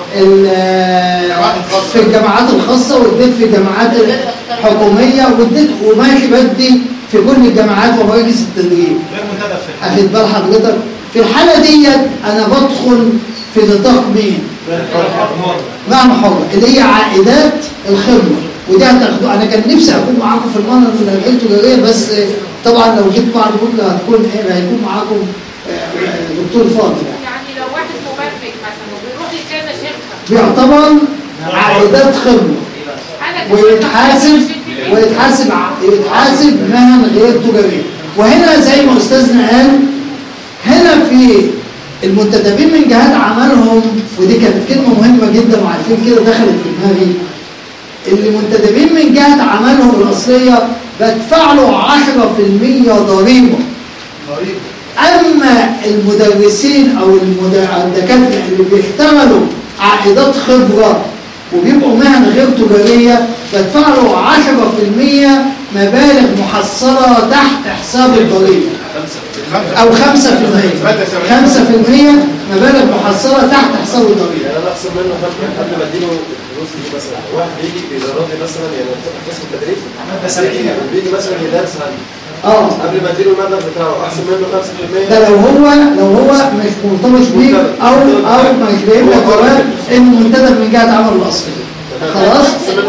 في الجامعات الخاصة واديت في الجامعات الحكومية واديت وماشي بدي في كل الجامعات ومراكز التدريب. أخد بال حضرتك في الحالة ديت أنا بدخل في نطاق مين؟ معنى حرة اللي هي عائدات الخدمة ودي هتاخدوها. أنا كان نفسي أكون معاكم في المنهج في الهيئة التجارية بس طبعا لو جيت بعد بكرة هتكون إيه هيكون معاكم دكتور فاضل. يعني لو واحد مبرمج مثلا وبيروح لكذا شركة بيعتبر عائدات خدمة ويتحاسب ويتحاسب يتحاسب مهن غير تجارية. وهنا زي ما أستاذنا قال هنا في المنتدبين من جهات عملهم ودي كانت كلمة مهمة جدا وعارفين كده دخلت في دماغي اللي منتدبين من جهة عملهم الأصلية بدفع له عشرة في المية ضريبة. أما المدرسين أو الدكاترة اللي بيحتملوا عائدات خبرة وبيبقوا مهن غير تجارية بدفع له عشرة في المية مبالغ محصلة تحت حساب الضريبة أو خمسة في المية خمسة في المية مبالغ محصلة تحت حساب الضريبة. يعني أنا أقسم منه قبل ما أديله فلوس دي مثلا واحد بيجي بيدربني مثلا يعني قسم التدريب بيجي مثلا يدرس عندي اه قبل ما أديله المبلغ بتاعه أقسم منه خمسة في المية ده لو هو لو هو مش مرتبط بيه أو أو مش جايب لك جواب إنه منتدب من جهة عمل الأصلي خلاص؟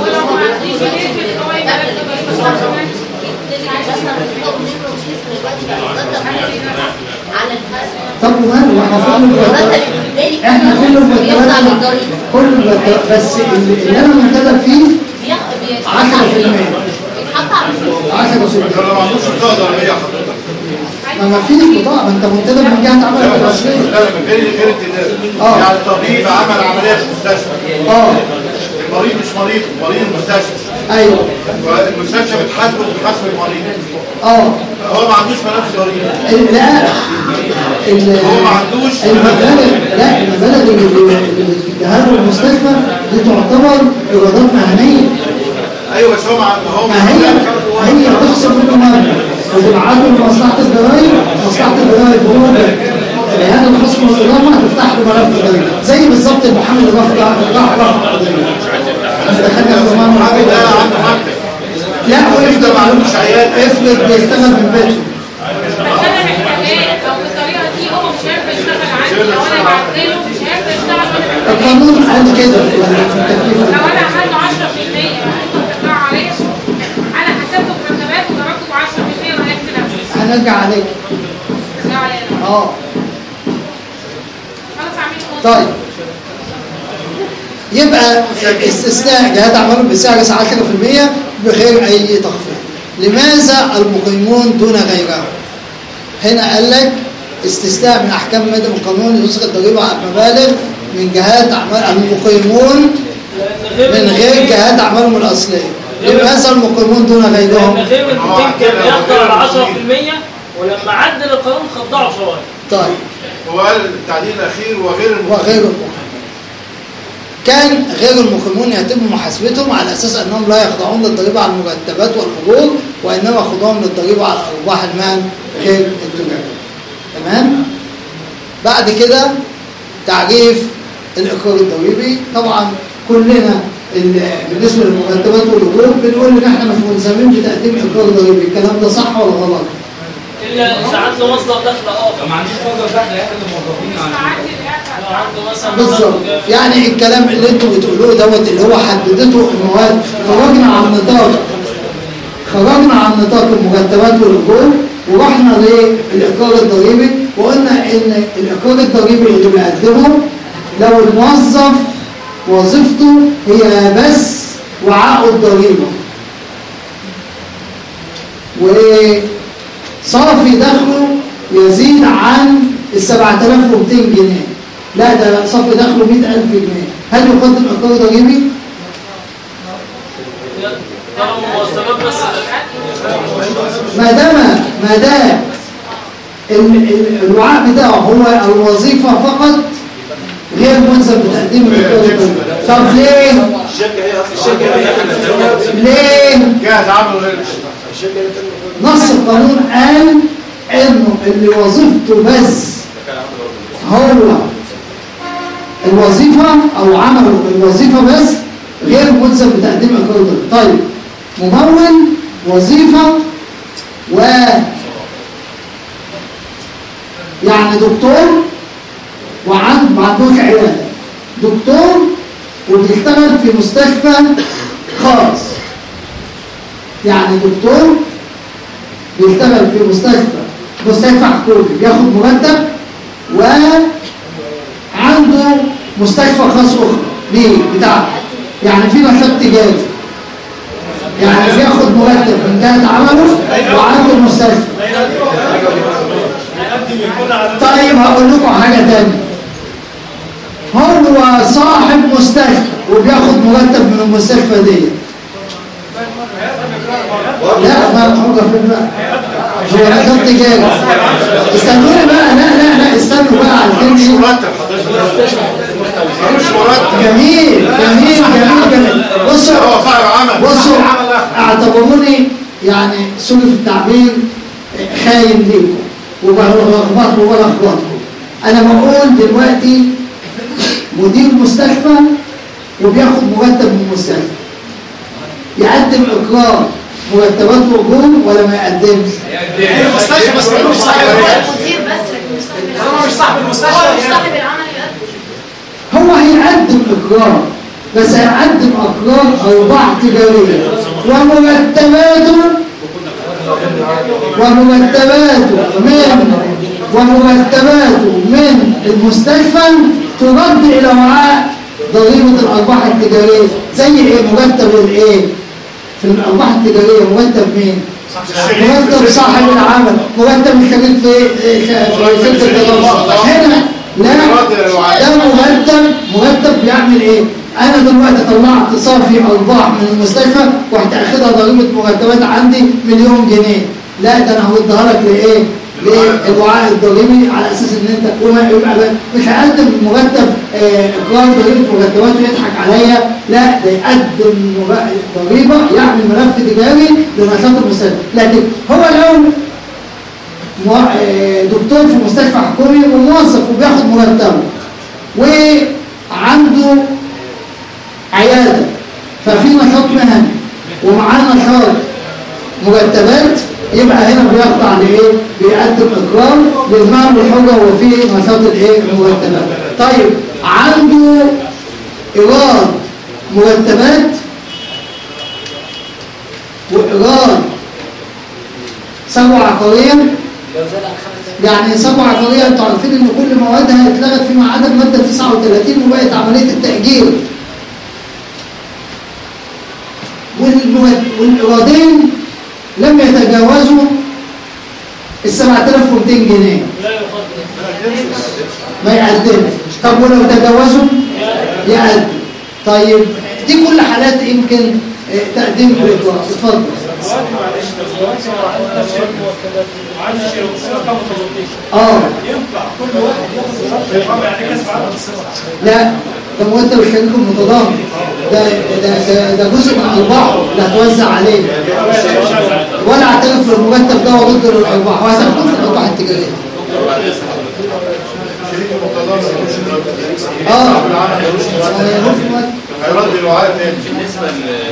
طب وماله احنا كله مرتبات كله بس اللي انا منتدب فيه عشرة في المية عشرة في المية. لو ما عندوش بطاقه ضريبيه حضرتك ما فيش بطاقه ما انت منتدب من جهه عمل الرسميه لا غير غير التدريب يعني الطبيب عمل عمليه في المستشفى اه المريض مش مريض مريض المستشفى ايوه والمستشفى بتحاسبه بتحاسب المريض اه هو ما عندوش ملف ضريبي لا هو ما عندوش المبالغ لا المبالغ اللي بتديها له المستشفى دي تعتبر ايرادات مهنيه. ايوه بس هو هو ما هي هي تخصم منه مبلغ وتبعته لمصلحه الضرايب مصلحه الضرايب بموجب جهات الخصم والاضافه هتفتح له ملف ضريبي زي بالظبط المحامي اللي رفع راح رفع قضيه. دخلنا في ضمان لا وافرض معلومش عيال افرض بيشتغل من بيته. بس انا محتاجاه او بالطريقه دي هو مش هينفع يشتغل عندي لو انا بعتله مش هينفع يشتغل. القانون قال كده في التكليف. لو انا عملته عشرة في المية انتوا بتدفعوا عليا انا حسبته مرتبات وضربته ب عشرة في المية وريحت نفسي. هنرجع عليك. هرجع عليا اه خلاص اعمل طيب يبقى استثناء جهات اعمال بسعر عشرة في المية بغير اي تخفيض. لماذا المقيمون دون غيرهم؟ هنا قال لك استثناء من احكام ماده القانون يسقط الضريبه على المبالغ من جهات اعمال المقيمون من غير جهات اعمالهم الاصليه. لماذا المقيمون دون غيرهم؟ لان غير المقيم كان بيقدر على عشرة في المية ولما عدل القانون خضعه شويه. طيب هو قال التعديل الاخير وغير المقيمون وغير المقيمون كان غير المقيمون يتم محاسبتهم على اساس انهم لا يخضعون للضريبه على المرتبات والاجور وانما يخضعون للضريبه على ارباح المال غير التجاريه. تمام؟ بعد كده تعريف الاقرار الضريبي. طبعا كلنا بالنسبه للمرتبات والاجور بنقول ان احنا مش ملزمين بتقديم اقرار ضريبي. الكلام ده صح ولا غلط؟ الا اذا عنده مصدر دخل اه ما عنديش مصدر دخل هياخد الموظفين لو عنده مثلا بالظبط. يعني الكلام اللي انتوا بتقولوه دوت اللي هو حددته المواد خرجنا عن نطاق خرجنا عن نطاق المرتبات والاجور ورحنا للاقرار الضريبي وقلنا ان الاقرار الضريبي اللي بيقدمه لو الموظف وظيفته هي بس وعاء الضريبه وصافي دخله يزيد عن ال سبعة آلاف ومئتين جنيه، لا ده صافي دخله مئة ألف جنيه، هل يقدم اقرار ضريبي؟ ما دام ما دام الوعاء بتاعه هو الوظيفه فقط غير ملزم بتقديم الاقرار الضريبي. طب ليه؟ الشركه هي اصل الشركه ليه؟ جاهز عمله غير نص القانون قال انه اللي وظيفته بس هو الوظيفه او عمله الوظيفه بس غير ملزم بتقديم اقرار ضريبي. طيب ممول وظيفه و يعني دكتور وعند ما عندوش عياده، دكتور وبيشتغل في مستشفى خاص، يعني دكتور بيشتغل في مستشفى مستشفى حكومي بياخد مرتب وعنده مستشفى خاص اخرى ليه بتاعه، يعني في نشاط تجاري، يعني بياخد مرتب من جهه عمله وعنده مستشفى. طيب هقول لكم حاجه ثانيه، هو صاحب مستشفى وبياخد مرتب من المستشفى دي، لا ما هو بقى هو نشاط تجاري. استنوني بقى، لا لا لا استنوا بقى على الكلمه دي. مرتب حضرتك ملوش مرتب. جميل جميل جميل جميل. بصوا هو صاحب عمل بصوا اعتبروني يعني سوري في التعبير خاين ليكم وبلخبطكم وبلخبطكم. انا بقول دلوقتي مدير مستشفى وبياخد مرتب من المستشفى يقدم اقرار مرتبات واجور ولا ما يقدمش؟ يقدم. المستشفى بس مش صاحب المدير بس هو مش صاحب المستشفى، هو مش صاحب العمل يقدم. هو هيقدم اقرار بس هيقدم اقرار ارباح تجاريه ومرتباته ومرتباته من ومرتباته من المستشفى ترد الى وعاء ضريبه الارباح التجاريه. زي ايه؟ مرتب الايه؟ في الارباح التجاريه مرتب مين؟ مرتب صاحب العمل، مرتب الشريك في شركه الضرائب. هنا لا، ده مرتب مرتب بيعمل ايه؟ انا دلوقتي طلعت صافي ارباح من المستشفى ورحت اخدها ضريبه مرتبات عندي مليون جنيه، لا ده انا هوديها لك لايه؟ للوعاء الضريبي على اساس ان انت مش هقدم مرتب اقرار ضريبه مرتبات ويضحك عليا، لا ده يقدم ضريبه يعمل ملف تجاري لنشاط المستشفى. لكن هو لو دكتور في مستشفى حكومي وموظف وبياخد مرتبه وعنده عياده ففي نشاط مهني ومعاه نشاط مرتبات، يبقى هنا بيخضع لايه؟ بيقدم اقرار للمعنى والحجه وفي نشاط الايه؟ المرتبات. طيب عنده ايراد مرتبات وايراد ثروه عقاريه، يعني ثروه عقاريه انتوا عارفين ان كل موادها اتلغت فيما عدا الماده تسعة وثلاثين وبقت عمليه التاجير. والايرادين لم يتجاوزوا ال سبعة آلاف ومئتين جنيه ما يقدمش. طب ولو تجاوزوا يقدم. طيب دي كل حالات يمكن تقديم الاقرار. اتفضل. اه ينفع كل واحد ياخد يعني كسب عدد الصفر؟ لا، ده مرتب الشريك المتضامن، ده ده ده, ده جزء من ارباحه اللي هتوزع عليه، ولا اعترف بالمرتب ده وضد الارباح، وهتاخده في الارباح التجاريه. اه هيرد الوعاء تاني بالنسبه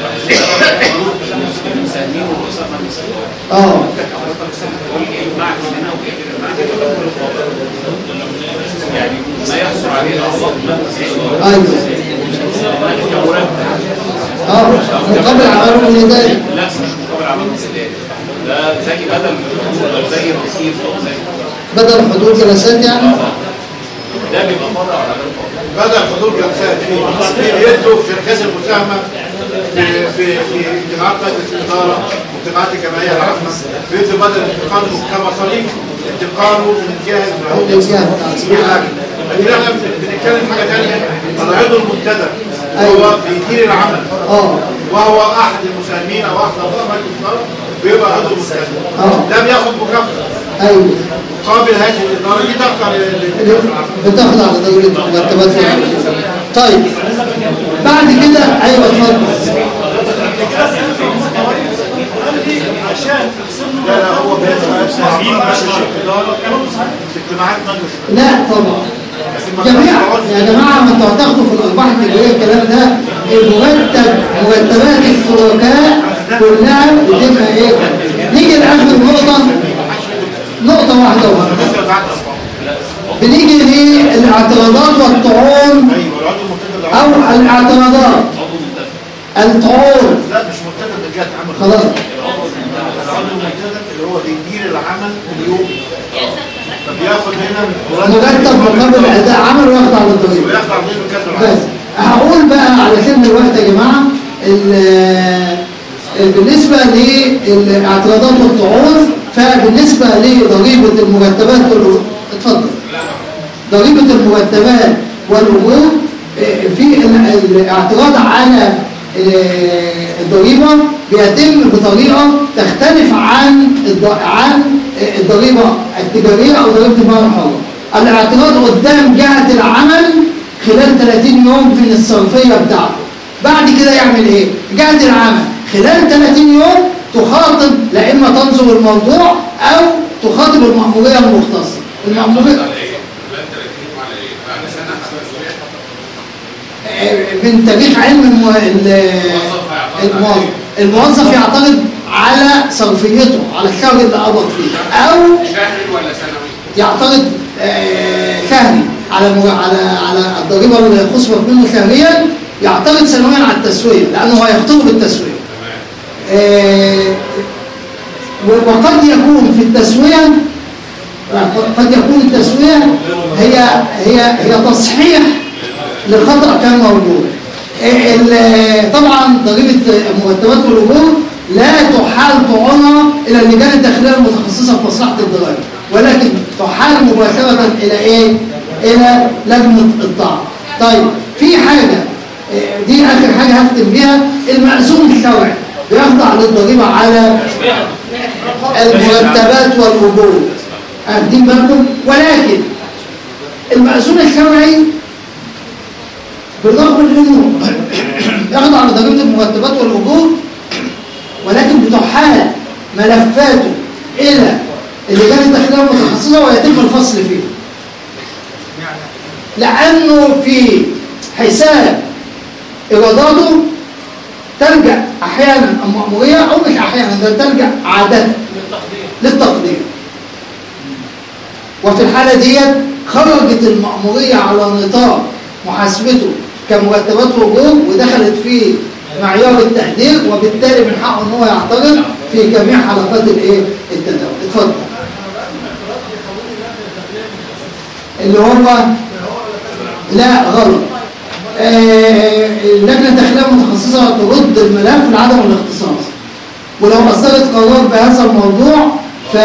للمساهمين والاسر اه معك هنا وكده معك يعني ما يحصل عليه الاعضاء ايوه اه مقابل عمله الاداري. لا مش مقابل عمله الاداري، ده زي بدل زي الرصيف او زي بدل حضور جلسات يعني. ده بيبقى فرع على بدل حضور جلسات في بيدوا في شركات المساهمه في في في اجتماعات مجلس الاداره واجتماعات الجمعيه العامه بيدوا بدل انتقاله كمصاريف انتقاله من جهه العموم. لكن احنا بنتكلم حاجه ثانيه، العضو المنتدب هو بيدير العمل وهو احد المساهمين او احد اعضاء مجلس الاداره بيبقى عضو منتدب، ده بياخد مكافاه. ايوه قابل هذه الاداره دي تخضع بتخضع لدوله المرتبات. طيب بعد كده ايوه اتفضل. عشان لا لا هو بيبقى في اجتماعات مجلس. لا طبعا جميع يا جماعه ما انتوا هتاخدوا في الارباح التجاريه الكلام ده. المرتب مرتبات الشركاء كلها بتبقى ايه؟ نيجي لاخر نقطه نقطه واحده واحده بنيجي للاعتراضات والطعون او الاعتراضات الطعون. لا مش مرتبط بجد عمل خلاص. العضو المنتدب اللي هو بيدير العمل اليومي فبياخد هنا مرتب مقابل اداء عمل ويخضع للضريبه. ويخضع للضريبه. بس هقول بقى علشان الوقت يا جماعه بالنسبه للاعتراضات والطعون، فبالنسبه لضريبه المرتبات اتفضل. ضريبه المرتبات والأجور في الاعتراض على الضريبه بيتم بطريقه تختلف عن عن الضريبه التجاريه او ضريبه المال الحر. الاعتراض قدام جهه العمل خلال ثلاثين يوم من الصرفيه بتاعته. بعد كده يعمل ايه؟ جهه العمل خلال ثلاثين يوم تخاطب لا اما تنظر الموضوع او تخاطب المأموريه المختصه. المأموريه من تاريخ علم الموظف. الموظف يعترض على صرفيته على الشهر اللي قبض فيه، او شهري ولا سنوي يعترض شهري على على على الضريبه اللي خصمت منه شهريا، يعترض سنويا على التسويه لانه هيخطئ بالتسويه. وقد يكون في التسويه قد يكون التسويه هي هي هي تصحيح لخطأ كان موجود. طبعا ضريبة المرتبات والأجور لا تحال طعونها إلى اللجان الداخلية المتخصصة في مصلحة الضرائب، ولكن تحال مباشرة إلى إيه؟ إلى لجنة الطعن. طيب في حاجة دي آخر حاجة هختم بيها، المأذون الشرعي بيخضع للضريبة على المرتبات والأجور. أخدين بالكم؟ ولكن المأذون الشرعي بالرغم من انه يخضع لضريبه المرتبات والاجور، ولكن بتحال ملفاته الى اللجان الداخليه المتخصصه ويتم الفصل فيه. لانه في حساب ايراداته تلجا احيانا المأموريه او مش احيانا، ده تلجا عاده للتقدير. وفي الحاله ديت خرجت المأموريه على نطاق محاسبته كمرتبات وجوب ودخلت في معيار التقدير، وبالتالي من حقه ان هو يعترض في جميع حلقات الايه التداول. اتفضل. اللي هو لا غلط. آه اللجنه الداخليه المتخصصه ترد الملف لعدم الاختصاص، ولو اصدرت قرار بهذا الموضوع ف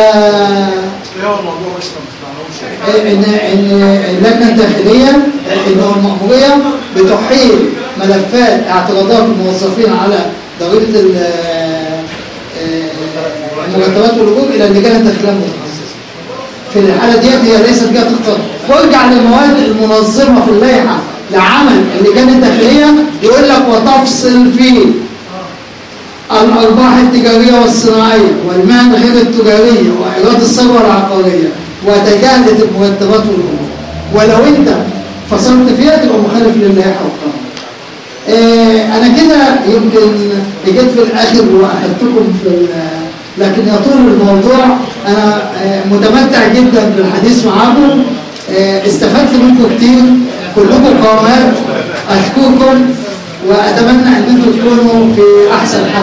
ان ان اللجنه الداخليه ان المأموريه بتحيل ملفات اعتراضات الموظفين على ضريبه المرتبات والأجور الى اللجان الداخليه المتخصصه. في الحاله ديت هي ليست جهه اختصاص. وارجع للمواد المنظمه في اللائحه لعمل اللجان الداخليه، يقول لك وتفصل في الارباح التجاريه والصناعيه والمهن غير التجاريه وايراد الثروه العقاريه وتجاهلة المرتبات والأمور. ولو انت فصلت فيها تبقى مخالف للائحه والقانون. آه انا كده يمكن جيت في الاخر واخدتكم في، لكن يطول الموضوع. انا آه متمتع جدا بالحديث معاكم، آه استفدت منكم كتير، كلكم قامات، اشكركم واتمنى ان انتم تكونوا في احسن حال.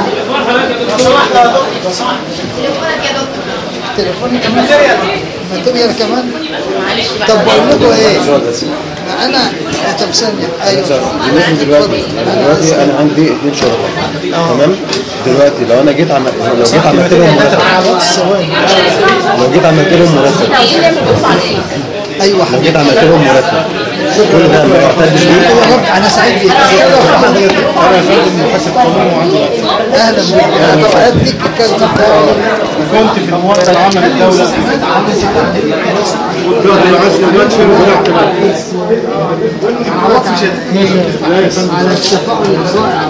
تليفوني كمان ماتيريال كمان. طب بقول لكم ايه، انا طب ثانيه. ايوه دلوقتي دلوقتي انا عندي اثنين شركاء، تمام؟ دلوقتي لو انا جيت عملت لو جيت عملت لهم مرتب لو جيت عملت لهم مرتب ايوه لو جيت عملت لهم مرتب كل ده ما يعتدش بيه. انا سعيد بيك. انا فندم محاسب قانوني وعندي اهلا بيك. انا طب اديك الكارت بتاعي. كنت في الموازنه العامه للدوله على التفاؤل الرائع.